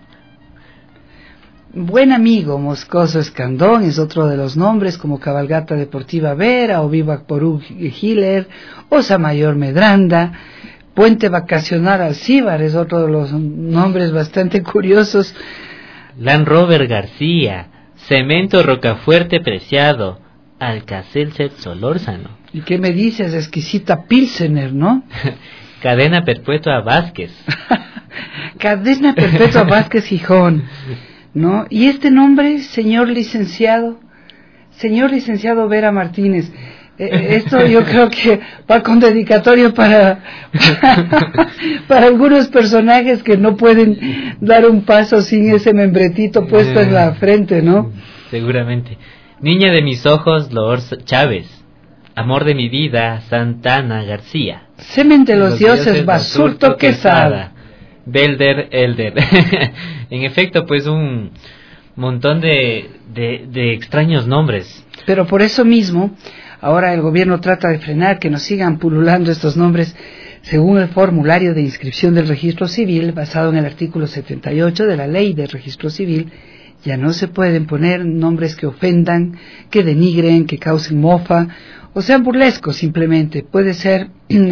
Buen Amigo Moscoso Escandón es otro de los nombres, como Cabalgata Deportiva Vera, o Viva Porú Hiller, Osa Mayor Medranda, Puente Vacacional Alcíbar es otro de los nombres bastante curiosos. Land Rover García, Cemento Rocafuerte Preciado, Alcacelser Solórzano. ¿Y qué me dices? Exquisita Pilsener, ¿no? Cadena Perpetua Vázquez. Cadena Perpetua Vázquez Gijón, ¿no? Y este nombre, señor licenciado Vera Martínez, esto yo creo que va con dedicatorio para algunos personajes que no pueden dar un paso sin ese membretito puesto en la frente, ¿no? Seguramente. Niña de mis ojos, Loor Chávez. Amor de mi vida, Santana García. Semen de los dioses, Basurto Quesada. Belder Elder. En efecto, pues un montón de extraños nombres. Pero por eso mismo, ahora el gobierno trata de frenar que nos sigan pululando estos nombres. Según el formulario de inscripción del registro civil, basado en el artículo 78 de la ley del registro civil, ya no se pueden poner nombres que ofendan, que denigren, que causen mofa, o sean burlescos simplemente. Puede ser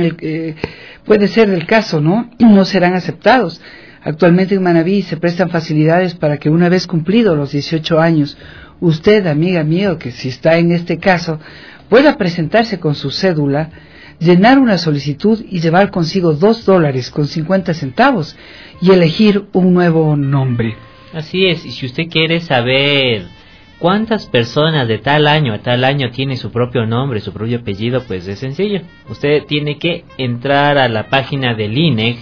del caso, ¿no? No serán aceptados. Actualmente en Manabí se prestan facilidades para que una vez cumplidos los 18 años, usted, amiga mía, que si está en este caso, pueda presentarse con su cédula, llenar una solicitud y llevar consigo $2.50 y elegir un nuevo nombre. Así es, y si usted quiere saber cuántas personas de tal año a tal año tiene su propio nombre, su propio apellido, pues es sencillo. Usted tiene que entrar a la página del INEG,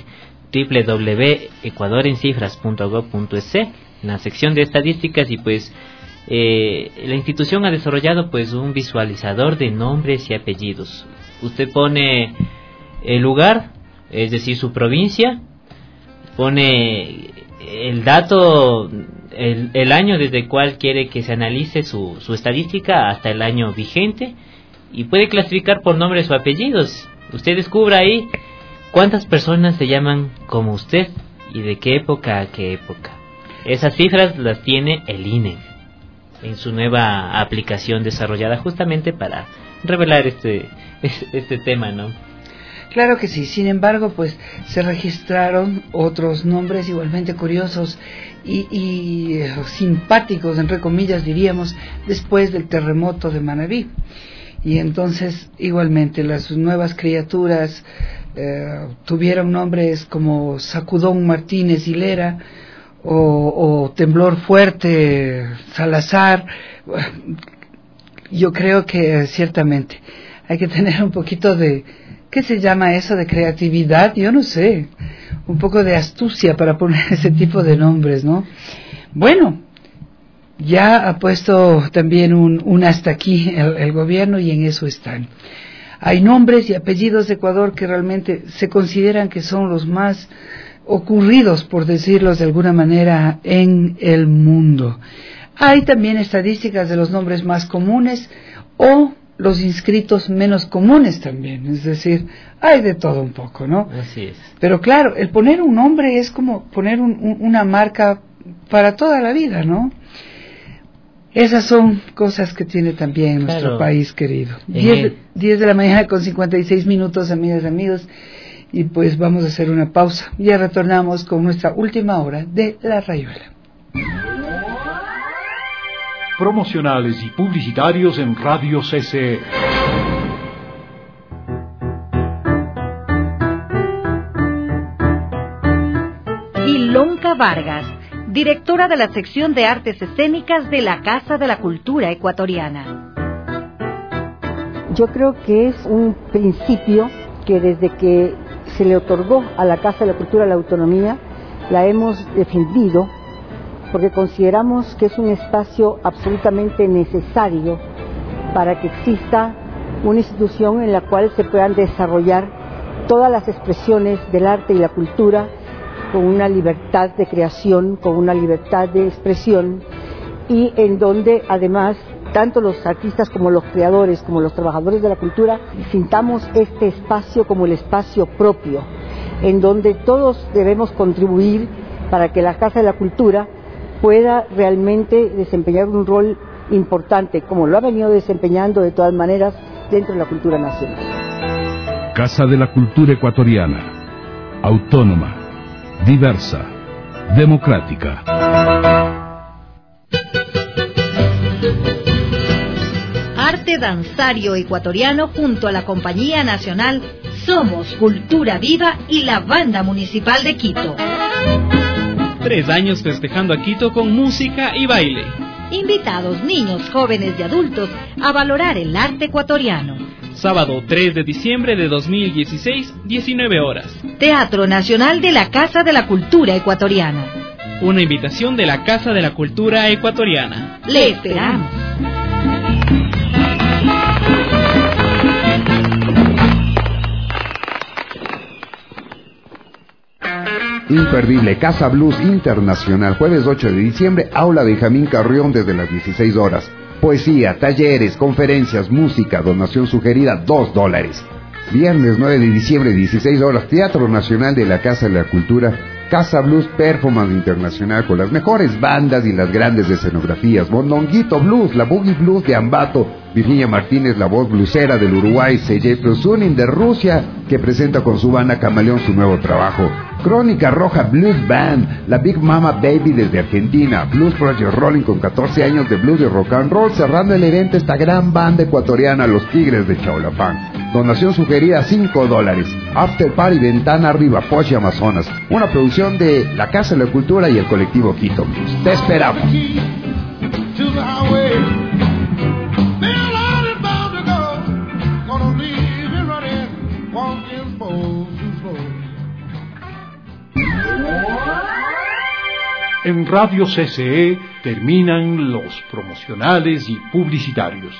www.ecuadorencifras.gov.es, en la sección de estadísticas, y pues la institución ha desarrollado pues un visualizador de nombres y apellidos. Usted pone el lugar, es decir, su provincia, pone el dato, el año desde el cual quiere que se analice su estadística hasta el año vigente, y puede clasificar por nombres o apellidos. Usted descubra ahí cuántas personas se llaman como usted y de qué época a qué época. Esas cifras las tiene el INE en su nueva aplicación desarrollada justamente para revelar este tema, ¿no? Claro que sí. Sin embargo, pues se registraron otros nombres igualmente curiosos y simpáticos, entre comillas diríamos, después del terremoto de Manabí. Y entonces igualmente las nuevas criaturas tuvieron nombres como Sacudón Martínez Hilera o Temblor Fuerte Salazar. Yo creo que ciertamente hay que tener un poquito de, ¿qué se llama eso? De creatividad, yo no sé, un poco de astucia para poner ese tipo de nombres, ¿no? Bueno, ya ha puesto también un hasta aquí el gobierno, y en eso están. Hay nombres y apellidos de Ecuador que realmente se consideran que son los más ocurridos, por decirlos de alguna manera, en el mundo. Hay también estadísticas de los nombres más comunes o los inscritos menos comunes también, es decir, hay de todo un poco, ¿no? Así es. Pero claro, el poner un nombre es como poner una marca para toda la vida, ¿no? Esas son cosas que tiene también nuestro país querido. 10 de la mañana con 56 minutos, amigas y amigos, y pues vamos a hacer una pausa. Ya retornamos con nuestra última hora de La Rayuela. promocionales y publicitarios en Radio CCE. Ilonka Vargas, directora de la sección de artes escénicas de la Casa de la Cultura Ecuatoriana. Yo creo que es un principio que desde que se le otorgó a la Casa de la Cultura la autonomía, la hemos defendido porque consideramos que es un espacio absolutamente necesario para que exista una institución en la cual se puedan desarrollar todas las expresiones del arte y la cultura con una libertad de creación, con una libertad de expresión, y en donde además tanto los artistas como los creadores, como los trabajadores de la cultura, sintamos este espacio como el espacio propio, en donde todos debemos contribuir para que la Casa de la Cultura pueda realmente desempeñar un rol importante, como lo ha venido desempeñando de todas maneras dentro de la cultura nacional. Casa de la Cultura Ecuatoriana, autónoma, diversa, democrática. Arte danzario ecuatoriano junto a la Compañía Nacional Somos Cultura Viva y la Banda Municipal de Quito. 3 años festejando a Quito con música y baile. Invitados niños, jóvenes y adultos a valorar el arte ecuatoriano. Sábado 3 de diciembre de 2016, 19 horas. Teatro Nacional de la Casa de la Cultura Ecuatoriana. Una invitación de la Casa de la Cultura Ecuatoriana. Le esperamos. Imperdible, Casa Blues Internacional, jueves 8 de diciembre, Aula Benjamín Carrión desde las 16 horas. Poesía, talleres, conferencias, música, donación sugerida, $2. Viernes 9 de diciembre, 16 horas, Teatro Nacional de la Casa de la Cultura, Casa Blues Performance Internacional con las mejores bandas y las grandes escenografías. Mondonguito Blues, la Boogie Blues de Ambato, Virginia Martínez, la voz blusera del Uruguay, Sergei Prosunin de Rusia, que presenta con su banda Camaleón su nuevo trabajo. Crónica Roja Blues Band, la Big Mama Baby desde Argentina, Blues Project Rolling con 14 años de blues y rock and roll, cerrando el evento esta gran banda ecuatoriana, Los Tigres de Chaulapán. Donación sugerida $5. After Party Ventana Arriba, Poche Amazonas, una producción de la Casa de la Cultura y el colectivo Quito Blues. Te esperamos. En Radio CCE terminan los promocionales y publicitarios.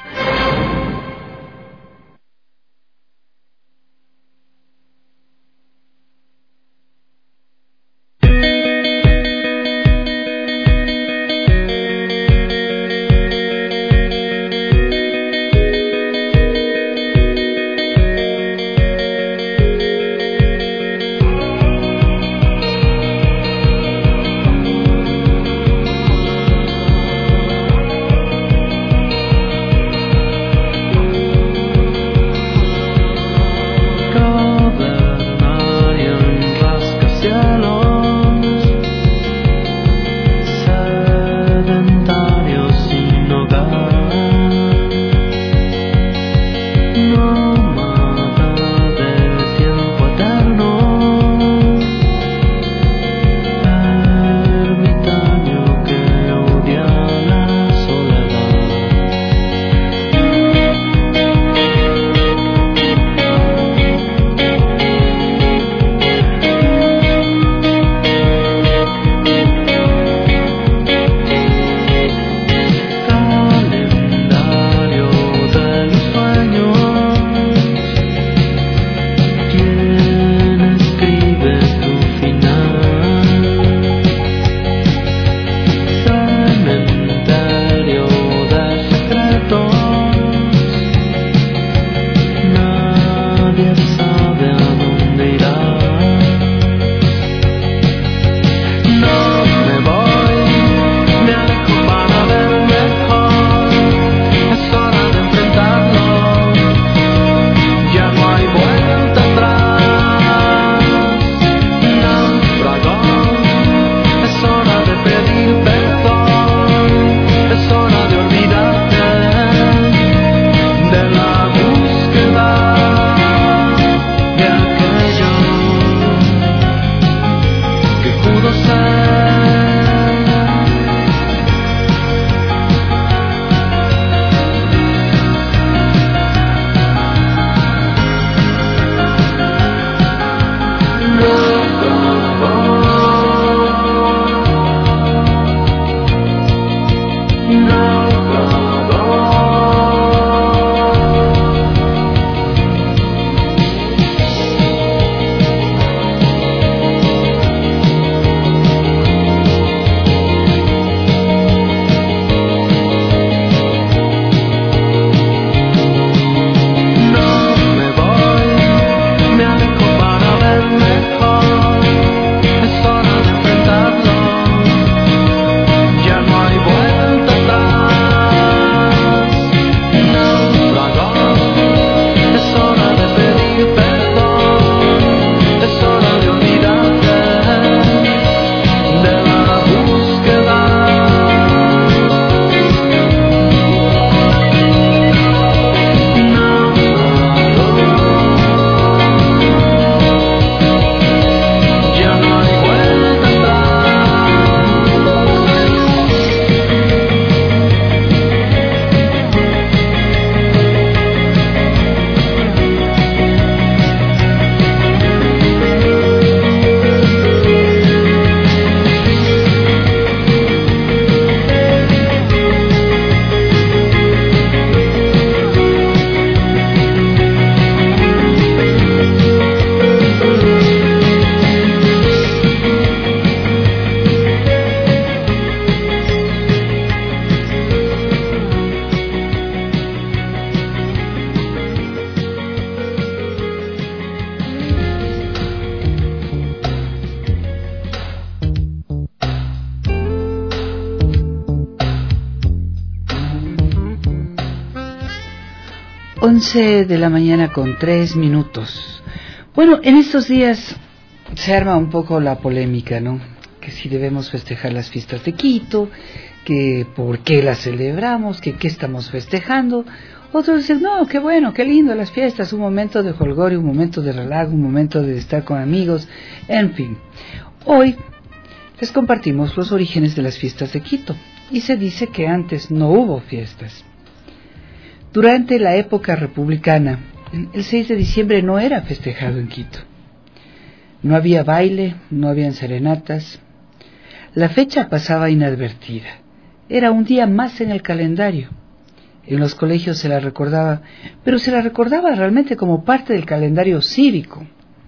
11 de la mañana con 3 minutos. Bueno, en estos días se arma un poco la polémica, ¿no? Que si debemos festejar las fiestas de Quito, que por qué las celebramos, que qué estamos festejando. Otros dicen, no, qué bueno, qué lindo las fiestas, un momento de jolgorio, un momento de relajo, un momento de estar con amigos, en fin. Hoy les compartimos los orígenes de las fiestas de Quito, y se dice que antes no hubo fiestas. Durante la época republicana, el 6 de diciembre no era festejado en Quito. No había baile, no habían serenatas. La fecha pasaba inadvertida. Era un día más en el calendario. En los colegios se la recordaba, pero se la recordaba realmente como parte del calendario cívico.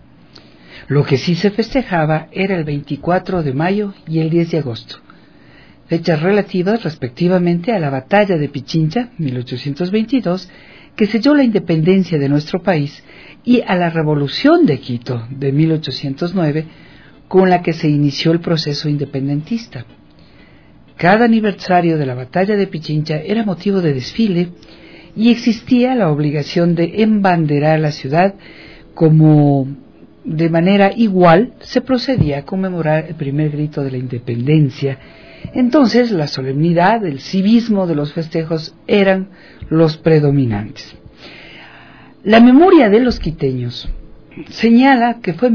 Lo que sí se festejaba era el 24 de mayo y el 10 de agosto. Fechas relativas respectivamente a la batalla de Pichincha, 1822, que selló la independencia de nuestro país, y a la Revolución de Quito, de 1809, con la que se inició el proceso independentista. Cada aniversario de la batalla de Pichincha era motivo de desfile, y existía la obligación de embanderar la ciudad, como de manera igual se procedía a conmemorar el primer grito de la independencia. Entonces, la solemnidad, el civismo de los festejos eran los predominantes. La memoria de los quiteños señala que fue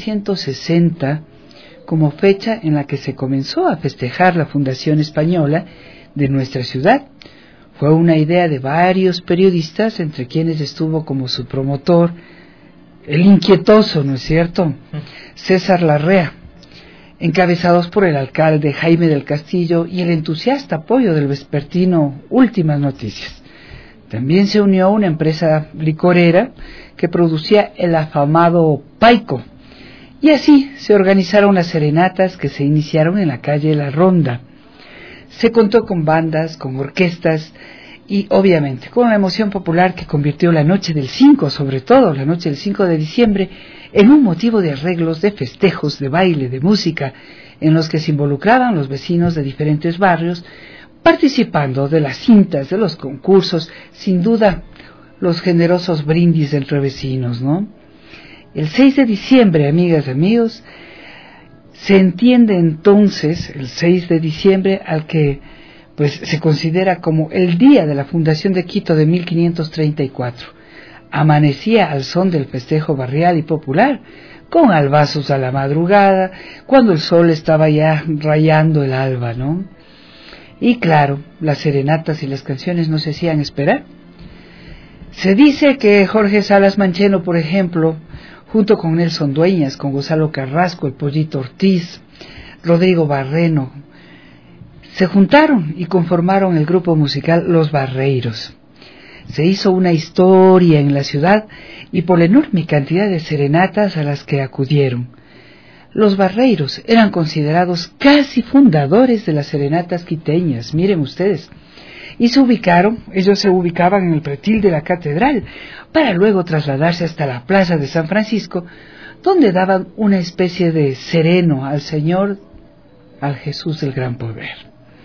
1960 como fecha en la que se comenzó a festejar la fundación española de nuestra ciudad. Fue una idea de varios periodistas, entre quienes estuvo como su promotor el inquietoso, ¿no es cierto?, César Larrea, encabezados por el alcalde Jaime del Castillo y el entusiasta apoyo del vespertino Últimas Noticias. También se unió una empresa licorera que producía el afamado Paico, y así se organizaron las serenatas que se iniciaron en la calle La Ronda. Se contó con bandas, con orquestas y obviamente con la emoción popular que convirtió la noche del 5, sobre todo la noche del 5 de diciembre, en un motivo de arreglos, de festejos, de baile, de música, en los que se involucraban los vecinos de diferentes barrios, participando de las cintas, de los concursos, sin duda los generosos brindis entre vecinos, ¿no? El 6 de diciembre, amigas y amigos, se entiende entonces el 6 de diciembre al que pues se considera como el día de la fundación de Quito de 1534. Amanecía al son del festejo barrial y popular, con albazos a la madrugada, cuando el sol estaba ya rayando el alba, ¿no? Y claro, las serenatas y las canciones no se hacían esperar. Se dice que Jorge Salas Mancheno, por ejemplo, junto con Nelson Dueñas, con Gonzalo Carrasco, el Pollito Ortiz, Rodrigo Barreno, se juntaron y conformaron el grupo musical Los Barreiros. Se hizo una historia en la ciudad y por la enorme cantidad de serenatas a las que acudieron. Los Barreiros eran considerados casi fundadores de las serenatas quiteñas, miren ustedes. Y ellos se ubicaban en el pretil de la catedral, para luego trasladarse hasta la plaza de San Francisco, donde daban una especie de sereno al Señor, al Jesús del Gran Poder.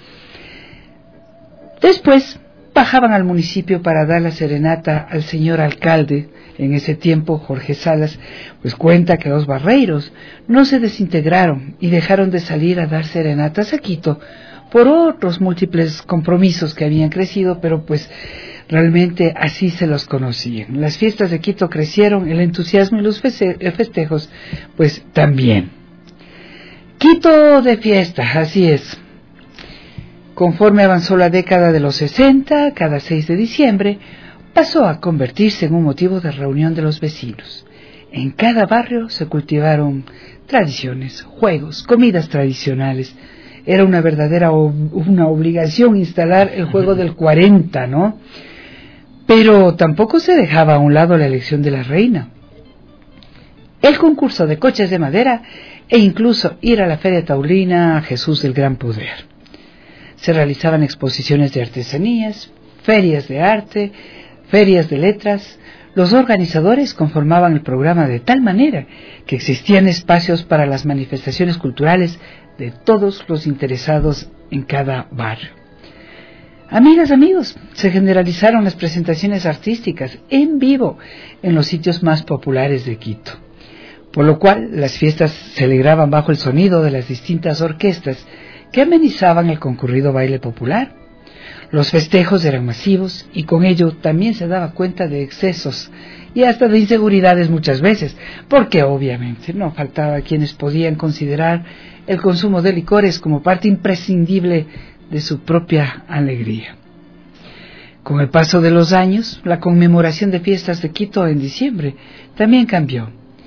Después bajaban al municipio para dar la serenata al señor alcalde. En ese tiempo Jorge Salas pues cuenta que los Barreiros no se desintegraron y dejaron de salir a dar serenatas a Quito por otros múltiples compromisos que habían crecido, pero pues realmente así se los conocían. Las fiestas de Quito crecieron, el entusiasmo y los festejos pues también. Quito de fiesta, así es. Conforme avanzó la década de los 60, cada 6 de diciembre pasó a convertirse en un motivo de reunión de los vecinos. En cada barrio se cultivaron tradiciones, juegos, comidas tradicionales. Era una verdadera una obligación instalar el juego del 40, ¿no? Pero tampoco se dejaba a un lado la elección de la reina, el concurso de coches de madera e incluso ir a la Feria Taurina Jesús del Gran Poder. Se realizaban exposiciones de artesanías, ferias de arte, ferias de letras. Los organizadores conformaban el programa de tal manera que existían espacios para las manifestaciones culturales de todos los interesados en cada barrio. Amigas, amigos, se generalizaron las presentaciones artísticas en vivo en los sitios más populares de Quito, por lo cual las fiestas se celebraban bajo el sonido de las distintas orquestas que amenizaban el concurrido baile popular. Los festejos eran masivos y con ello también se daba cuenta de excesos y hasta de inseguridades muchas veces, porque obviamente no faltaba quienes podían considerar el consumo de licores como parte imprescindible de su propia alegría. Con el paso de los años, la conmemoración de fiestas de Quito en diciembre también cambió.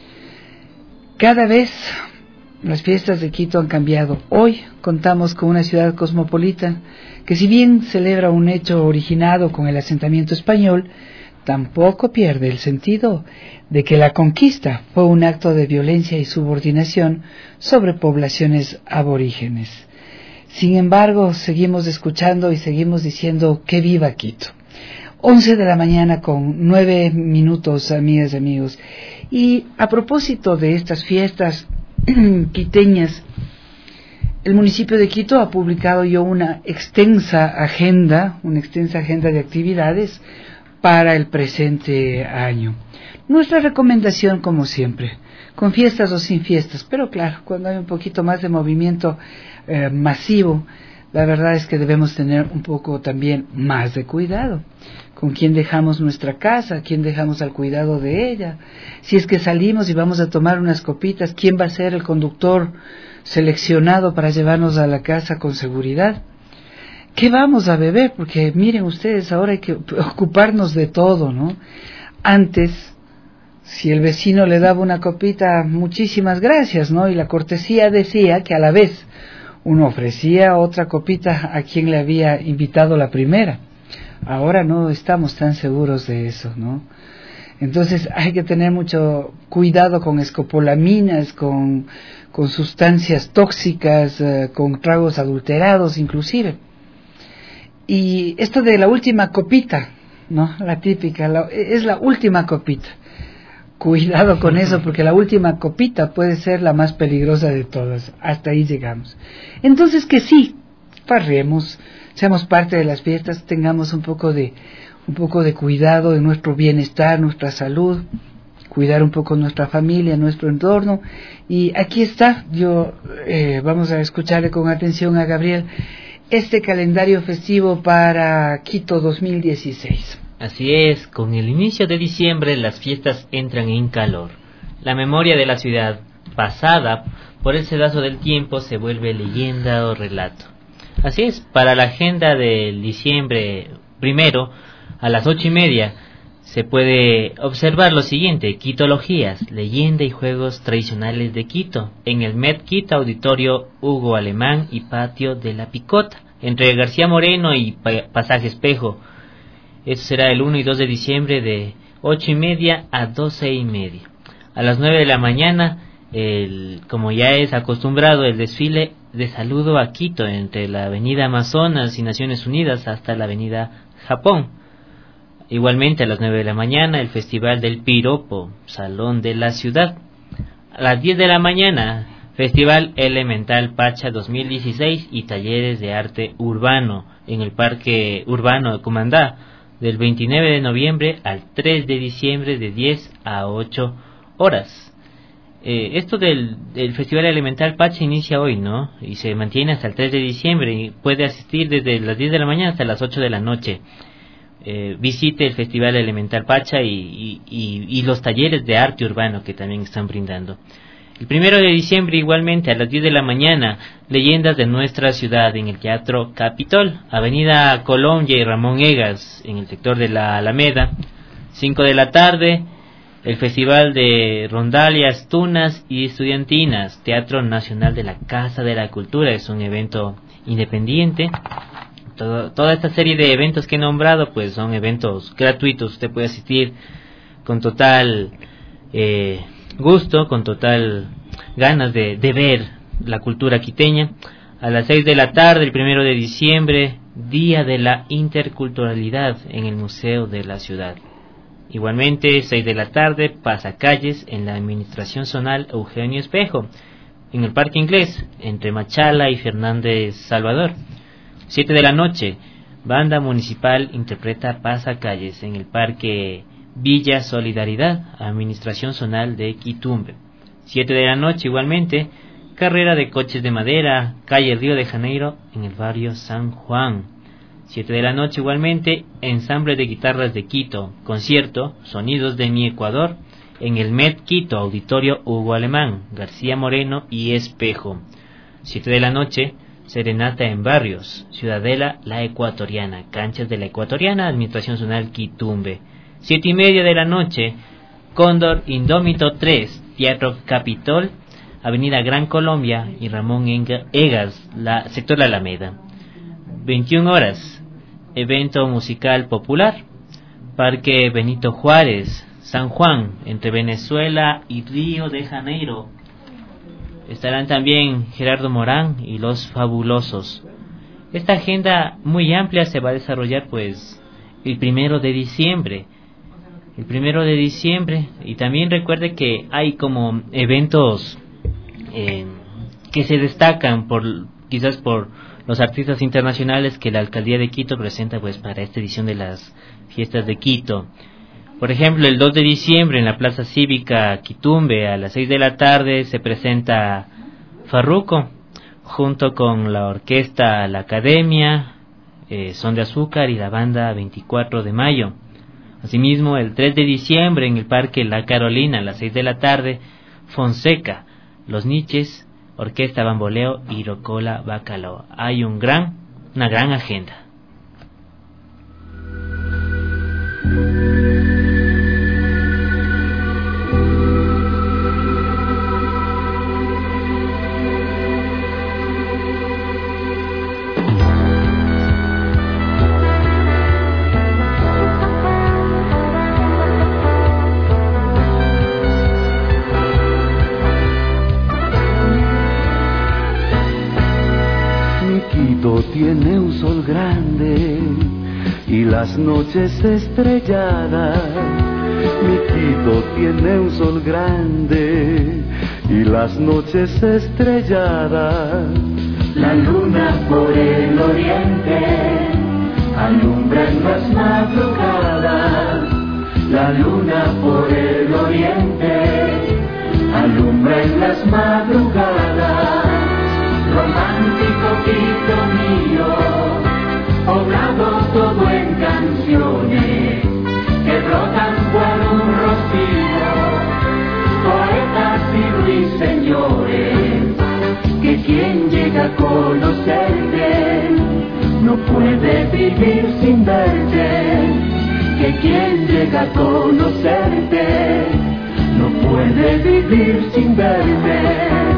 Cada vez las fiestas de Quito han cambiado. Hoy contamos con una ciudad cosmopolita que, si bien celebra un hecho originado con el asentamiento español, tampoco pierde el sentido de que la conquista fue un acto de violencia y subordinación sobre poblaciones aborígenes. Sin embargo, seguimos escuchando y seguimos diciendo que viva Quito. 11 de la mañana con 9 minutos, amigas y amigos. Y a propósito de estas fiestas quiteñas, el municipio de Quito ha publicado ya una extensa agenda de actividades para el presente año. Nuestra recomendación, como siempre, con fiestas o sin fiestas, pero claro, cuando hay un poquito más de movimiento masivo, la verdad es que debemos tener un poco también más de cuidado. ¿Con quién dejamos nuestra casa? ¿Quién dejamos al cuidado de ella? Si es que salimos y vamos a tomar unas copitas, ¿quién va a ser el conductor seleccionado para llevarnos a la casa con seguridad? ¿Qué vamos a beber? Porque miren ustedes, ahora hay que ocuparnos de todo, ¿no? Antes, si el vecino le daba una copita, muchísimas gracias, ¿no? Y la cortesía decía que a la vez uno ofrecía otra copita a quien le había invitado la primera. Ahora no estamos tan seguros de eso, ¿no? Entonces hay que tener mucho cuidado con escopolaminas, con sustancias tóxicas, con tragos adulterados inclusive. Y esto de la última copita, ¿no? La típica, es la última copita. Cuidado con eso, porque la última copita puede ser la más peligrosa de todas. Hasta ahí llegamos. Entonces que sí, farremos, seamos parte de las fiestas, tengamos un poco de cuidado de nuestro bienestar, nuestra salud, cuidar un poco nuestra familia, nuestro entorno. Y aquí está, vamos a escucharle con atención a Gabriel este calendario festivo para Quito 2016. Así es, con el inicio de diciembre las fiestas entran en calor. La memoria de la ciudad, pasada por el sedazo del tiempo, se vuelve leyenda o relato. Así es, para la agenda del diciembre primero, a las 8:30, se puede observar lo siguiente: Quitologías, leyenda y juegos tradicionales de Quito, en el Met Quito Auditorio Hugo Alemán y Patio de la Picota, entre García Moreno y Pasaje Espejo. Eso será el 1 y 2 de diciembre de 8:30 a 12:30. A las 9 de la mañana, como ya es acostumbrado, el desfile de saludo a Quito entre la avenida Amazonas y Naciones Unidas hasta la avenida Japón. Igualmente a las 9 de la mañana, el Festival del Piropo, Salón de la Ciudad. A las 10 de la mañana, Festival Elemental Pacha 2016 y talleres de arte urbano en el Parque Urbano de Comandá, del 29 de noviembre al 3 de diciembre de 10 a 8 horas. Esto del Festival Elemental Pacha inicia hoy, ¿no? Y se mantiene hasta el 3 de diciembre y puede asistir desde las 10 de la mañana hasta las 8 de la noche. Visite el Festival Elemental Pacha y los talleres de arte urbano que también están brindando. El 1 de diciembre igualmente a las 10 de la mañana, leyendas de nuestra ciudad en el Teatro Capitol, Avenida Colombia y Ramón Egas, en el sector de la Alameda. 5 de la tarde, el Festival de Rondalias, Tunas y Estudiantinas, Teatro Nacional de la Casa de la Cultura, es un evento independiente. Toda esta serie de eventos que he nombrado pues son eventos gratuitos, usted puede asistir con total gusto, con total ganas de ver la cultura quiteña. A las 6 de la tarde, el 1 de diciembre, Día de la Interculturalidad en el Museo de la Ciudad. Igualmente, 6 de la tarde, pasacalles en la Administración Zonal Eugenio Espejo, en el Parque Inglés, entre Machala y Fernández Salvador. 7 de la noche, Banda Municipal interpreta Pasacalles en el Parque Villa Solidaridad, Administración Zonal de Quitumbe. 7 de la noche igualmente, carrera de coches de madera, calle Río de Janeiro, en el barrio San Juan. 7 de la noche igualmente, ensamble de guitarras de Quito, concierto, Sonidos de mi Ecuador, en el Met Quito, Auditorio Hugo Alemán, García Moreno y Espejo. 7 de la noche, serenata en barrios, Ciudadela La Ecuatoriana, canchas de La Ecuatoriana, Administración Zonal Quitumbe. 7:30 de la noche, Cóndor Indómito 3, Teatro Capitol, Avenida Gran Colombia y Ramón Egas, sector La Alameda. 21 horas, evento musical popular, Parque Benito Juárez, San Juan, entre Venezuela y Río de Janeiro. Estarán también Gerardo Morán y Los Fabulosos. Esta agenda muy amplia se va a desarrollar pues el 1 de diciembre. El 1 de diciembre, y también recuerde que hay como eventos que se destacan quizás por los artistas internacionales que la Alcaldía de Quito presenta pues para esta edición de las fiestas de Quito. Por ejemplo, el 2 de diciembre en la Plaza Cívica Quitumbe a las 6 de la tarde se presenta Farruko junto con la orquesta La Academia, Son de Azúcar y la banda 24 de Mayo. Asimismo, el 3 de diciembre en el Parque La Carolina a las 6 de la tarde, Fonseca, Los Niches, Orquesta Bamboleo y Rocola Bacalao. Hay una gran agenda. Tiene un sol grande y las noches estrelladas. Mi Quito tiene un sol grande y las noches estrelladas. La luna por el oriente alumbra en las madrugadas. La luna por el oriente alumbra en las madrugadas. Romántico Quito mío, poblado todo en canciones que brotan cual un rocío, poetas y ruiseñores, que quien llega a conocerte no puede vivir sin verte, que quien llega a conocerte no puede vivir sin verte.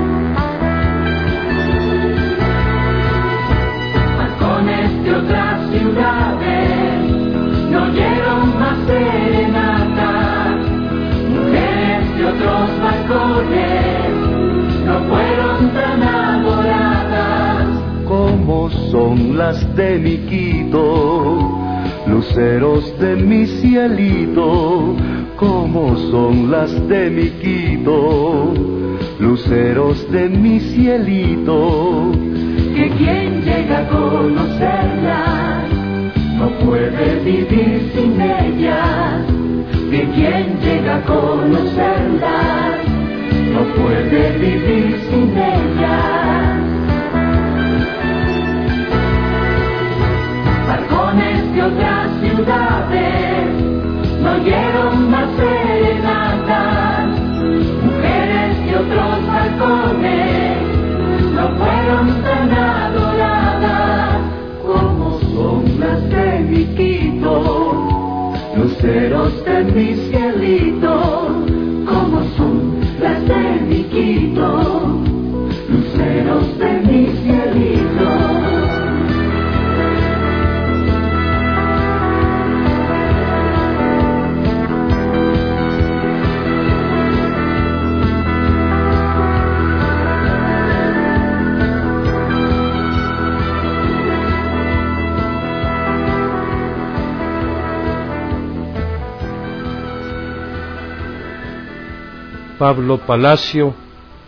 De otras ciudades no oyeron más serenatas, mujeres de otros balcones no fueron tan adoradas como son las de mi Quito, luceros de mi cielito, como son las de mi Quito, luceros de mi cielito. Que quien llega a conocerlas no puede vivir sin ellas. Que quien llega a conocerlas no puede vivir sin ellas. Balcones de otras ciudades no oyeron más serenatas, mujeres de otros balcones no fueron tan adoradas como son las de mi Quito, luceros de mi cielito, como son las de mi Quito, luceros de mi cielito. Pablo Palacio,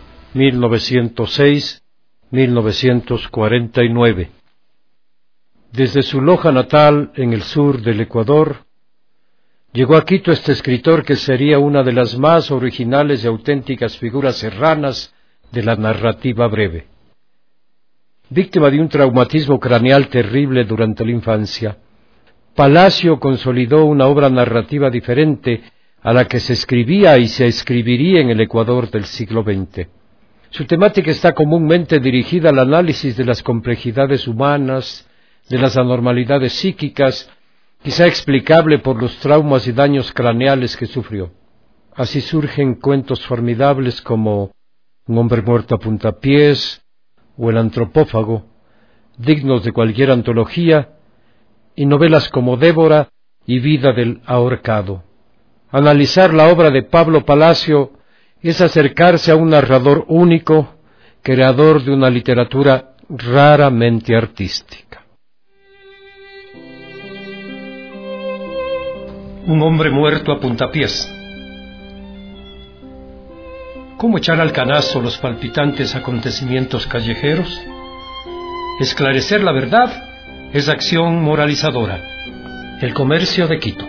1906-1949. Desde su Loja natal, en el sur del Ecuador, llegó a Quito este escritor que sería una de las más originales y auténticas figuras serranas de la narrativa breve. Víctima de un traumatismo craneal terrible durante la infancia, Palacio consolidó una obra narrativa diferente a la que se escribía y se escribiría en el Ecuador del siglo XX. Su temática está comúnmente dirigida al análisis de las complejidades humanas, de las anormalidades psíquicas, quizá explicable por los traumas y daños craneales que sufrió. Así surgen cuentos formidables como Un hombre muerto a puntapiés o El antropófago, dignos de cualquier antología, y novelas como Débora y Vida del ahorcado. Analizar la obra de Pablo Palacio es acercarse a un narrador único, creador de una literatura raramente artística. Un hombre muerto a puntapiés. ¿Cómo echar al canasto los palpitantes acontecimientos callejeros? Esclarecer la verdad es acción moralizadora. El Comercio de Quito.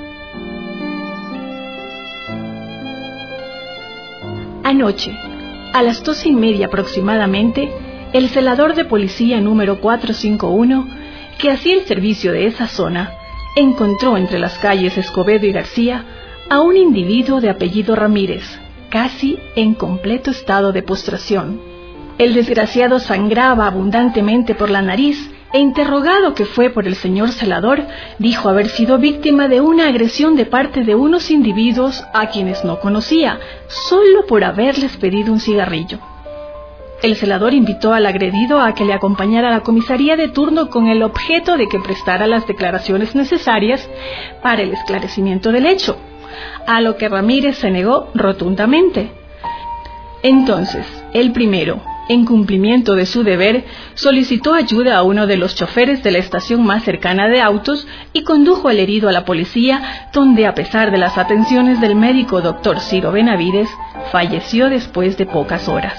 Anoche, a las 2:30 aproximadamente, el celador de policía número 451, que hacía el servicio de esa zona, encontró entre las calles Escobedo y García a un individuo de apellido Ramírez, casi en completo estado de postración. El desgraciado sangraba abundantemente por la nariz e interrogado que fue por el señor celador, dijo haber sido víctima de una agresión de parte de unos individuos a quienes no conocía, solo por haberles pedido un cigarrillo. El celador invitó al agredido a que le acompañara a la comisaría de turno con el objeto de que prestara las declaraciones necesarias para el esclarecimiento del hecho, a lo que Ramírez se negó rotundamente. Entonces, el primero, en cumplimiento de su deber, solicitó ayuda a uno de los choferes de la estación más cercana de autos y condujo al herido a la policía, donde, a pesar de las atenciones del médico doctor Ciro Benavides, falleció después de pocas horas.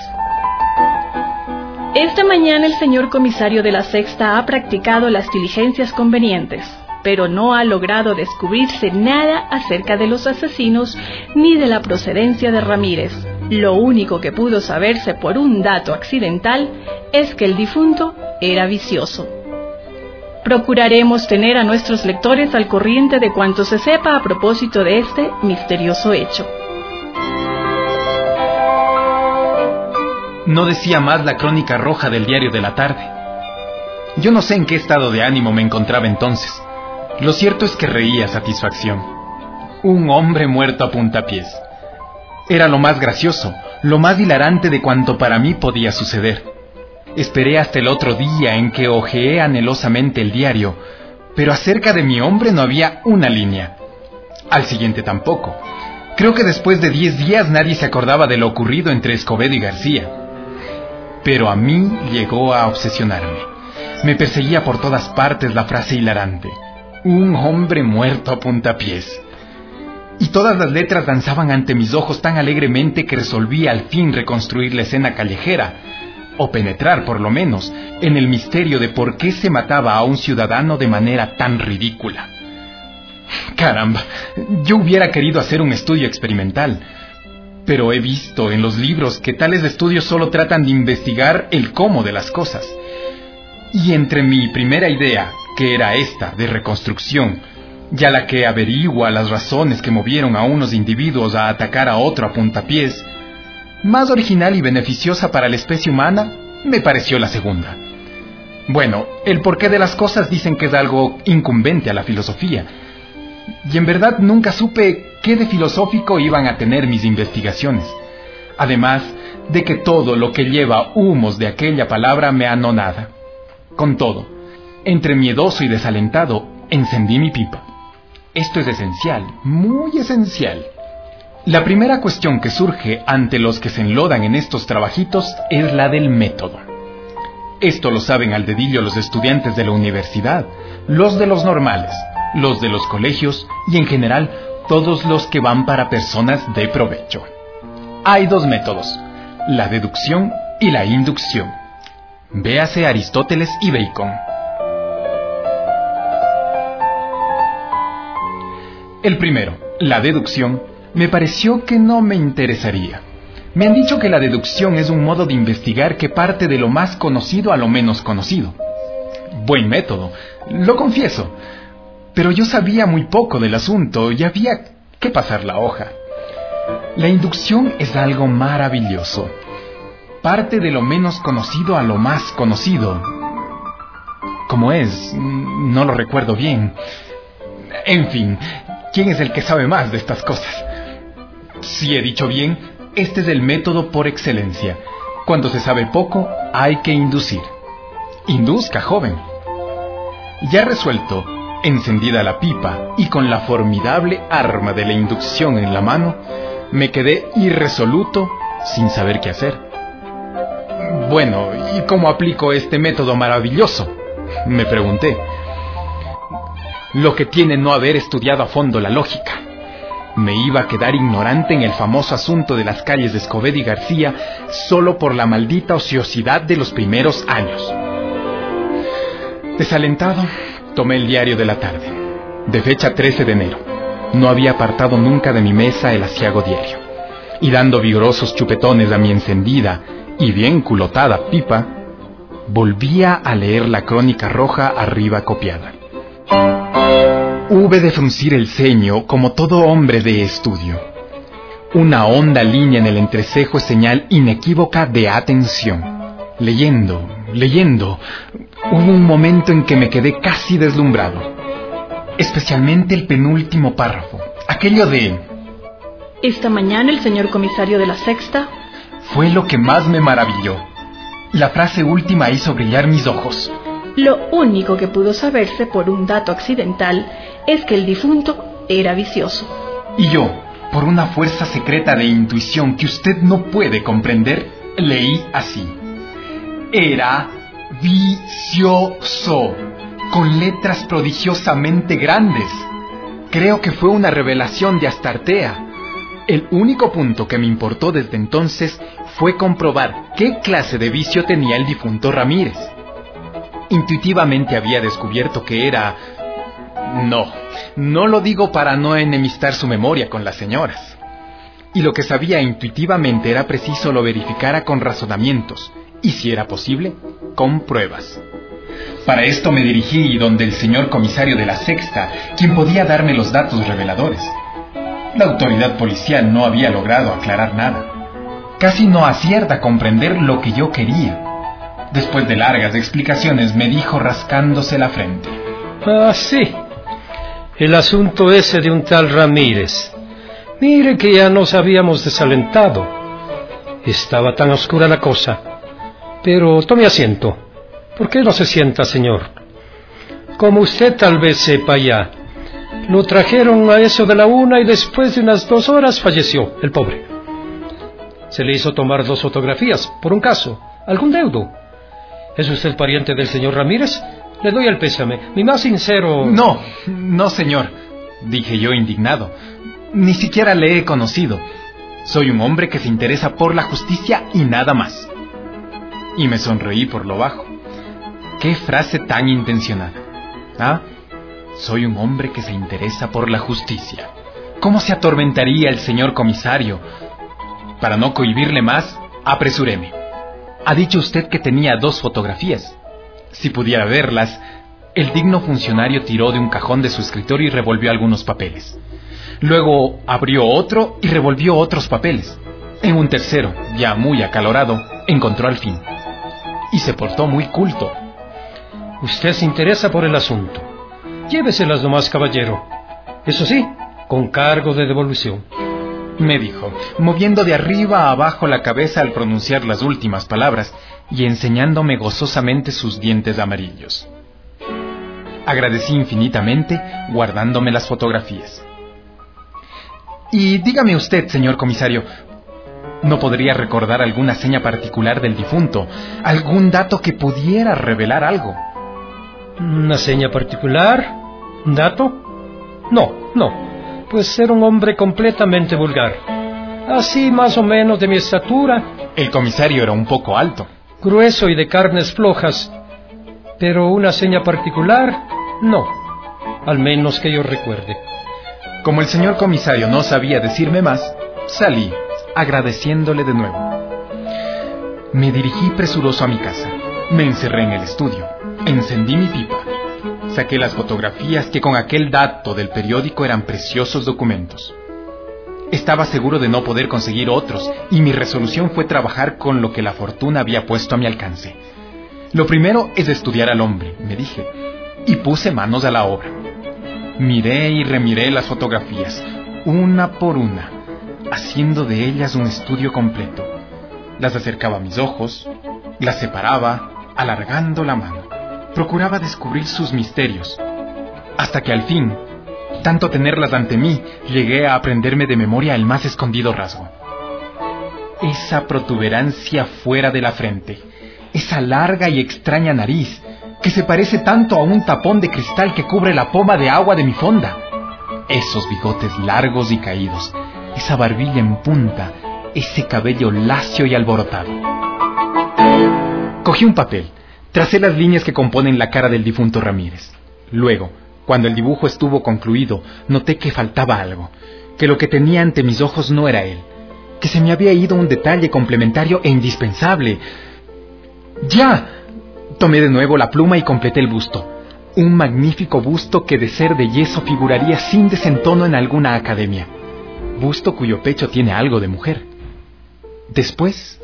Esta mañana el señor comisario de la Sexta ha practicado las diligencias convenientes, pero no ha logrado descubrirse nada acerca de los asesinos ni de la procedencia de Ramírez. Lo único que pudo saberse por un dato accidental es que el difunto era vicioso. Procuraremos tener a nuestros lectores al corriente de cuanto se sepa a propósito de este misterioso hecho. No decía más la crónica roja del Diario de la Tarde. Yo no sé en qué estado de ánimo me encontraba entonces. Lo cierto es que reía a satisfacción. Un hombre muerto a puntapiés. Era lo más gracioso, lo más hilarante de cuanto para mí podía suceder. Esperé hasta el otro día en que hojeé anhelosamente el diario, pero acerca de mi hombre no había una línea. Al siguiente tampoco. Creo que después de 10 días nadie se acordaba de lo ocurrido entre Escobedo y García. Pero a mí llegó a obsesionarme. Me perseguía por todas partes la frase hilarante. Un hombre muerto a puntapiés. Y todas las letras danzaban ante mis ojos tan alegremente que resolví al fin reconstruir la escena callejera, o penetrar por lo menos en el misterio de por qué se mataba a un ciudadano de manera tan ridícula. Caramba, yo hubiera querido hacer un estudio experimental, pero he visto en los libros que tales estudios solo tratan de investigar el cómo de las cosas. Y entre mi primera idea, que era esta de reconstrucción, y a la que averigua las razones que movieron a unos individuos a atacar a otro a puntapiés, más original y beneficiosa para la especie humana, me pareció la segunda. Bueno, el porqué de las cosas dicen que es algo incumbente a la filosofía, y en verdad nunca supe qué de filosófico iban a tener mis investigaciones, además de que todo lo que lleva humos de aquella palabra me anonada. Con todo, entre miedoso y desalentado, encendí mi pipa. Esto es esencial, muy esencial. La primera cuestión que surge ante los que se enlodan en estos trabajitos es la del método. Esto lo saben al dedillo los estudiantes de la universidad, los de los normales, los de los colegios y en general todos los que van para personas de provecho. Hay 2 métodos, la deducción y la inducción. Véase Aristóteles y Bacon. El primero, la deducción, me pareció que no me interesaría. Me han dicho que la deducción es un modo de investigar que parte de lo más conocido a lo menos conocido. Buen método, lo confieso. Pero yo sabía muy poco del asunto y había que pasar la hoja. La inducción es algo maravilloso. Parte de lo menos conocido a lo más conocido. ¿Cómo es? No lo recuerdo bien. En fin, ¿quién es el que sabe más de estas cosas? Si he dicho bien, este es el método por excelencia. Cuando se sabe poco, hay que inducir. Induzca, joven. Ya resuelto, encendida la pipa y con la formidable arma de la inducción en la mano, me quedé irresoluto, sin saber qué hacer. Bueno, ¿y cómo aplico este método maravilloso?, me pregunté. Lo que tiene no haber estudiado a fondo la lógica. Me iba a quedar ignorante en el famoso asunto de las calles de Escobedo y García solo por la maldita ociosidad de los primeros años. Desalentado, tomé el diario de la tarde, de fecha 13 de enero. No había apartado nunca de mi mesa el aciago diario. Y dando vigorosos chupetones a mi encendida y bien culotada pipa, volvía a leer la crónica roja arriba copiada. Hube de fruncir el ceño como todo hombre de estudio. Una honda línea en el entrecejo es señal inequívoca de atención. Leyendo, hubo un momento en que me quedé casi deslumbrado. Especialmente el penúltimo párrafo, aquello de... Esta mañana el señor comisario de la Sexta... Fue lo que más me maravilló. La frase última hizo brillar mis ojos. Lo único que pudo saberse por un dato accidental es que el difunto era vicioso. Y yo, por una fuerza secreta de intuición que usted no puede comprender, leí así. Era vicioso, con letras prodigiosamente grandes. Creo que fue una revelación de Astartea. El único punto que me importó desde entonces fue comprobar qué clase de vicio tenía el difunto Ramírez. Intuitivamente había descubierto que era... No lo digo para no enemistar su memoria con las señoras. Y lo que sabía intuitivamente era preciso lo verificara con razonamientos, y si era posible, con pruebas. Para esto me dirigí donde el señor comisario de la Sexta, quien podía darme los datos reveladores. La autoridad policial no había logrado aclarar nada. Casi no acierta a comprender lo que yo quería. Después de largas explicaciones me dijo rascándose la frente. Ah, sí. El asunto ese de un tal Ramírez. Mire que ya nos habíamos desalentado. Estaba tan oscura la cosa. Pero tome asiento. ¿Por qué no se sienta, señor? Como usted tal vez sepa ya, lo trajeron a eso de la 1 y después de unas 2 horas falleció, el pobre. Se le hizo tomar 2 fotografías, por un caso, algún deudo. ¿Es usted pariente del señor Ramírez? Le doy el pésame, mi más sincero... No, señor, dije yo indignado. Ni siquiera le he conocido. Soy un hombre que se interesa por la justicia y nada más. Y me sonreí por lo bajo. ¡Qué frase tan intencionada! ¿Ah? Soy un hombre que se interesa por la justicia. ¿Cómo se atormentaría el señor comisario? Para no cohibirle más, apresuréme. Ha dicho usted que tenía 2 fotografías. Si pudiera verlas, el digno funcionario tiró de un cajón de su escritorio y revolvió algunos papeles. Luego abrió otro y revolvió otros papeles. En un tercero, ya muy acalorado, encontró al fin. Y se portó muy culto. Usted se interesa por el asunto. Lléveselas nomás, caballero. Eso sí, con cargo de devolución. Me dijo, moviendo de arriba a abajo la cabeza al pronunciar las últimas palabras y enseñándome gozosamente sus dientes amarillos. Agradecí infinitamente, guardándome las fotografías. Y dígame usted, señor comisario, ¿no podría recordar alguna seña particular del difunto? ¿Algún dato que pudiera revelar algo? ¿Una seña particular? ¿Un dato? No. Pues era un hombre completamente vulgar. Así más o menos de mi estatura. El comisario era un poco alto. Grueso y de carnes flojas. Pero una seña particular, no. Al menos que yo recuerde. Como el señor comisario no sabía decirme más, salí, agradeciéndole de nuevo. Me dirigí presuroso a mi casa. Me encerré en el estudio. Encendí mi pipa. Saqué las fotografías que con aquel dato del periódico eran preciosos documentos. Estaba seguro de no poder conseguir otros, y mi resolución fue trabajar con lo que la fortuna había puesto a mi alcance. Lo primero es estudiar al hombre, me dije, y puse manos a la obra. Miré y remiré las fotografías, una por una, haciendo de ellas un estudio completo. Las acercaba a mis ojos, las separaba, alargando la mano. Procuraba descubrir sus misterios, hasta que al fin, tanto tenerlas ante mí, llegué a aprenderme de memoria el más escondido rasgo. Esa protuberancia fuera de la frente, esa larga y extraña nariz, que se parece tanto a un tapón de cristal que cubre la poma de agua de mi fonda. Esos bigotes largos y caídos, esa barbilla en punta, ese cabello lacio y alborotado. Cogí un papel, tracé las líneas que componen la cara del difunto Ramírez. Luego, cuando el dibujo estuvo concluido, noté que faltaba algo, que lo que tenía ante mis ojos no era él, que se me había ido un detalle complementario e indispensable. ¡Ya! Tomé de nuevo la pluma y completé el busto. Un magnífico busto que de ser de yeso figuraría sin desentono en alguna academia. Busto cuyo pecho tiene algo de mujer. Después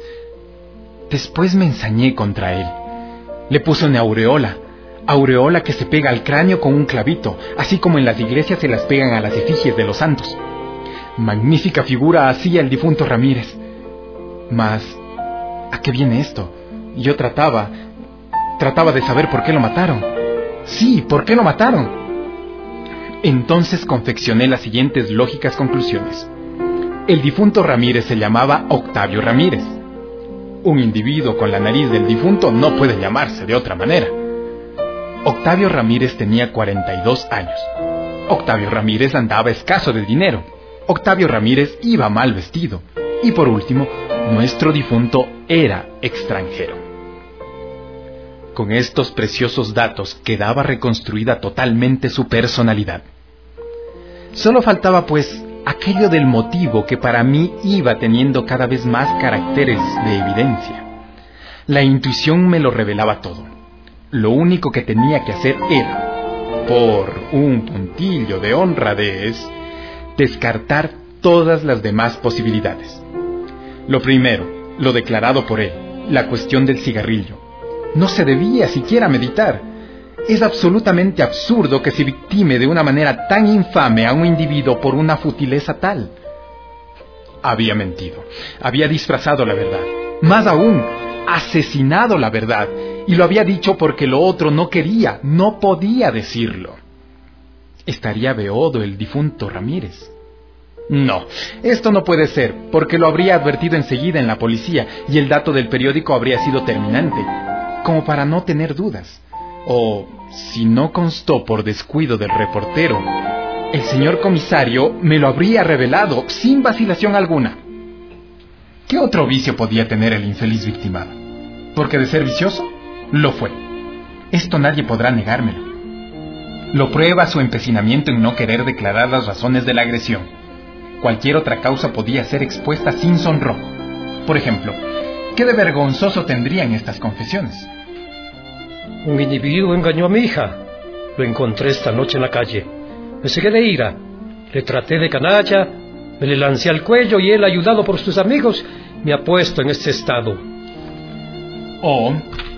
me ensañé contra él. Le puse una aureola que se pega al cráneo con un clavito, así como en las iglesias se las pegan a las efigies de los santos. Magnífica figura hacía el difunto Ramírez. Mas, ¿a qué viene esto? Yo trataba de saber por qué lo mataron. Sí, ¿por qué lo mataron? Entonces confeccioné las siguientes lógicas conclusiones. El difunto Ramírez se llamaba Octavio Ramírez. Un individuo con la nariz del difunto no puede llamarse de otra manera. Octavio Ramírez tenía 42 años. Octavio Ramírez andaba escaso de dinero. Octavio Ramírez iba mal vestido. Y por último, nuestro difunto era extranjero. Con estos preciosos datos quedaba reconstruida totalmente su personalidad. Solo faltaba, pues, aquello del motivo que para mí iba teniendo cada vez más caracteres de evidencia. La intuición me lo revelaba todo. Lo único que tenía que hacer era, por un puntillo de honradez, descartar todas las demás posibilidades. Lo primero, lo declarado por él, la cuestión del cigarrillo. No se debía siquiera meditar. Es absolutamente absurdo que se victime de una manera tan infame a un individuo por una futileza tal. Había mentido, había disfrazado la verdad, más aún, asesinado la verdad, y lo había dicho porque lo otro no quería, no podía decirlo. ¿Estaría beodo el difunto Ramírez? No, esto no puede ser, porque lo habría advertido enseguida en la policía, y el dato del periódico habría sido terminante, como para no tener dudas. O, si no constó por descuido del reportero, el señor comisario me lo habría revelado sin vacilación alguna. ¿Qué otro vicio podía tener el infeliz victimado? Porque de ser vicioso, lo fue. Esto nadie podrá negármelo. Lo prueba su empecinamiento en no querer declarar las razones de la agresión. Cualquier otra causa podía ser expuesta sin sonrojo. Por ejemplo, ¿qué de vergonzoso tendrían estas confesiones? Un individuo engañó a mi hija. Lo encontré esta noche en la calle. Me cegué de ira. Le traté de canalla, me le lancé al cuello y él, ayudado por sus amigos, me ha puesto en este estado. Oh.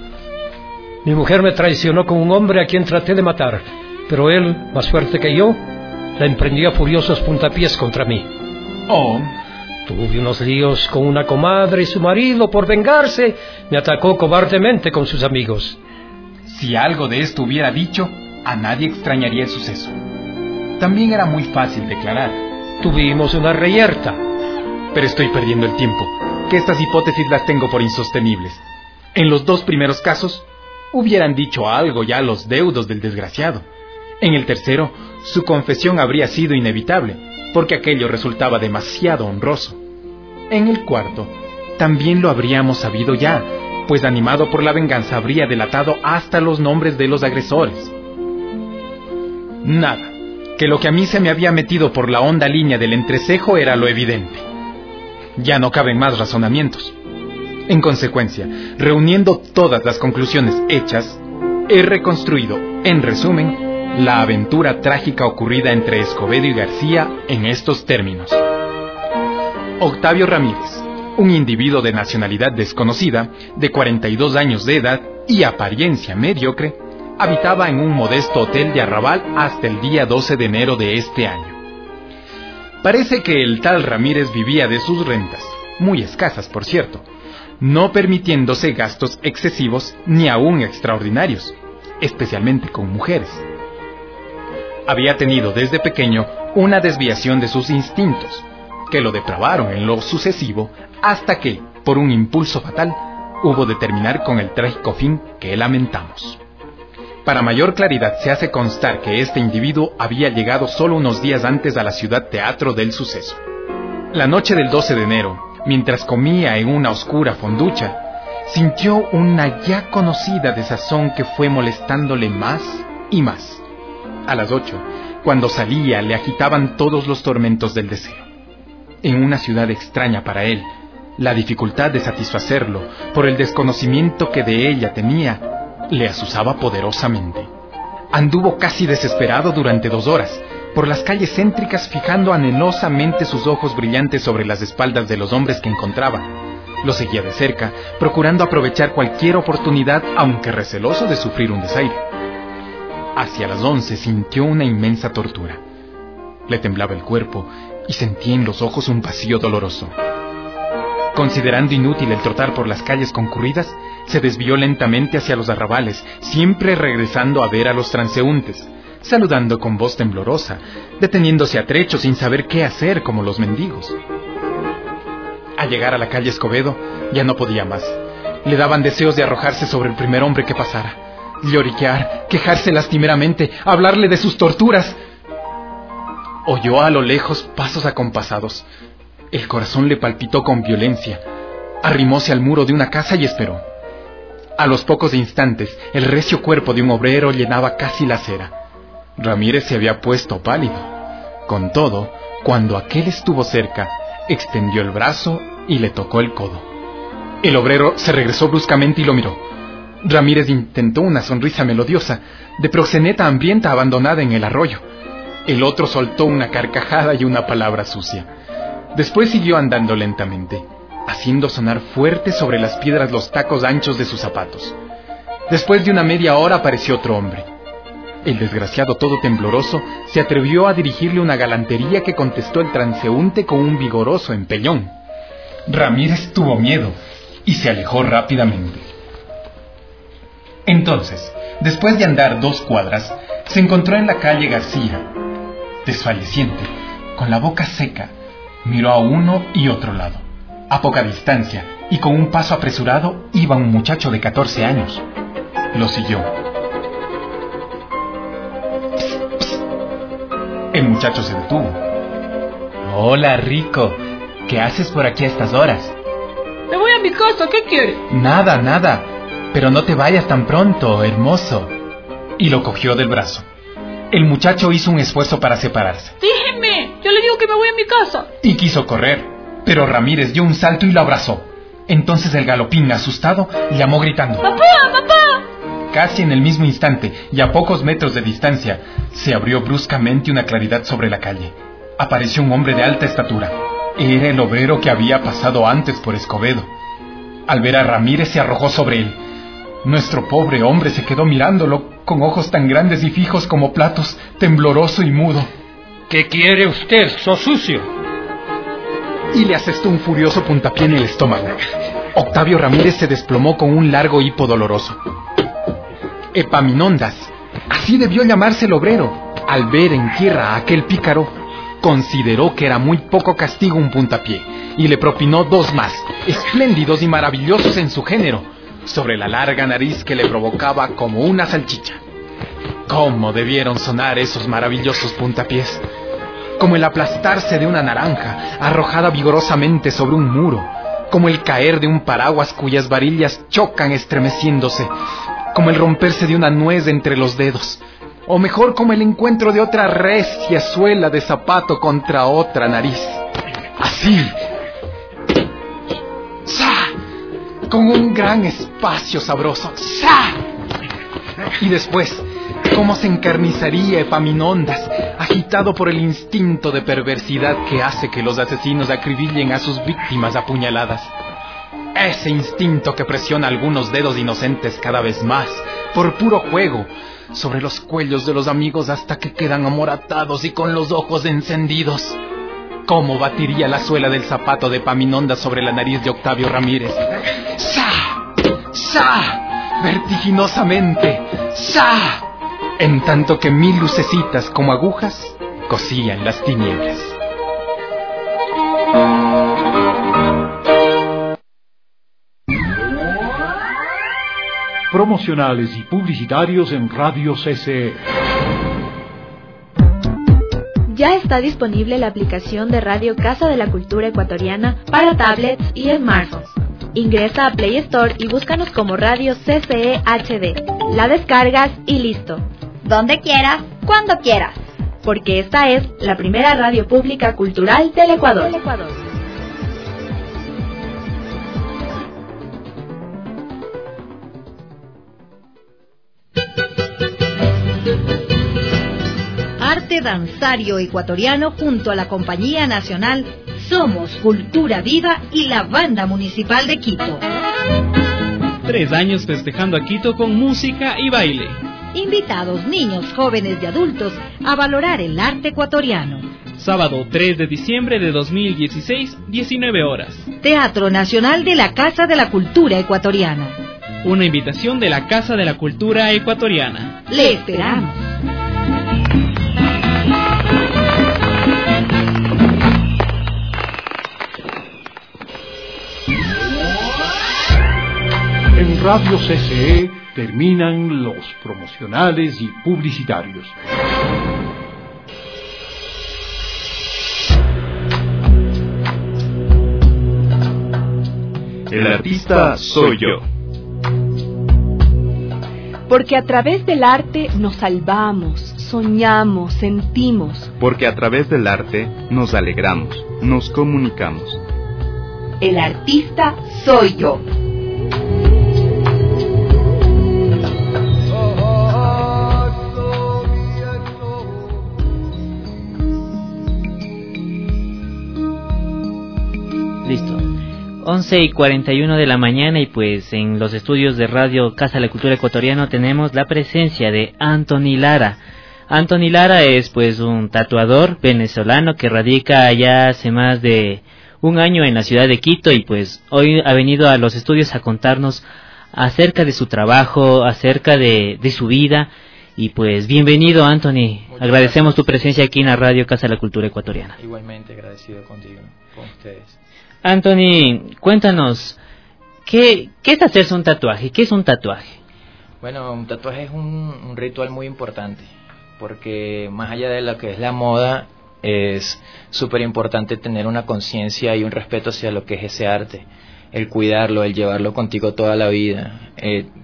Mi mujer me traicionó con un hombre a quien traté de matar, pero él, más fuerte que yo, la emprendió a furiosos puntapiés contra mí. Oh. Tuve unos líos con una comadre y su marido. Por vengarse, me atacó cobardemente con sus amigos. Si algo de esto hubiera dicho, a nadie extrañaría el suceso. También era muy fácil declarar. Tuvimos una reyerta. Pero estoy perdiendo el tiempo, que estas hipótesis las tengo por insostenibles. En los dos primeros casos, hubieran dicho algo ya los deudos del desgraciado. En el tercero, su confesión habría sido inevitable, porque aquello resultaba demasiado honroso. En el cuarto, también lo habríamos sabido ya, pues animado por la venganza habría delatado hasta los nombres de los agresores. Nada, que lo que a mí se me había metido por la honda línea del entrecejo era lo evidente. Ya no caben más razonamientos. En consecuencia, reuniendo todas las conclusiones hechas, he reconstruido, en resumen, la aventura trágica ocurrida entre Escobedo y García en estos términos. Octavio Ramírez, un individuo de nacionalidad desconocida, de 42 años de edad y apariencia mediocre, habitaba en un modesto hotel de Arrabal hasta el día 12 de enero de este año. Parece que el tal Ramírez vivía de sus rentas, muy escasas por cierto, no permitiéndose gastos excesivos ni aún extraordinarios, especialmente con mujeres. Había tenido desde pequeño una desviación de sus instintos, que lo depravaron en lo sucesivo hasta que, por un impulso fatal, hubo de terminar con el trágico fin que lamentamos. Para mayor claridad se hace constar que este individuo había llegado solo unos días antes a la ciudad teatro del suceso. La noche del 12 de enero, mientras comía en una oscura fonducha, sintió una ya conocida desazón que fue molestándole más y más. A las 8, cuando salía, le agitaban todos los tormentos del deseo. En una ciudad extraña para él, la dificultad de satisfacerlo, por el desconocimiento que de ella tenía, le azuzaba poderosamente. Anduvo casi desesperado durante 2 horas, por las calles céntricas, fijando anhelosamente sus ojos brillantes sobre las espaldas de los hombres que encontraba. Lo seguía de cerca, procurando aprovechar cualquier oportunidad, aunque receloso de sufrir un desaire. Hacia las 11 sintió una inmensa tortura. Le temblaba el cuerpo y sentía en los ojos un vacío doloroso. Considerando inútil el trotar por las calles concurridas, se desvió lentamente hacia los arrabales, siempre regresando a ver a los transeúntes, saludando con voz temblorosa, deteniéndose a trecho sin saber qué hacer como los mendigos. Al llegar a la calle Escobedo, ya no podía más. Le daban deseos de arrojarse sobre el primer hombre que pasara, lloriquear, quejarse lastimeramente, hablarle de sus torturas. Oyó a lo lejos pasos acompasados. El corazón le palpitó con violencia. Arrimóse al muro de una casa y esperó. A los pocos instantes, el recio cuerpo de un obrero llenaba casi la acera. Ramírez se había puesto pálido. Con todo, cuando aquel estuvo cerca, extendió el brazo y le tocó el codo. El obrero se regresó bruscamente y lo miró. Ramírez intentó una sonrisa melodiosa, de proxeneta hambrienta abandonada en el arroyo. El otro soltó una carcajada y una palabra sucia. Después siguió andando lentamente, haciendo sonar fuerte sobre las piedras los tacos anchos de sus zapatos. Después de una media hora apareció otro hombre. El desgraciado, todo tembloroso, se atrevió a dirigirle una galantería que contestó el transeúnte con un vigoroso empellón. Ramírez tuvo miedo y se alejó rápidamente. Entonces, después de andar 2 cuadras, se encontró en la calle García. Desfalleciente, con la boca seca, miró a uno y otro lado. A poca distancia, y con un paso apresurado, iba un muchacho de 14 años. Lo siguió. Psst, psst. El muchacho se detuvo. Hola, Rico. ¿Qué haces por aquí a estas horas? Me voy a mi casa, ¿qué quieres? Nada. Pero no te vayas tan pronto, hermoso. Y lo cogió del brazo. El muchacho hizo un esfuerzo para separarse. ¡Déjeme! Yo le digo que me voy a mi casa. Y quiso correr, pero Ramírez dio un salto y lo abrazó. Entonces el galopín, asustado, llamó gritando: ¡Papá! ¡Papá! Casi en el mismo instante, y a pocos metros de distancia, se abrió bruscamente una claridad sobre la calle. Apareció un hombre de alta estatura. Era el obrero que había pasado antes por Escobedo. Al ver a Ramírez se arrojó sobre él. Nuestro pobre hombre se quedó mirándolo con ojos tan grandes y fijos como platos, tembloroso y mudo. ¿Qué quiere usted, so sucio? Y le asestó un furioso puntapié en el estómago. Octavio Ramírez se desplomó con un largo hipo doloroso. Epaminondas, así debió llamarse el obrero, al ver en tierra a aquel pícaro, consideró que era muy poco castigo un puntapié, y le propinó 2 más, espléndidos y maravillosos en su género, sobre la larga nariz que le provocaba como una salchicha. ¿Cómo debieron sonar esos maravillosos puntapiés? Como el aplastarse de una naranja arrojada vigorosamente sobre un muro, como el caer de un paraguas cuyas varillas chocan estremeciéndose, como el romperse de una nuez entre los dedos, O mejor, como el encuentro de otra recia suela de zapato contra otra nariz. Así. ¡Sa! Con un gran espacio sabroso. ¡Sa! Y después, cómo se encarnizaría Epaminondas, agitado por el instinto de perversidad que hace que los asesinos acribillen a sus víctimas apuñaladas. Ese instinto que presiona algunos dedos inocentes cada vez más, por puro juego, sobre los cuellos de los amigos hasta que quedan amoratados y con los ojos encendidos. ¿Cómo batiría la suela del zapato de Epaminondas sobre la nariz de Octavio Ramírez? ¡Sa! ¡Sa! Vertiginosamente. ¡Sa! En tanto que 1000 lucecitas como agujas cosían las tinieblas. Promocionales y publicitarios en Radio CCE. Ya está disponible la aplicación de Radio Casa de la Cultura Ecuatoriana para tablets y smartphones. Ingresa a Play Store y búscanos como Radio CCE HD. La descargas y listo. Donde quieras, cuando quieras. Porque esta es la primera radio pública cultural del Ecuador. Arte danzario ecuatoriano junto a la Compañía Nacional Somos Cultura Viva y la Banda Municipal de Quito. 3 años festejando a Quito con música y baile. Invitados niños, jóvenes y adultos a valorar el arte ecuatoriano. Sábado 3 de diciembre de 2016, 19 horas. Teatro Nacional de la Casa de la Cultura Ecuatoriana. Una invitación de la Casa de la Cultura Ecuatoriana. Le esperamos. En Radio CCE terminan los promocionales y publicitarios. El artista soy yo. Porque a través del arte nos salvamos, soñamos, sentimos. Porque a través del arte nos alegramos, nos comunicamos. El artista soy yo. Listo. 11:41 de la mañana y pues en los estudios de Radio Casa de la Cultura Ecuatoriana tenemos la presencia de Anthony Lara. Anthony Lara es pues un tatuador venezolano que radica ya hace más de un año en la ciudad de Quito y pues hoy ha venido a los estudios a contarnos acerca de su trabajo, acerca de su vida y pues bienvenido Anthony. Muchas agradecemos gracias. Tu presencia aquí en la Radio Casa de la Cultura Ecuatoriana. Igualmente agradecido contigo, con ustedes. Anthony, cuéntanos, ¿qué es hacerse un tatuaje? ¿Qué es un tatuaje? Bueno, un tatuaje es un ritual muy importante, porque más allá de lo que es la moda, es súper importante tener una conciencia y un respeto hacia lo que es ese arte, el cuidarlo, el llevarlo contigo toda la vida.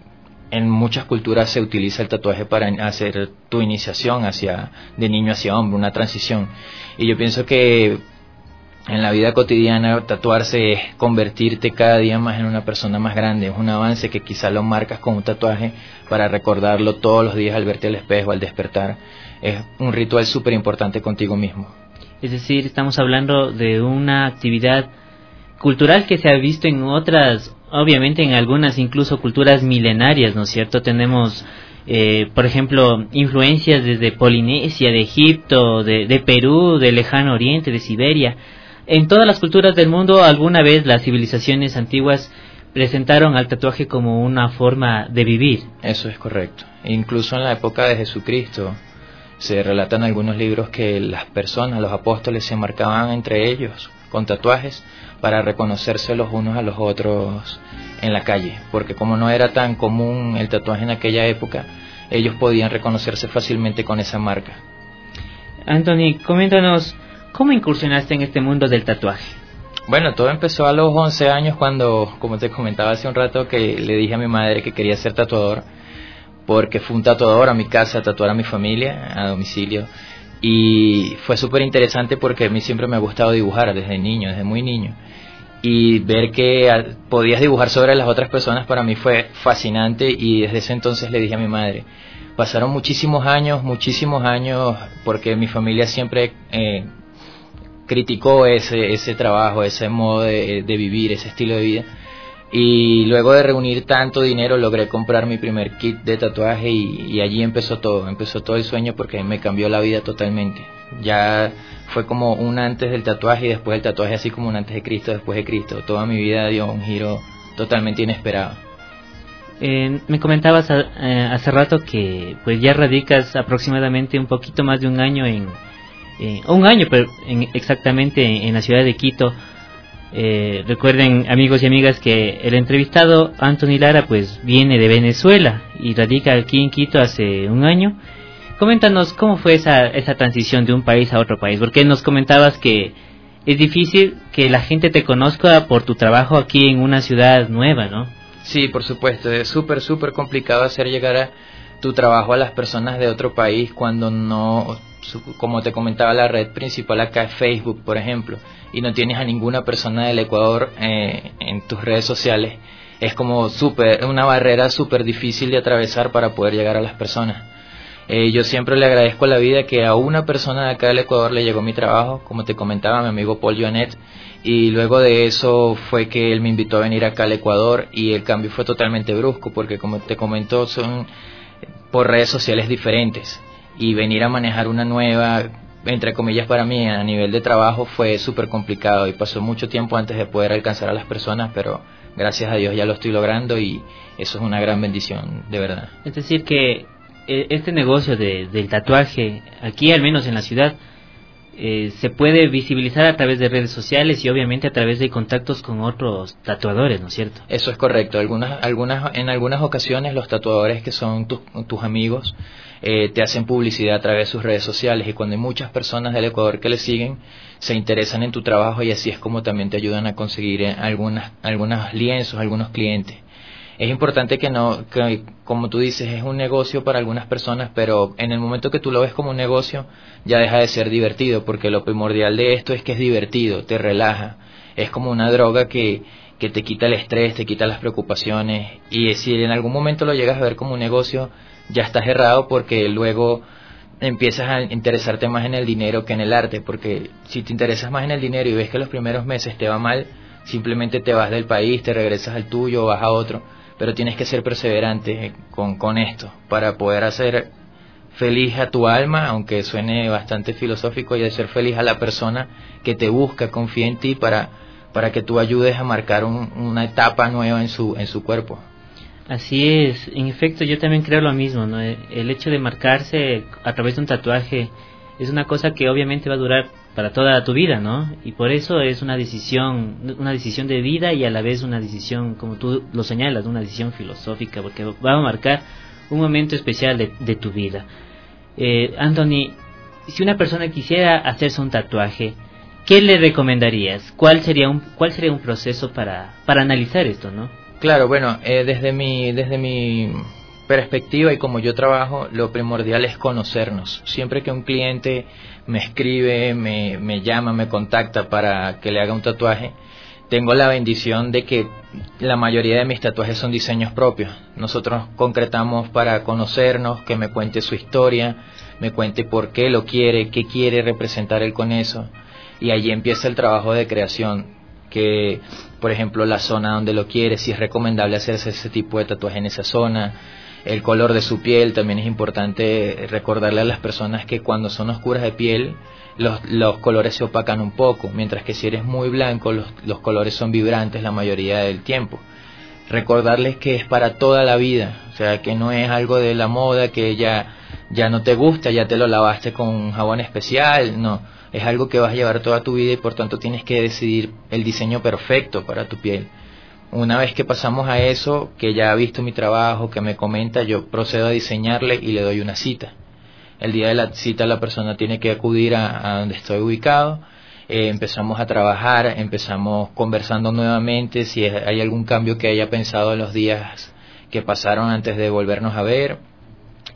En muchas culturas se utiliza el tatuaje para hacer tu iniciación de niño hacia hombre, una transición. Y yo pienso que en la vida cotidiana tatuarse es convertirte cada día más en una persona más grande, es un avance que quizá lo marcas con un tatuaje para recordarlo todos los días al verte al espejo, al despertar. Es un ritual súper importante contigo mismo. Es decir, estamos hablando de una actividad cultural que se ha visto en otras, obviamente en algunas incluso culturas milenarias, ¿no es cierto? Tenemos, por ejemplo, influencias desde Polinesia, de Egipto, de Perú, del Lejano Oriente, de Siberia. En todas las culturas del mundo, alguna vez las civilizaciones antiguas presentaron al tatuaje como una forma de vivir. Eso es correcto. Incluso en la época de Jesucristo se relatan algunos libros que las personas, los apóstoles, se marcaban entre ellos con tatuajes para reconocerse los unos a los otros en la calle, porque como no era tan común el tatuaje en aquella época, ellos podían reconocerse fácilmente con esa marca. Anthony, coméntanos, ¿cómo incursionaste en este mundo del tatuaje? Bueno, todo empezó a los 11 años cuando, como te comentaba hace un rato, que le dije a mi madre que quería ser tatuador, porque fue un tatuador a mi casa a tatuar a mi familia a domicilio, y fue súper interesante porque a mí siempre me ha gustado dibujar desde niño, desde muy niño, y ver que podías dibujar sobre las otras personas para mí fue fascinante. Y desde ese entonces le dije a mi madre, pasaron muchísimos años, porque mi familia siempre criticó ese trabajo, ese modo de vivir, ese estilo de vida. Y luego de reunir tanto dinero logré comprar mi primer kit de tatuaje y allí empezó todo el sueño, porque me cambió la vida totalmente. Ya fue como un antes del tatuaje y después del tatuaje, así como un antes de Cristo, después de Cristo. Toda mi vida dio un giro totalmente inesperado. Me comentabas hace rato que pues ya radicas aproximadamente un poquito más de un año exactamente en la ciudad de Quito. Recuerden, amigos y amigas, que el entrevistado Anthony Lara pues viene de Venezuela y radica aquí en Quito hace un año. Coméntanos cómo fue esa transición de un país a otro país, porque nos comentabas que es difícil que la gente te conozca por tu trabajo aquí en una ciudad nueva, ¿no? Sí, por supuesto, es súper complicado hacer llegar a tu trabajo a las personas de otro país cuando no, como te comentaba, la red principal acá es Facebook, por ejemplo, y no tienes a ninguna persona del Ecuador en tus redes sociales. Es como una barrera súper difícil de atravesar para poder llegar a las personas. Yo siempre le agradezco a la vida que a una persona de acá del Ecuador le llegó mi trabajo, como te comentaba, mi amigo Paul Joanet, y luego de eso fue que él me invitó a venir acá al Ecuador, y el cambio fue totalmente brusco, porque como te comentó, son por redes sociales diferentes, y venir a manejar una nueva, entre comillas para mí, a nivel de trabajo fue súper complicado, y pasó mucho tiempo antes de poder alcanzar a las personas, pero gracias a Dios ya lo estoy logrando, y eso es una gran bendición, de verdad. Es decir que este negocio del tatuaje, aquí al menos en la ciudad, se puede visibilizar a través de redes sociales y obviamente a través de contactos con otros tatuadores, ¿no es cierto? Eso es correcto. En algunas ocasiones los tatuadores que son tus amigos te hacen publicidad a través de sus redes sociales, y cuando hay muchas personas del Ecuador que le siguen, se interesan en tu trabajo, y así es como también te ayudan a conseguir algunos lienzos, algunos clientes. Es importante que como tú dices, es un negocio para algunas personas, pero en el momento que tú lo ves como un negocio, ya deja de ser divertido, porque lo primordial de esto es que es divertido, te relaja. Es como una droga que te quita el estrés, te quita las preocupaciones, y si en algún momento lo llegas a ver como un negocio, ya estás errado, porque luego empiezas a interesarte más en el dinero que en el arte, porque si te interesas más en el dinero y ves que los primeros meses te va mal, simplemente te vas del país, te regresas al tuyo o vas a otro. Pero tienes que ser perseverante con esto para poder hacer feliz a tu alma, aunque suene bastante filosófico, y hacer feliz a la persona que te busca, confía en ti para que tú ayudes a marcar una etapa nueva en su cuerpo. Así es, en efecto yo también creo lo mismo, ¿no? El hecho de marcarse a través de un tatuaje es una cosa que obviamente va a durar para toda tu vida, ¿no? Y por eso es una decisión de vida, y a la vez una decisión, como tú lo señalas, una decisión filosófica, porque va a marcar un momento especial de tu vida. Anthony, si una persona quisiera hacerse un tatuaje, ¿qué le recomendarías? ¿Cuál sería un proceso para analizar esto, no? Claro, bueno, desde mi perspectiva y como yo trabajo, lo primordial es conocernos. Siempre que un cliente me escribe, me llama, me contacta para que le haga un tatuaje, tengo la bendición de que la mayoría de mis tatuajes son diseños propios. Nosotros concretamos para conocernos, que me cuente su historia, me cuente por qué lo quiere, qué quiere representar él con eso, y allí empieza el trabajo de creación, que por ejemplo la zona donde lo quiere, si es recomendable hacerse ese tipo de tatuaje en esa zona, el color de su piel. También es importante recordarle a las personas que cuando son oscuras de piel los colores se opacan un poco, mientras que si eres muy blanco los colores son vibrantes la mayoría del tiempo. Recordarles que es para toda la vida, o sea, que no es algo de la moda que ya no te gusta, ya te lo lavaste con un jabón especial, no, es algo que vas a llevar toda tu vida, y por tanto tienes que decidir el diseño perfecto para tu piel. Una vez que pasamos a eso, que ya ha visto mi trabajo, que me comenta, yo procedo a diseñarle y le doy una cita. El día de la cita la persona tiene que acudir a donde estoy ubicado, empezamos a trabajar, empezamos conversando nuevamente, si hay algún cambio que haya pensado en los días que pasaron antes de volvernos a ver,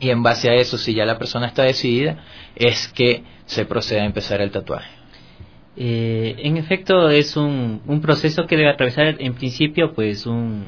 Y en base a eso, si ya la persona está decidida, es que se procede a empezar el tatuaje. En efecto, es un proceso que debe atravesar en principio pues un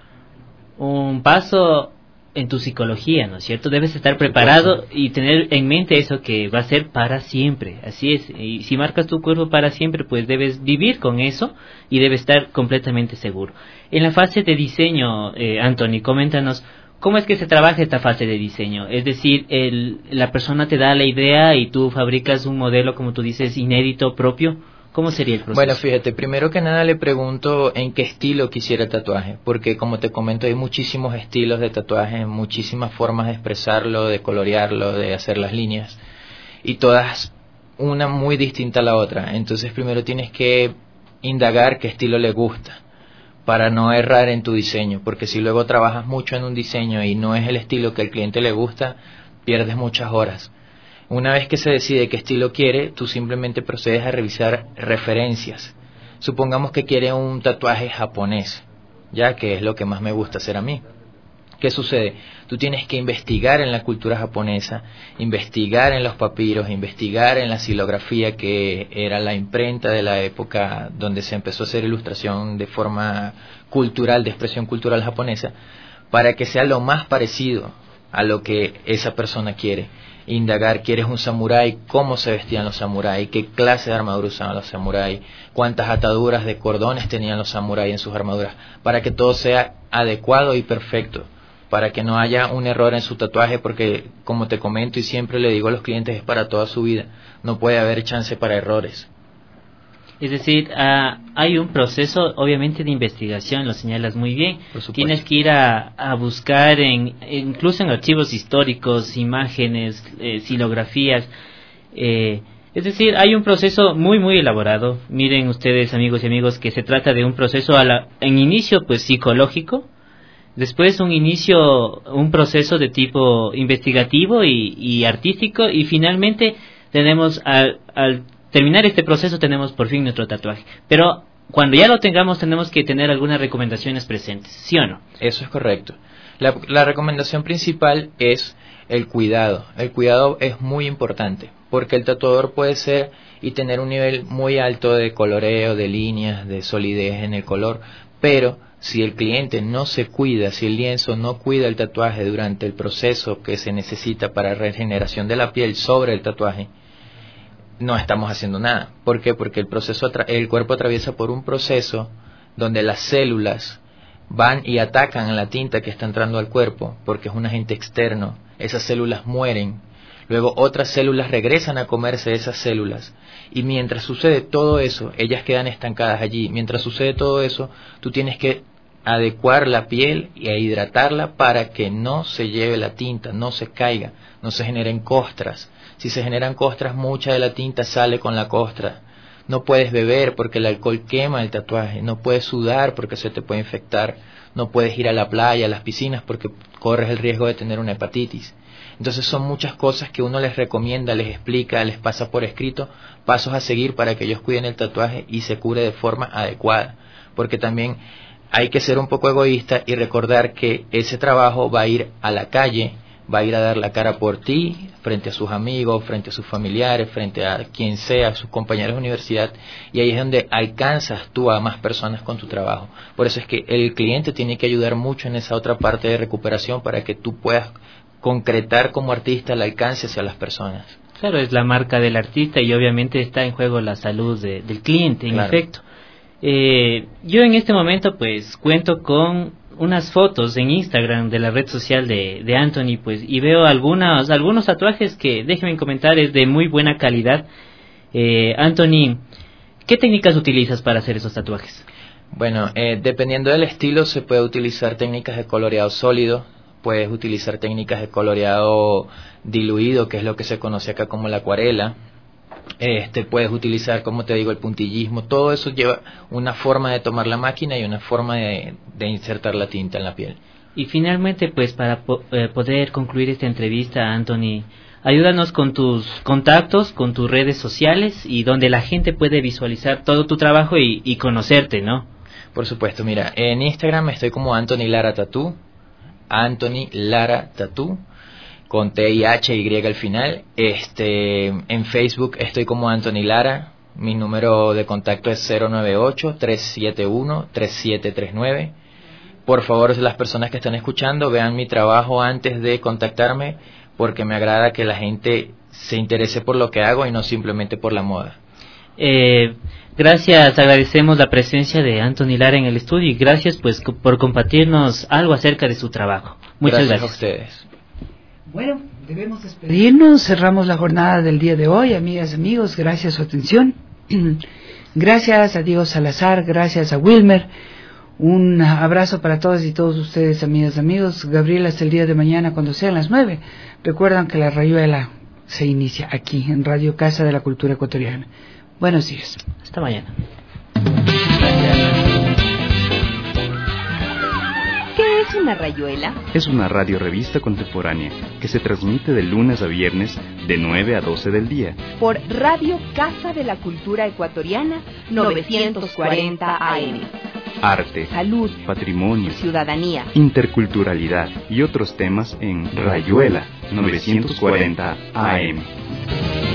paso en tu psicología, ¿no es cierto? Debes estar preparado y tener en mente eso que va a ser para siempre, así es. Y si marcas tu cuerpo para siempre, pues debes vivir con eso y debes estar completamente seguro. En la fase de diseño, Anthony, coméntanos, ¿cómo es que se trabaja esta fase de diseño? Es decir, la persona te da la idea y tú fabricas un modelo, como tú dices, inédito, propio. ¿Cómo sería el proceso? Bueno, fíjate, primero que nada le pregunto en qué estilo quisiera el tatuaje, porque como te comento hay muchísimos estilos de tatuaje, muchísimas formas de expresarlo, de colorearlo, de hacer las líneas, y todas una muy distinta a la otra. Entonces primero tienes que indagar qué estilo le gusta, para no errar en tu diseño, porque si luego trabajas mucho en un diseño y no es el estilo que al cliente le gusta, pierdes muchas horas. Una vez que se decide qué estilo quiere, tú simplemente procedes a revisar referencias. Supongamos que quiere un tatuaje japonés, ya que es lo que más me gusta hacer a mí. ¿Qué sucede? Tú tienes que investigar en la cultura japonesa, investigar en los papiros, investigar en la xilografía, que era la imprenta de la época donde se empezó a hacer ilustración de forma cultural, de expresión cultural japonesa, para que sea lo más parecido a lo que esa persona quiere. Indagar, ¿quieres un samurái? ¿Cómo se vestían los samuráis? ¿Qué clase de armadura usaban los samuráis? ¿Cuántas ataduras de cordones tenían los samuráis en sus armaduras? Para que todo sea adecuado y perfecto, para que no haya un error en su tatuaje, porque como te comento y siempre le digo a los clientes, es para toda su vida, no puede haber chance para errores. Es decir, hay un proceso obviamente de investigación, lo señalas muy bien. Tienes que ir a buscar incluso en archivos históricos, imágenes, xilografías. Es decir, hay un proceso muy muy elaborado. Miren ustedes, amigos y amigos, que se trata de un proceso en inicio pues psicológico. Después un proceso de tipo investigativo y artístico, y finalmente tenemos al terminar este proceso tenemos por fin nuestro tatuaje. Pero cuando ya lo tengamos tenemos que tener algunas recomendaciones presentes, ¿sí o no? Eso es correcto. La recomendación principal es el cuidado. El cuidado es muy importante, porque el tatuador puede ser y tener un nivel muy alto de coloreo, de líneas, de solidez en el color, pero si el cliente no se cuida, si el lienzo no cuida el tatuaje durante el proceso que se necesita para regeneración de la piel sobre el tatuaje, no estamos haciendo nada. ¿Por qué? Porque el cuerpo atraviesa por un proceso donde las células van y atacan a la tinta que está entrando al cuerpo, porque es un agente externo. Esas células mueren, luego otras células regresan a comerse esas células, y mientras sucede todo eso, ellas quedan estancadas allí. Mientras sucede todo eso, tú tienes que adecuar la piel e hidratarla para que no se lleve la tinta, no se caiga, no se generen costras. Si se generan costras, mucha de la tinta sale con la costra. No puedes beber porque el alcohol quema el tatuaje, no puedes sudar porque se te puede infectar, no puedes ir a la playa, a las piscinas, porque corres el riesgo de tener una hepatitis. Entonces son muchas cosas que uno les recomienda, les explica, les pasa por escrito, pasos a seguir para que ellos cuiden el tatuaje y se cure de forma adecuada. Porque también hay que ser un poco egoísta y recordar que ese trabajo va a ir a la calle, va a ir a dar la cara por ti, frente a sus amigos, frente a sus familiares, frente a quien sea, a sus compañeros de universidad, y ahí es donde alcanzas tú a más personas con tu trabajo. Por eso es que el cliente tiene que ayudar mucho en esa otra parte de recuperación para que tú puedas concretar como artista el alcance hacia las personas. Claro, es la marca del artista y obviamente está en juego la salud del cliente, en efecto. Yo en este momento pues cuento con unas fotos en Instagram de la red social de Anthony, pues, y veo algunos tatuajes que, déjenme comentar, es de muy buena calidad. Anthony, ¿qué técnicas utilizas para hacer esos tatuajes? Bueno, dependiendo del estilo se puede utilizar técnicas de coloreado sólido, puedes utilizar técnicas de coloreado diluido, que es lo que se conoce acá como la acuarela. Puedes utilizar, como te digo, el puntillismo. Todo eso lleva una forma de tomar la máquina y una forma de insertar la tinta en la piel. Y finalmente, pues para poder concluir esta entrevista, Anthony, ayúdanos con tus contactos, con tus redes sociales y donde la gente puede visualizar todo tu trabajo y conocerte, ¿no? Por supuesto, mira, en Instagram estoy como Anthony Lara Tattoo, Anthony Lara Tattoo. con TIHY al final. En Facebook estoy como Anthony Lara. Mi número de contacto es 098-371-3739. Por favor, las personas que están escuchando, vean mi trabajo antes de contactarme, porque me agrada que la gente se interese por lo que hago y no simplemente por la moda. Gracias, agradecemos la presencia de Anthony Lara en el estudio y gracias pues por compartirnos algo acerca de su trabajo. Muchas gracias a ustedes. Bueno, debemos despedirnos, cerramos la jornada del día de hoy, amigas, amigos, gracias a su atención. Gracias a Diego Salazar, gracias a Wilmer. Un abrazo para todas y todos ustedes, amigas, amigos. Gabriel, hasta el día de mañana cuando sean las 9. Recuerdan que la Rayuela se inicia aquí en Radio Casa de la Cultura Ecuatoriana. Buenos días. Hasta mañana. ¿Qué es una rayuela? Es una radiorevista contemporánea que se transmite de lunes a viernes de 9 a 12 del día. Por Radio Casa de la Cultura Ecuatoriana, 940 AM. Arte, salud, patrimonio, ciudadanía, interculturalidad y otros temas en Rayuela 940 AM.